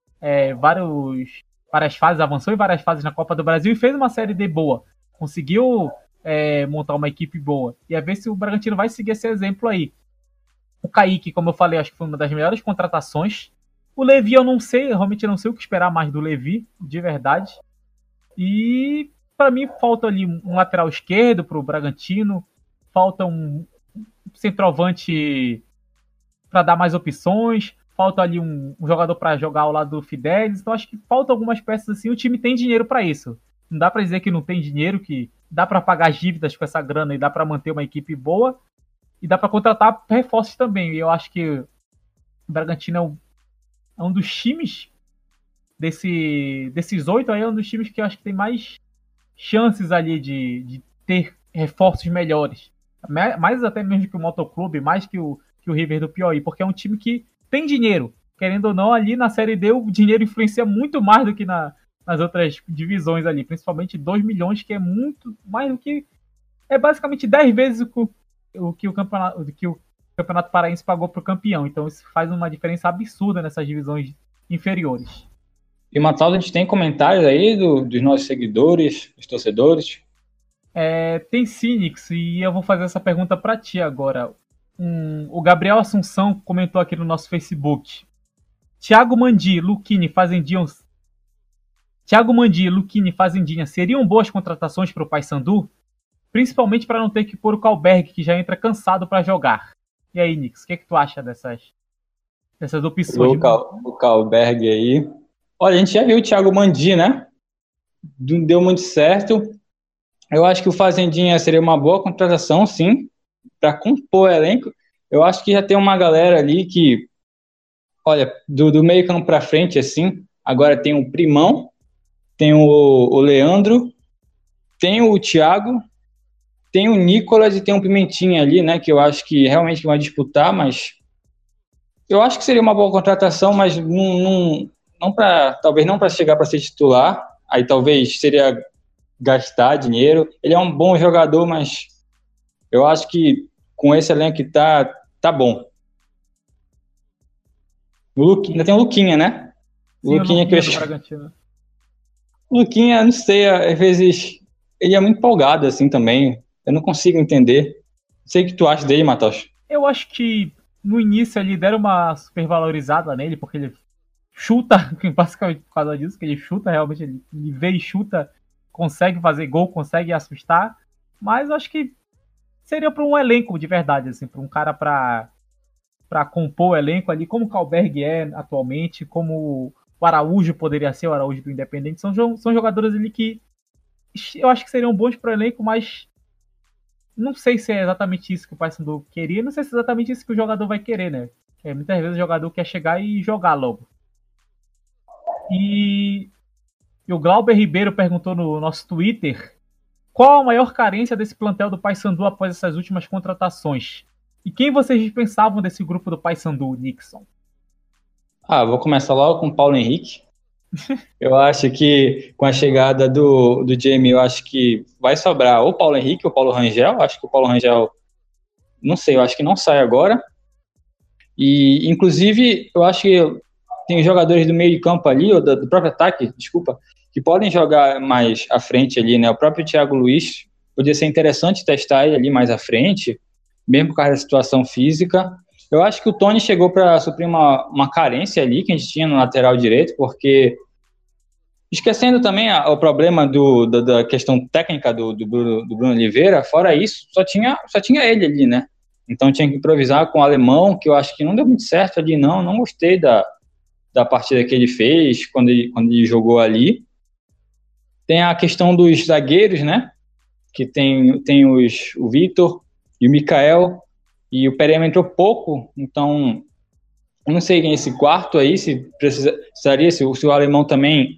S4: várias fases, avançou em várias fases na Copa do Brasil e fez uma Série D boa, conseguiu montar uma equipe boa, e a ver se o Bragantino vai seguir esse exemplo aí. O Kaique, como eu falei, acho que foi uma das melhores contratações. O Levi eu não sei, eu realmente não sei o que esperar mais do Levi, de verdade. E para mim falta ali um lateral esquerdo para o Bragantino, falta um centroavante para dar mais opções, falta ali um jogador para jogar ao lado do Fidelis. Então acho que falta algumas peças assim. O time tem dinheiro para isso. Não dá para dizer que não tem dinheiro, que dá para pagar as dívidas com essa grana e dá para manter uma equipe boa e dá para contratar reforços também. E eu acho que o Bragantino é um dos times desses 8 aí, é um dos times que eu acho que tem mais chances ali de ter reforços melhores. Mais até mesmo que o Motoclube, mais que o River do Piauí, porque é um time que tem dinheiro. Querendo ou não, ali na Série D o dinheiro influencia muito mais do que nas outras divisões ali, principalmente 2 milhões, que é muito mais do que... É basicamente 10 vezes o que o Campeonato Paraense pagou para o campeão. Então isso faz uma diferença absurda nessas divisões inferiores.
S2: E, Matheus, a gente tem comentários aí dos nossos seguidores, dos torcedores?
S4: Tem Cynix, e eu vou fazer essa pergunta para ti agora. O Gabriel Assunção comentou aqui no nosso Facebook. Thiago Mandi, Luquini, Fazendinha seriam boas contratações para o Paysandu? Principalmente para não ter que pôr o Kalberg, que já entra cansado para jogar. E aí, Nix, o que tu acha dessas opções?
S2: O Kalberg aí. Olha, a gente já viu o Thiago Mandi, né? Não deu muito certo. Eu acho que o Fazendinha seria uma boa contratação, sim, para compor o elenco. Eu acho que já tem uma galera ali que, olha, do meio campo para frente, assim, agora tem o Primão, tem o Leandro, tem o Thiago, tem o Nicolas e tem o Pimentinha ali, né, que eu acho que realmente vai disputar, mas eu acho que seria uma boa contratação, mas talvez não para chegar para ser titular, aí talvez seria gastar dinheiro. Ele é um bom jogador, mas eu acho que com esse elenco que tá bom. Ainda tem o Luquinha, né?
S4: Sim,
S2: Luquinha que o Luquinha, não sei, às vezes ele é muito empolgado assim também. Eu não consigo entender. Não sei o que tu acha dele, Matheus.
S4: Eu acho que no início ele deram uma supervalorizada nele, porque ele chuta, basicamente por causa disso, que ele chuta realmente, ele vê e chuta, consegue fazer gol, consegue assustar. Mas eu acho que seria para um elenco de verdade, assim, para um cara para compor o elenco ali, como o Kalberg é atualmente, como o Araújo poderia ser, o Araújo do Independente. São jogadores ali que eu acho que seriam bons para o elenco, mas não sei se é exatamente isso que o Paysandu queria, não sei se é exatamente isso que o jogador vai querer, né? Muitas vezes o jogador quer chegar e jogar logo. E o Glauber Ribeiro perguntou no nosso Twitter qual a maior carência desse plantel do Paysandu após essas últimas contratações? E quem vocês dispensavam desse grupo do Paysandu, Nixon?
S2: Vou começar logo com o Paulo Henrique. Eu acho que com a chegada do Jamie, eu acho que vai sobrar ou o Paulo Henrique ou o Paulo Rangel. Acho que o Paulo Rangel, não sei, eu acho que não sai agora. E, inclusive, eu acho que tem jogadores do meio de campo ali, ou do próprio ataque, desculpa, que podem jogar mais à frente ali, né? O próprio Thiago Luiz, podia ser interessante testar ele ali mais à frente, mesmo por causa da situação física. Eu acho que o Tony chegou para suprir uma carência ali que a gente tinha no lateral direito, porque, esquecendo também o problema da questão técnica do Bruno Oliveira, fora isso, só tinha ele ali, né? Então tinha que improvisar com o alemão, que eu acho que não deu muito certo ali, não gostei da partida que ele fez quando ele jogou ali. Tem a questão dos zagueiros, né? Que tem o Vitor e o Mikael, e o Pereira entrou pouco, então eu não sei quem é esse quarto aí, se precisaria, se o alemão também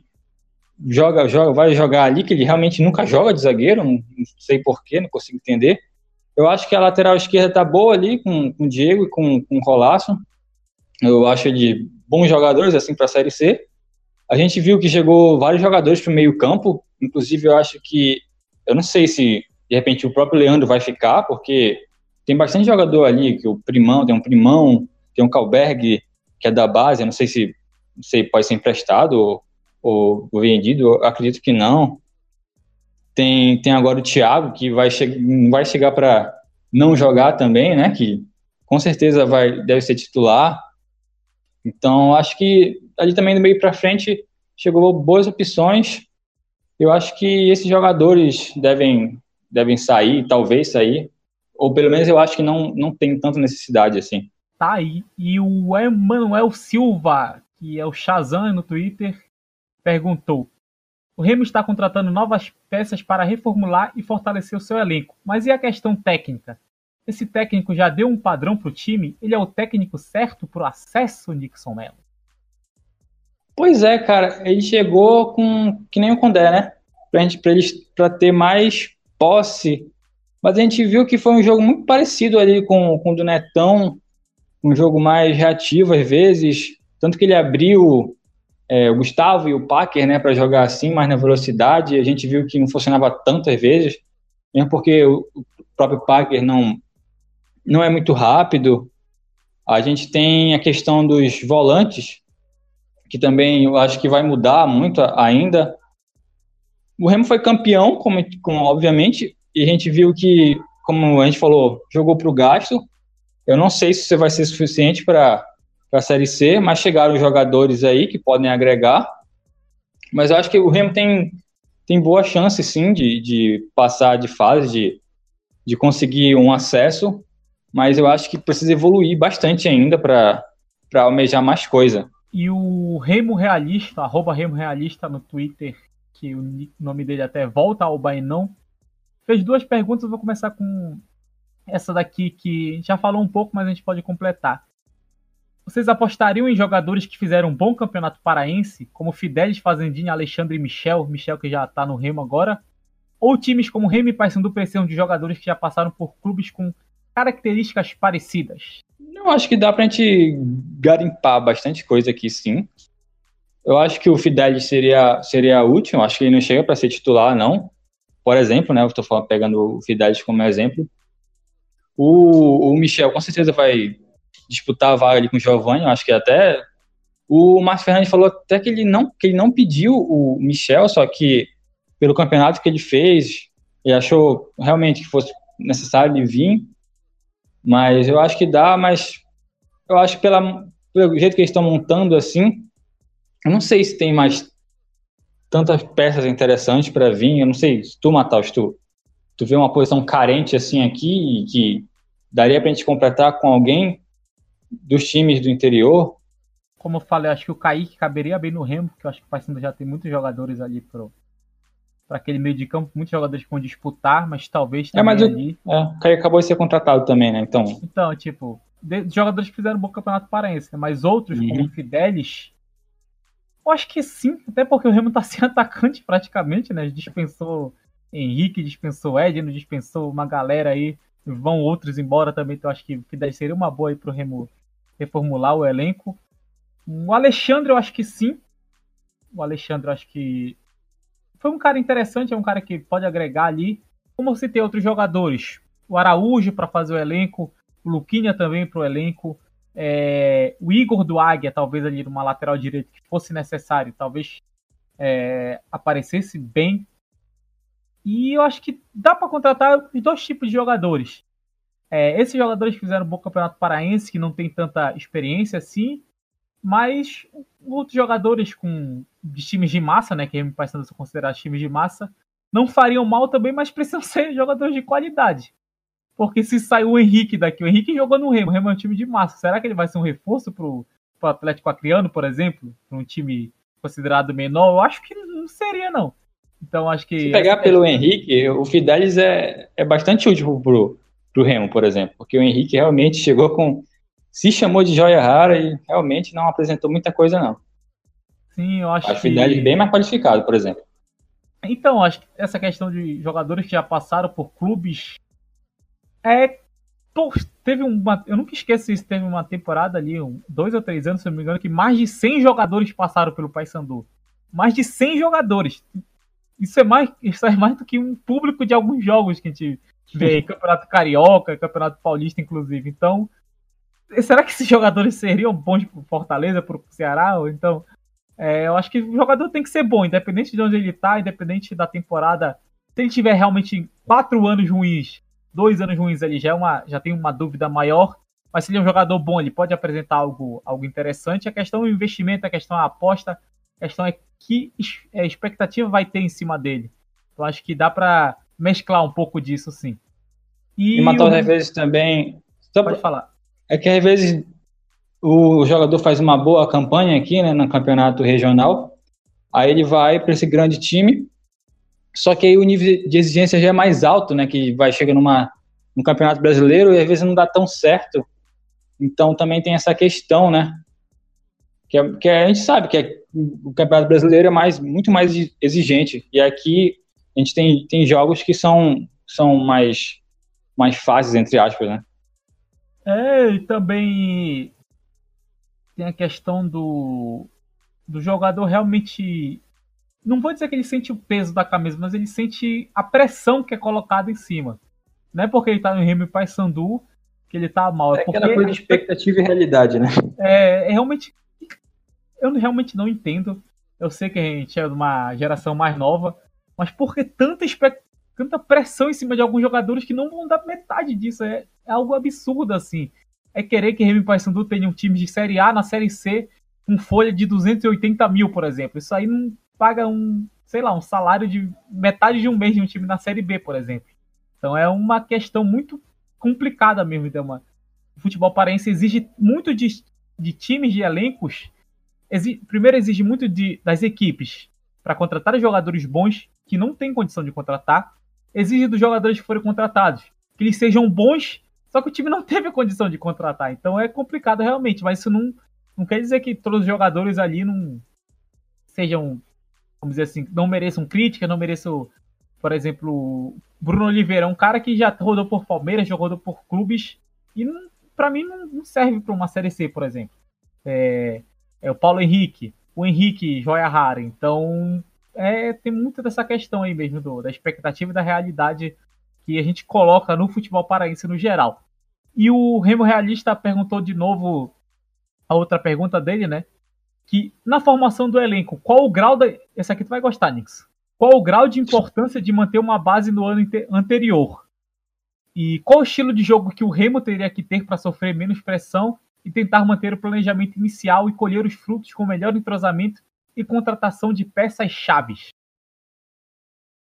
S2: vai jogar ali, que ele realmente nunca joga de zagueiro, não sei porquê, não consigo entender. Eu acho que a lateral esquerda tá boa ali, com o Diego e com o Rolaço. Eu acho ele bons jogadores, assim, para a Série C. A gente viu que chegou vários jogadores para o meio campo, inclusive eu acho que, eu não sei se, de repente, o próprio Leandro vai ficar, porque tem bastante jogador ali, que tem um Primão, tem um Kalberg, que é da base, eu não sei se pode ser emprestado ou vendido, eu acredito que não. Tem agora o Thiago, que vai chegar para não jogar também, né? Que com certeza deve ser titular. Então, acho que ali também do meio para frente chegou boas opções. Eu acho que esses jogadores devem sair, talvez sair. Ou pelo menos eu acho que não tem tanta necessidade assim.
S4: Tá aí. E o Emanuel Silva, que é o Shazam no Twitter, perguntou: o Remo está contratando novas peças para reformular e fortalecer o seu elenco. Mas e a questão técnica? Esse técnico já deu um padrão para o time? Ele é o técnico certo para o acesso, Nixon Mello?
S2: Pois é, cara. Ele chegou que nem o Condé, né? Para ter mais posse. Mas a gente viu que foi um jogo muito parecido ali com o do Netão. Um jogo mais reativo às vezes. Tanto que ele abriu o Gustavo e o Packer, né, para jogar assim, mais na velocidade. A gente viu que não funcionava tantas vezes, mesmo porque o próprio Packer não é muito rápido. A gente tem a questão dos volantes, que também eu acho que vai mudar muito ainda. O Remo foi campeão, como obviamente, e a gente viu que, como a gente falou, jogou para o gasto. Eu não sei se isso vai ser suficiente para a Série C, mas chegaram jogadores aí que podem agregar. Mas eu acho que o Remo tem boa chance, sim, de passar de fase, de conseguir um acesso, mas eu acho que precisa evoluir bastante ainda para almejar mais coisa.
S4: E o Remo Realista, @Remo Realista no Twitter, que o nome dele até volta ao Bainão, fez 2 perguntas. Eu vou começar com essa daqui, que já falou um pouco, mas a gente pode completar. Vocês apostariam em jogadores que fizeram um bom campeonato paraense, como Fidelis, Fazendinha, Alexandre e Michel que já está no Remo agora? Ou times como Remo e Paysandu precisam de jogadores que já passaram por clubes com características parecidas?
S2: Eu acho que dá pra gente garimpar bastante coisa aqui, sim. Eu acho que o Fidelis seria útil, acho que ele não chega para ser titular, não. Por exemplo, né, eu estou pegando o Fidelis como exemplo. O Michel com certeza vai disputar a vaga ali com o Giovani, eu acho que até... O Márcio Fernandes falou até que ele não pediu o Michel, só que pelo campeonato que ele fez, ele achou realmente que fosse necessário ele vir. Mas eu acho que dá, mas eu acho que pelo jeito que eles estão montando assim, eu não sei se tem mais tantas peças interessantes para vir. Eu não sei, se tu, Matheus, tu Tu vê uma posição carente assim aqui e que daria pra gente completar com alguém dos times do interior?
S4: Como eu falei, acho que o Kaique caberia bem no Remo, porque eu acho que o Paysandu já tem muitos jogadores ali para aquele meio de campo, muitos jogadores que vão disputar, mas talvez também
S2: Mas
S4: ali.
S2: o Caio acabou de ser contratado também, né? Então,
S4: Tipo, jogadores que fizeram um bom campeonato paraense, né? Mas outros, como o Fidelis, eu acho que sim, até porque o Remo tá sem atacante praticamente, né? Dispensou Henrique, dispensou Edno, dispensou uma galera aí, vão outros embora também, então eu acho que o Fidelis seria uma boa aí pro Remo reformular o elenco. O Alexandre, eu acho que sim. O Alexandre, eu acho que foi um cara interessante, é um cara que pode agregar ali. Como você tem outros jogadores, o Araújo para fazer o elenco, o Luquinha também para o elenco, o Igor do Águia, talvez ali numa lateral direita que fosse necessário, talvez aparecesse bem. E eu acho que dá para contratar os dois tipos de jogadores. Esses jogadores que fizeram um bom campeonato paraense, que não tem tanta experiência assim, mas outros jogadores de times de massa, né, que me parecendo ser considerados times de massa, não fariam mal também, mas precisam ser jogadores de qualidade. Porque se sair o Henrique daqui, o Henrique jogou no Remo, o Remo é um time de massa, será que ele vai ser um reforço pro Atlético Acreano, por exemplo? Para um time considerado menor? Eu acho que não seria, não. Então, acho que...
S2: Se pegar pelo Henrique, o Fidelis é bastante útil pro Remo, por exemplo, porque o Henrique realmente chegou se chamou de joia rara e realmente não apresentou muita coisa, não.
S4: Sim, eu acho
S2: que... Fidelis bem mais qualificado, por exemplo.
S4: Então, acho que essa questão de jogadores que já passaram por clubes teve eu nunca esqueço isso, teve uma temporada ali, 2 ou 3 anos, se não me engano, que mais de 100 jogadores passaram pelo Paysandu. Mais de 100 jogadores. Isso é mais do que um público de alguns jogos que a gente vê, Campeonato Carioca, Campeonato Paulista, inclusive. Então, será que esses jogadores seriam bons pro Fortaleza, pro Ceará? Ou então, eu acho que o jogador tem que ser bom, independente de onde ele tá, independente da temporada. Se ele tiver realmente 4 anos ruins, 2 anos ruins, ele já tem uma dúvida maior. Mas se ele é um jogador bom, ele pode apresentar algo interessante. A questão do investimento, a questão da aposta, a questão é que expectativa vai ter em cima dele. Então acho que dá para mesclar um pouco disso, sim.
S2: E Matheus, às vezes também...
S4: Pode falar.
S2: É que às vezes o jogador faz uma boa campanha aqui, né, no campeonato regional, aí ele vai para esse grande time, só que aí o nível de exigência já é mais alto, né, que vai chegar no campeonato brasileiro e às vezes não dá tão certo. Então também tem essa questão, né, que a gente sabe que o campeonato brasileiro é muito mais exigente, e aqui a gente tem jogos que são mais fáceis, entre aspas, né.
S4: E também tem a questão do jogador realmente... Não vou dizer que ele sente o peso da camisa, mas ele sente a pressão que é colocada em cima. Não é porque ele tá no Remo e Paysandu que ele tá mal.
S2: É aquela coisa de expectativa e realidade, né?
S4: Realmente... Eu realmente não entendo. Eu sei que a gente é de uma geração mais nova, mas por que tanta pressão em cima de alguns jogadores que não vão dar metade disso? É algo absurdo, assim. É querer que Remo e Paysandu tenham times de Série A na Série C com folha de 280 mil, por exemplo. Isso aí não paga um salário de metade de um mês de um time na Série B, por exemplo. Então é uma questão muito complicada mesmo. Então, o futebol paraense exige muito de times, de elencos. Primeiro exige muito das equipes para contratar jogadores bons que não tem condição de contratar. Exige dos jogadores que foram contratados que eles sejam bons, só que o time não teve a condição de contratar. Então é complicado realmente, mas isso não quer dizer que todos os jogadores ali não sejam, vamos dizer assim, não mereçam crítica, não mereçam, por exemplo, Bruno Oliveira, um cara que já rodou por Palmeiras, já rodou por clubes, e para mim não serve para uma Série C, por exemplo. O Paulo Henrique, o Henrique joia rara. Então tem muito dessa questão aí mesmo da expectativa e da realidade que a gente coloca no futebol paraense no geral. E o Remo Realista perguntou de novo a outra pergunta dele, né? Que na formação do elenco, qual o grau essa aqui tu vai gostar, Nix. Qual o grau de importância de manter uma base no ano anterior? E qual o estilo de jogo que o Remo teria que ter para sofrer menos pressão e tentar manter o planejamento inicial e colher os frutos com melhor entrosamento e contratação de peças-chaves?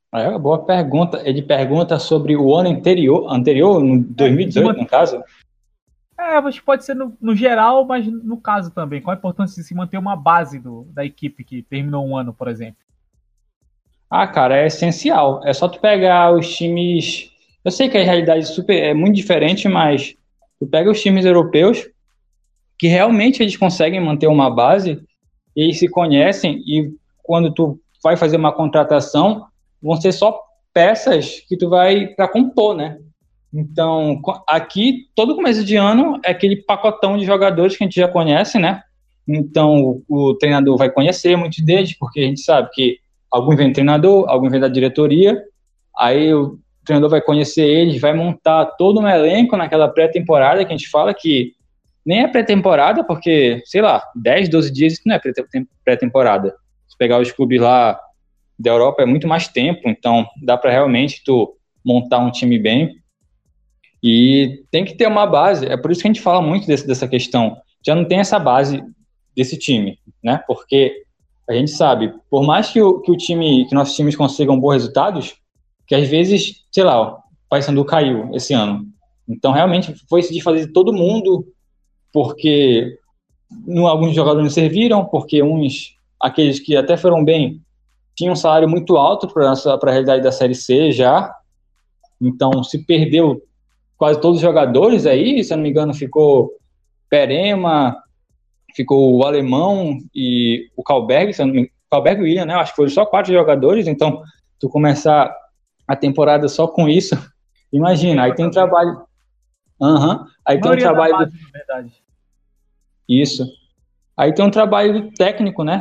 S2: É, boa pergunta. Ele pergunta sobre o ano anterior, no 2018, no caso?
S4: Acho que pode ser no geral, mas no caso também. Qual a importância de se manter uma base da equipe que terminou um ano, por exemplo?
S2: Ah, cara, é essencial. É só tu pegar os times. Eu sei que a realidade é muito diferente, mas tu pega os times europeus que realmente eles conseguem manter uma base, eles se conhecem e quando tu vai fazer uma contratação, vão ser só peças que tu vai para compor, né? Então, aqui, todo começo de ano é aquele pacotão de jogadores que a gente já conhece, né? Então, o treinador vai conhecer muitos deles, porque a gente sabe que alguns vêm do treinador, alguns vêm da diretoria, aí o treinador vai conhecer eles, vai montar todo um elenco naquela pré-temporada que a gente fala que nem é pré-temporada, porque, sei lá, 10, 12 dias isso não é pré-temporada. Se pegar os clubes lá da Europa é muito mais tempo, então dá para realmente tu montar um time bem. E tem que ter uma base, é por isso que a gente fala muito dessa questão. Já não tem essa base desse time, né? Porque a gente sabe, por mais que nossos times consigam bons resultados, que às vezes, sei lá, o Paysandu caiu esse ano. Então, realmente, foi se desfazer de todo mundo, porque alguns jogadores não serviram, porque aqueles que até foram bem, tinham um salário muito alto para a realidade da Série C já. Então, se perdeu quase todos os jogadores aí, se eu não me engano, ficou Perema, ficou o Alemão e o Kalberg, Kalberg e o William, né? Acho que foram só 4 jogadores, então tu começar a temporada só com isso, imagina, aí tem um trabalho. Aí tem um trabalho. Base, na verdade. Isso. Aí tem um trabalho do técnico, né?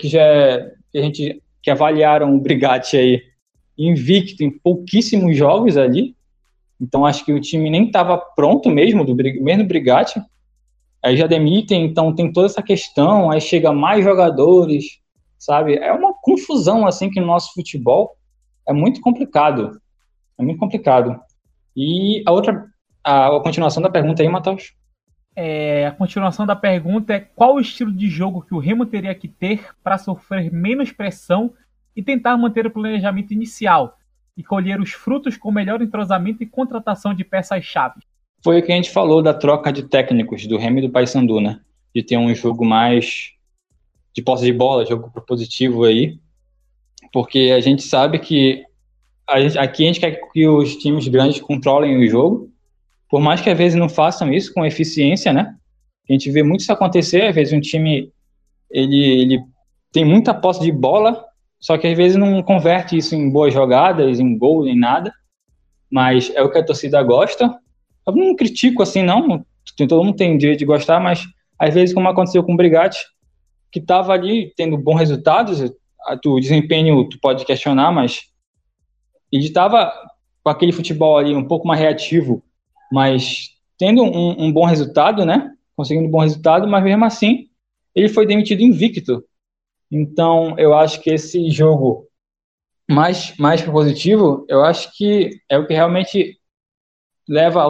S2: Que avaliaram o Brigatti aí invicto em pouquíssimos jogos ali. Então acho que o time nem estava pronto mesmo do Brigatti. Aí já demitem, então tem toda essa questão, aí chega mais jogadores, sabe? É uma confusão assim que no nosso futebol é muito complicado. É muito complicado. E a continuação da pergunta aí, Matheus?
S4: A continuação da pergunta é qual o estilo de jogo que o Remo teria que ter para sofrer menos pressão e tentar manter o planejamento inicial e colher os frutos com melhor entrosamento e contratação de peças-chave?
S2: Foi o que a gente falou da troca de técnicos do Remo e do Paysandu, né? De ter um jogo mais de posse de bola, jogo propositivo aí, porque a gente sabe que aqui a gente quer que os times grandes controlem o jogo, por mais que às vezes não façam isso com eficiência, né? A gente vê muito isso acontecer, às vezes um time ele tem muita posse de bola, só que às vezes não converte isso em boas jogadas, em gol, em nada, mas é o que a torcida gosta. Eu não critico assim, não, todo mundo tem direito de gostar, mas às vezes, como aconteceu com o Brigatti, que estava ali tendo bons resultados, o desempenho tu pode questionar, mas ele estava com aquele futebol ali um pouco mais reativo, mas tendo um bom resultado, né? Conseguindo um bom resultado, mas mesmo assim ele foi demitido invicto. Então eu acho que esse jogo mais positivo, eu acho que é o que realmente leva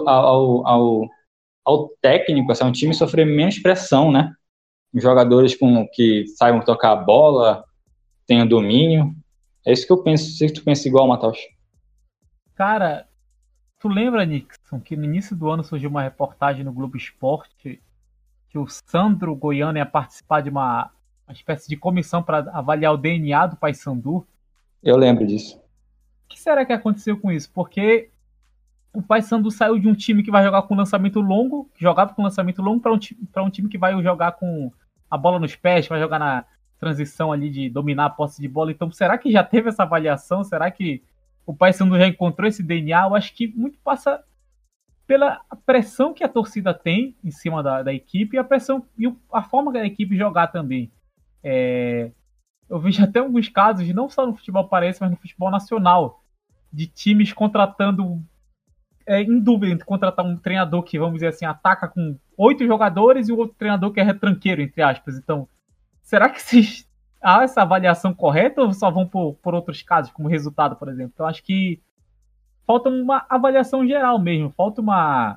S2: ao técnico, assim, um time sofrer menos pressão, né? Jogadores que saibam tocar a bola, tenham domínio. É isso que eu penso. Não sei se tu pensa igual, Matheus.
S4: Cara, tu lembra, Nixon, que no início do ano surgiu uma reportagem no Globo Esporte que o Sandro Goiano ia participar de uma espécie de comissão para avaliar o DNA do Paysandu?
S2: Eu lembro disso.
S4: O que será que aconteceu com isso? Porque o Paysandu saiu de um time que vai jogar com lançamento longo, que jogava com lançamento longo, para um time que vai jogar com a bola nos pés, vai jogar na transição ali de dominar a posse de bola. Então, será que já teve essa avaliação? Será que o Paysandu já encontrou esse DNA? Eu acho que muito passa pela pressão que a torcida tem em cima da equipe e a pressão e a forma da equipe jogar também. Eu vejo até alguns casos, não só no futebol paraense, mas no futebol nacional, de times contratando em dúvida entre contratar um treinador que, vamos dizer assim, ataca com 8 jogadores e o outro treinador que é retranqueiro, entre aspas. Então, será que há essa avaliação correta ou só vão por outros casos, como resultado, por exemplo? Então, acho que falta uma avaliação geral mesmo, falta uma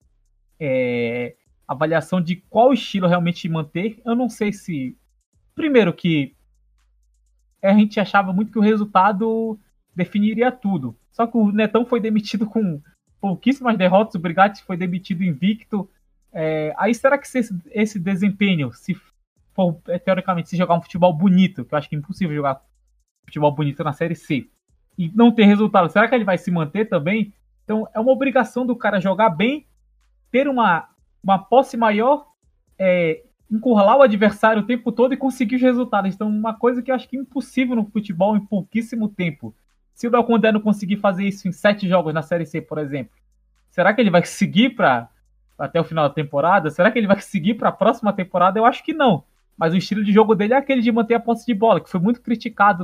S4: avaliação de qual estilo realmente manter. Eu não sei se... Primeiro que a gente achava muito que o resultado definiria tudo. Só que o Netão foi demitido com pouquíssimas derrotas, o Brigatti foi demitido invicto. Aí será que esse desempenho, se for, teoricamente, se jogar um futebol bonito, que eu acho que é impossível jogar futebol bonito na Série C, e não ter resultado, será que ele vai se manter também? Então é uma obrigação do cara jogar bem, ter uma posse maior, encurralar o adversário o tempo todo e conseguir os resultados. Então uma coisa que eu acho que é impossível no futebol em pouquíssimo tempo. Se o Del Condé não conseguir fazer isso em 7 jogos na Série C, por exemplo, será que ele vai seguir até o final da temporada? Será que ele vai seguir para a próxima temporada? Eu acho que não. Mas o estilo de jogo dele é aquele de manter a posse de bola, que foi muito criticado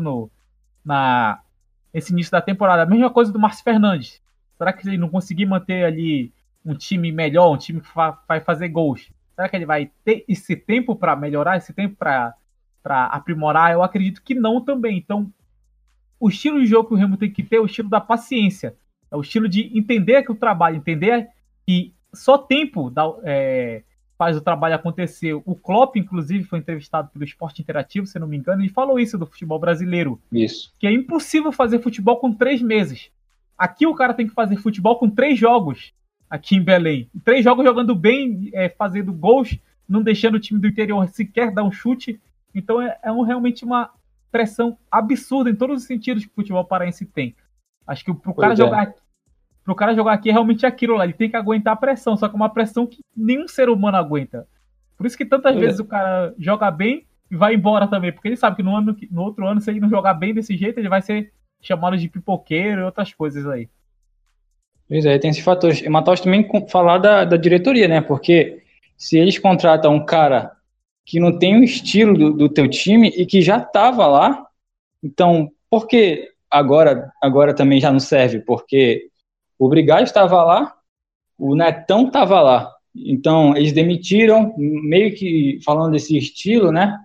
S4: nesse início da temporada. A mesma coisa do Márcio Fernandes. Será que ele não conseguir manter ali um time melhor, um time que vai fazer gols? Será que ele vai ter esse tempo para melhorar, esse tempo para aprimorar? Eu acredito que não também. Então, o estilo de jogo que o Remo tem que ter é o estilo da paciência. É o estilo de entender que o trabalho, entender que só tempo faz o trabalho acontecer. O Klopp, inclusive, foi entrevistado pelo Esporte Interativo, se não me engano, e falou isso do futebol brasileiro.
S2: Isso.
S4: Que é impossível fazer futebol com 3 meses. Aqui o cara tem que fazer futebol com 3 jogos, aqui em Belém. 3 jogos jogando bem, fazendo gols, não deixando o time do interior sequer dar um chute. Então realmente uma pressão absurda em todos os sentidos que o futebol paraense tem. Acho que pro cara jogar aqui é realmente aquilo lá. Ele tem que aguentar a pressão, só que é uma pressão que nenhum ser humano aguenta. Por isso que tantas vezes o cara joga bem e vai embora também, porque ele sabe que no outro ano, se ele não jogar bem desse jeito, ele vai ser chamado de pipoqueiro e outras coisas aí.
S2: Pois é, tem esses fatores. E Matheus também falar da diretoria, né? Porque se eles contratam um cara que não tem o estilo do teu time e que já estava lá, então, por que agora também já não serve? Porque o Brigatti estava lá, o Netão estava lá. Então, eles demitiram, meio que falando desse estilo, né?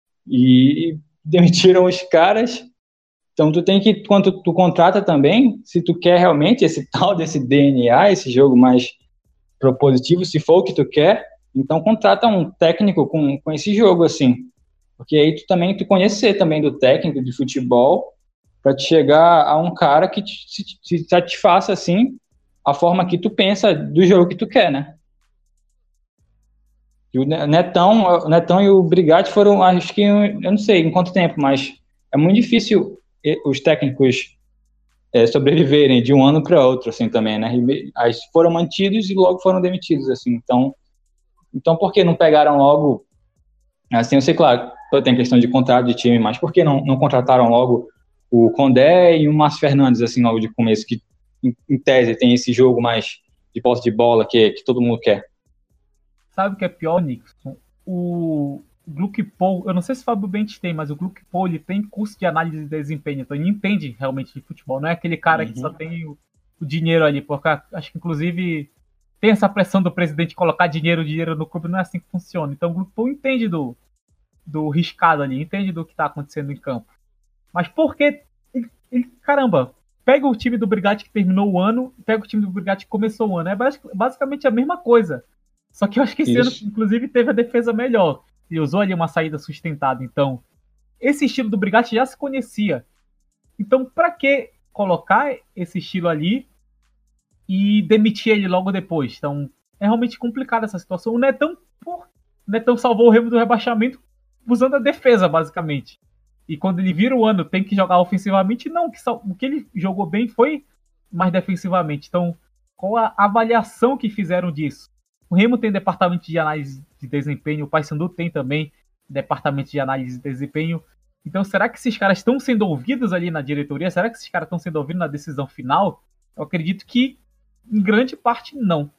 S2: E demitiram os caras. Então, tu tem que, quando tu contrata também, se tu quer realmente esse tal desse DNA, esse jogo mais propositivo, se for o que tu quer, então contrata um técnico com esse jogo, assim. Porque aí tu conhecer também do técnico de futebol, para te chegar a um cara que te satisfaça, assim, a forma que tu pensa do jogo que tu quer, né? E o Netão e o Brigatti foram, acho que, eu não sei em quanto tempo, mas é muito difícil os técnicos sobreviverem de um ano para outro, assim, também, né? Aí foram mantidos e logo foram demitidos, assim. Então por que não pegaram logo, assim, eu sei, claro, tem questão de contrato de time, mas por que não contrataram logo o Condé e o Márcio Fernandes, assim, logo de começo, que em tese tem esse jogo mais de posse de bola que todo mundo quer?
S4: Sabe o que é pior, Nixon? O Gluck Paul, eu não sei se o Fábio Bentes tem, mas o Gluck Paul, ele tem curso de análise de desempenho, então ele entende realmente de futebol, não é aquele cara que só tem o dinheiro ali, porque acho que inclusive tem essa pressão do presidente colocar dinheiro no clube, não é assim que funciona. Então o Gluck Paul entende do riscado ali, entende do que está acontecendo em campo. Mas por que caramba, pega o time do Brigatti que terminou o ano, pega o time do Brigatti que começou o ano, é basicamente a mesma coisa. Só que eu acho que esse ano, inclusive, teve a defesa melhor. E usou ali uma saída sustentada. Então, esse estilo do Brigatti já se conhecia. Então, pra que colocar esse estilo ali e demitir ele logo depois? Então, é realmente complicada essa situação. O Netão salvou o Remo do rebaixamento usando a defesa, basicamente. E quando ele vira o ano, tem que jogar ofensivamente. Não, o que ele jogou bem foi mais defensivamente. Então, qual a avaliação que fizeram disso? O Remo tem departamento de análise de desempenho, o Paysandu tem também departamento de análise de desempenho. Então, será que esses caras estão sendo ouvidos ali na diretoria? Será que esses caras estão sendo ouvidos na decisão final? Eu acredito que, em grande parte, não.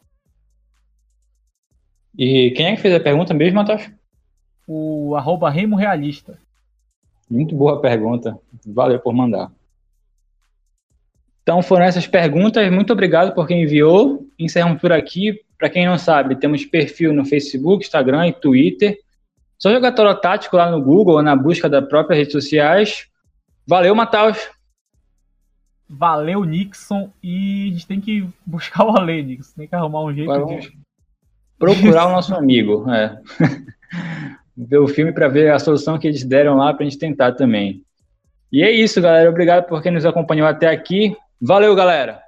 S2: E quem é que fez a pergunta mesmo, Matheus?
S4: O @RemoRealista.
S2: Muito boa pergunta. Valeu por mandar. Então, foram essas perguntas. Muito obrigado por quem enviou. Encerramos por aqui. Para quem não sabe, temos perfil no Facebook, Instagram e Twitter. Só jogar Toró Tático lá no Google ou na busca das próprias redes sociais. Valeu, Matheus.
S4: Valeu, Nixon. E a gente tem que buscar o Alê, Nixon. Tem que arrumar um jeito de
S2: procurar o nosso amigo. Ver o filme para ver a solução que eles deram lá para a gente tentar também. E é isso, galera. Obrigado por quem nos acompanhou até aqui. Valeu, galera!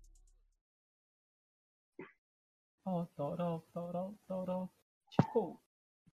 S4: Toró, toró, toró, toró. Tipo...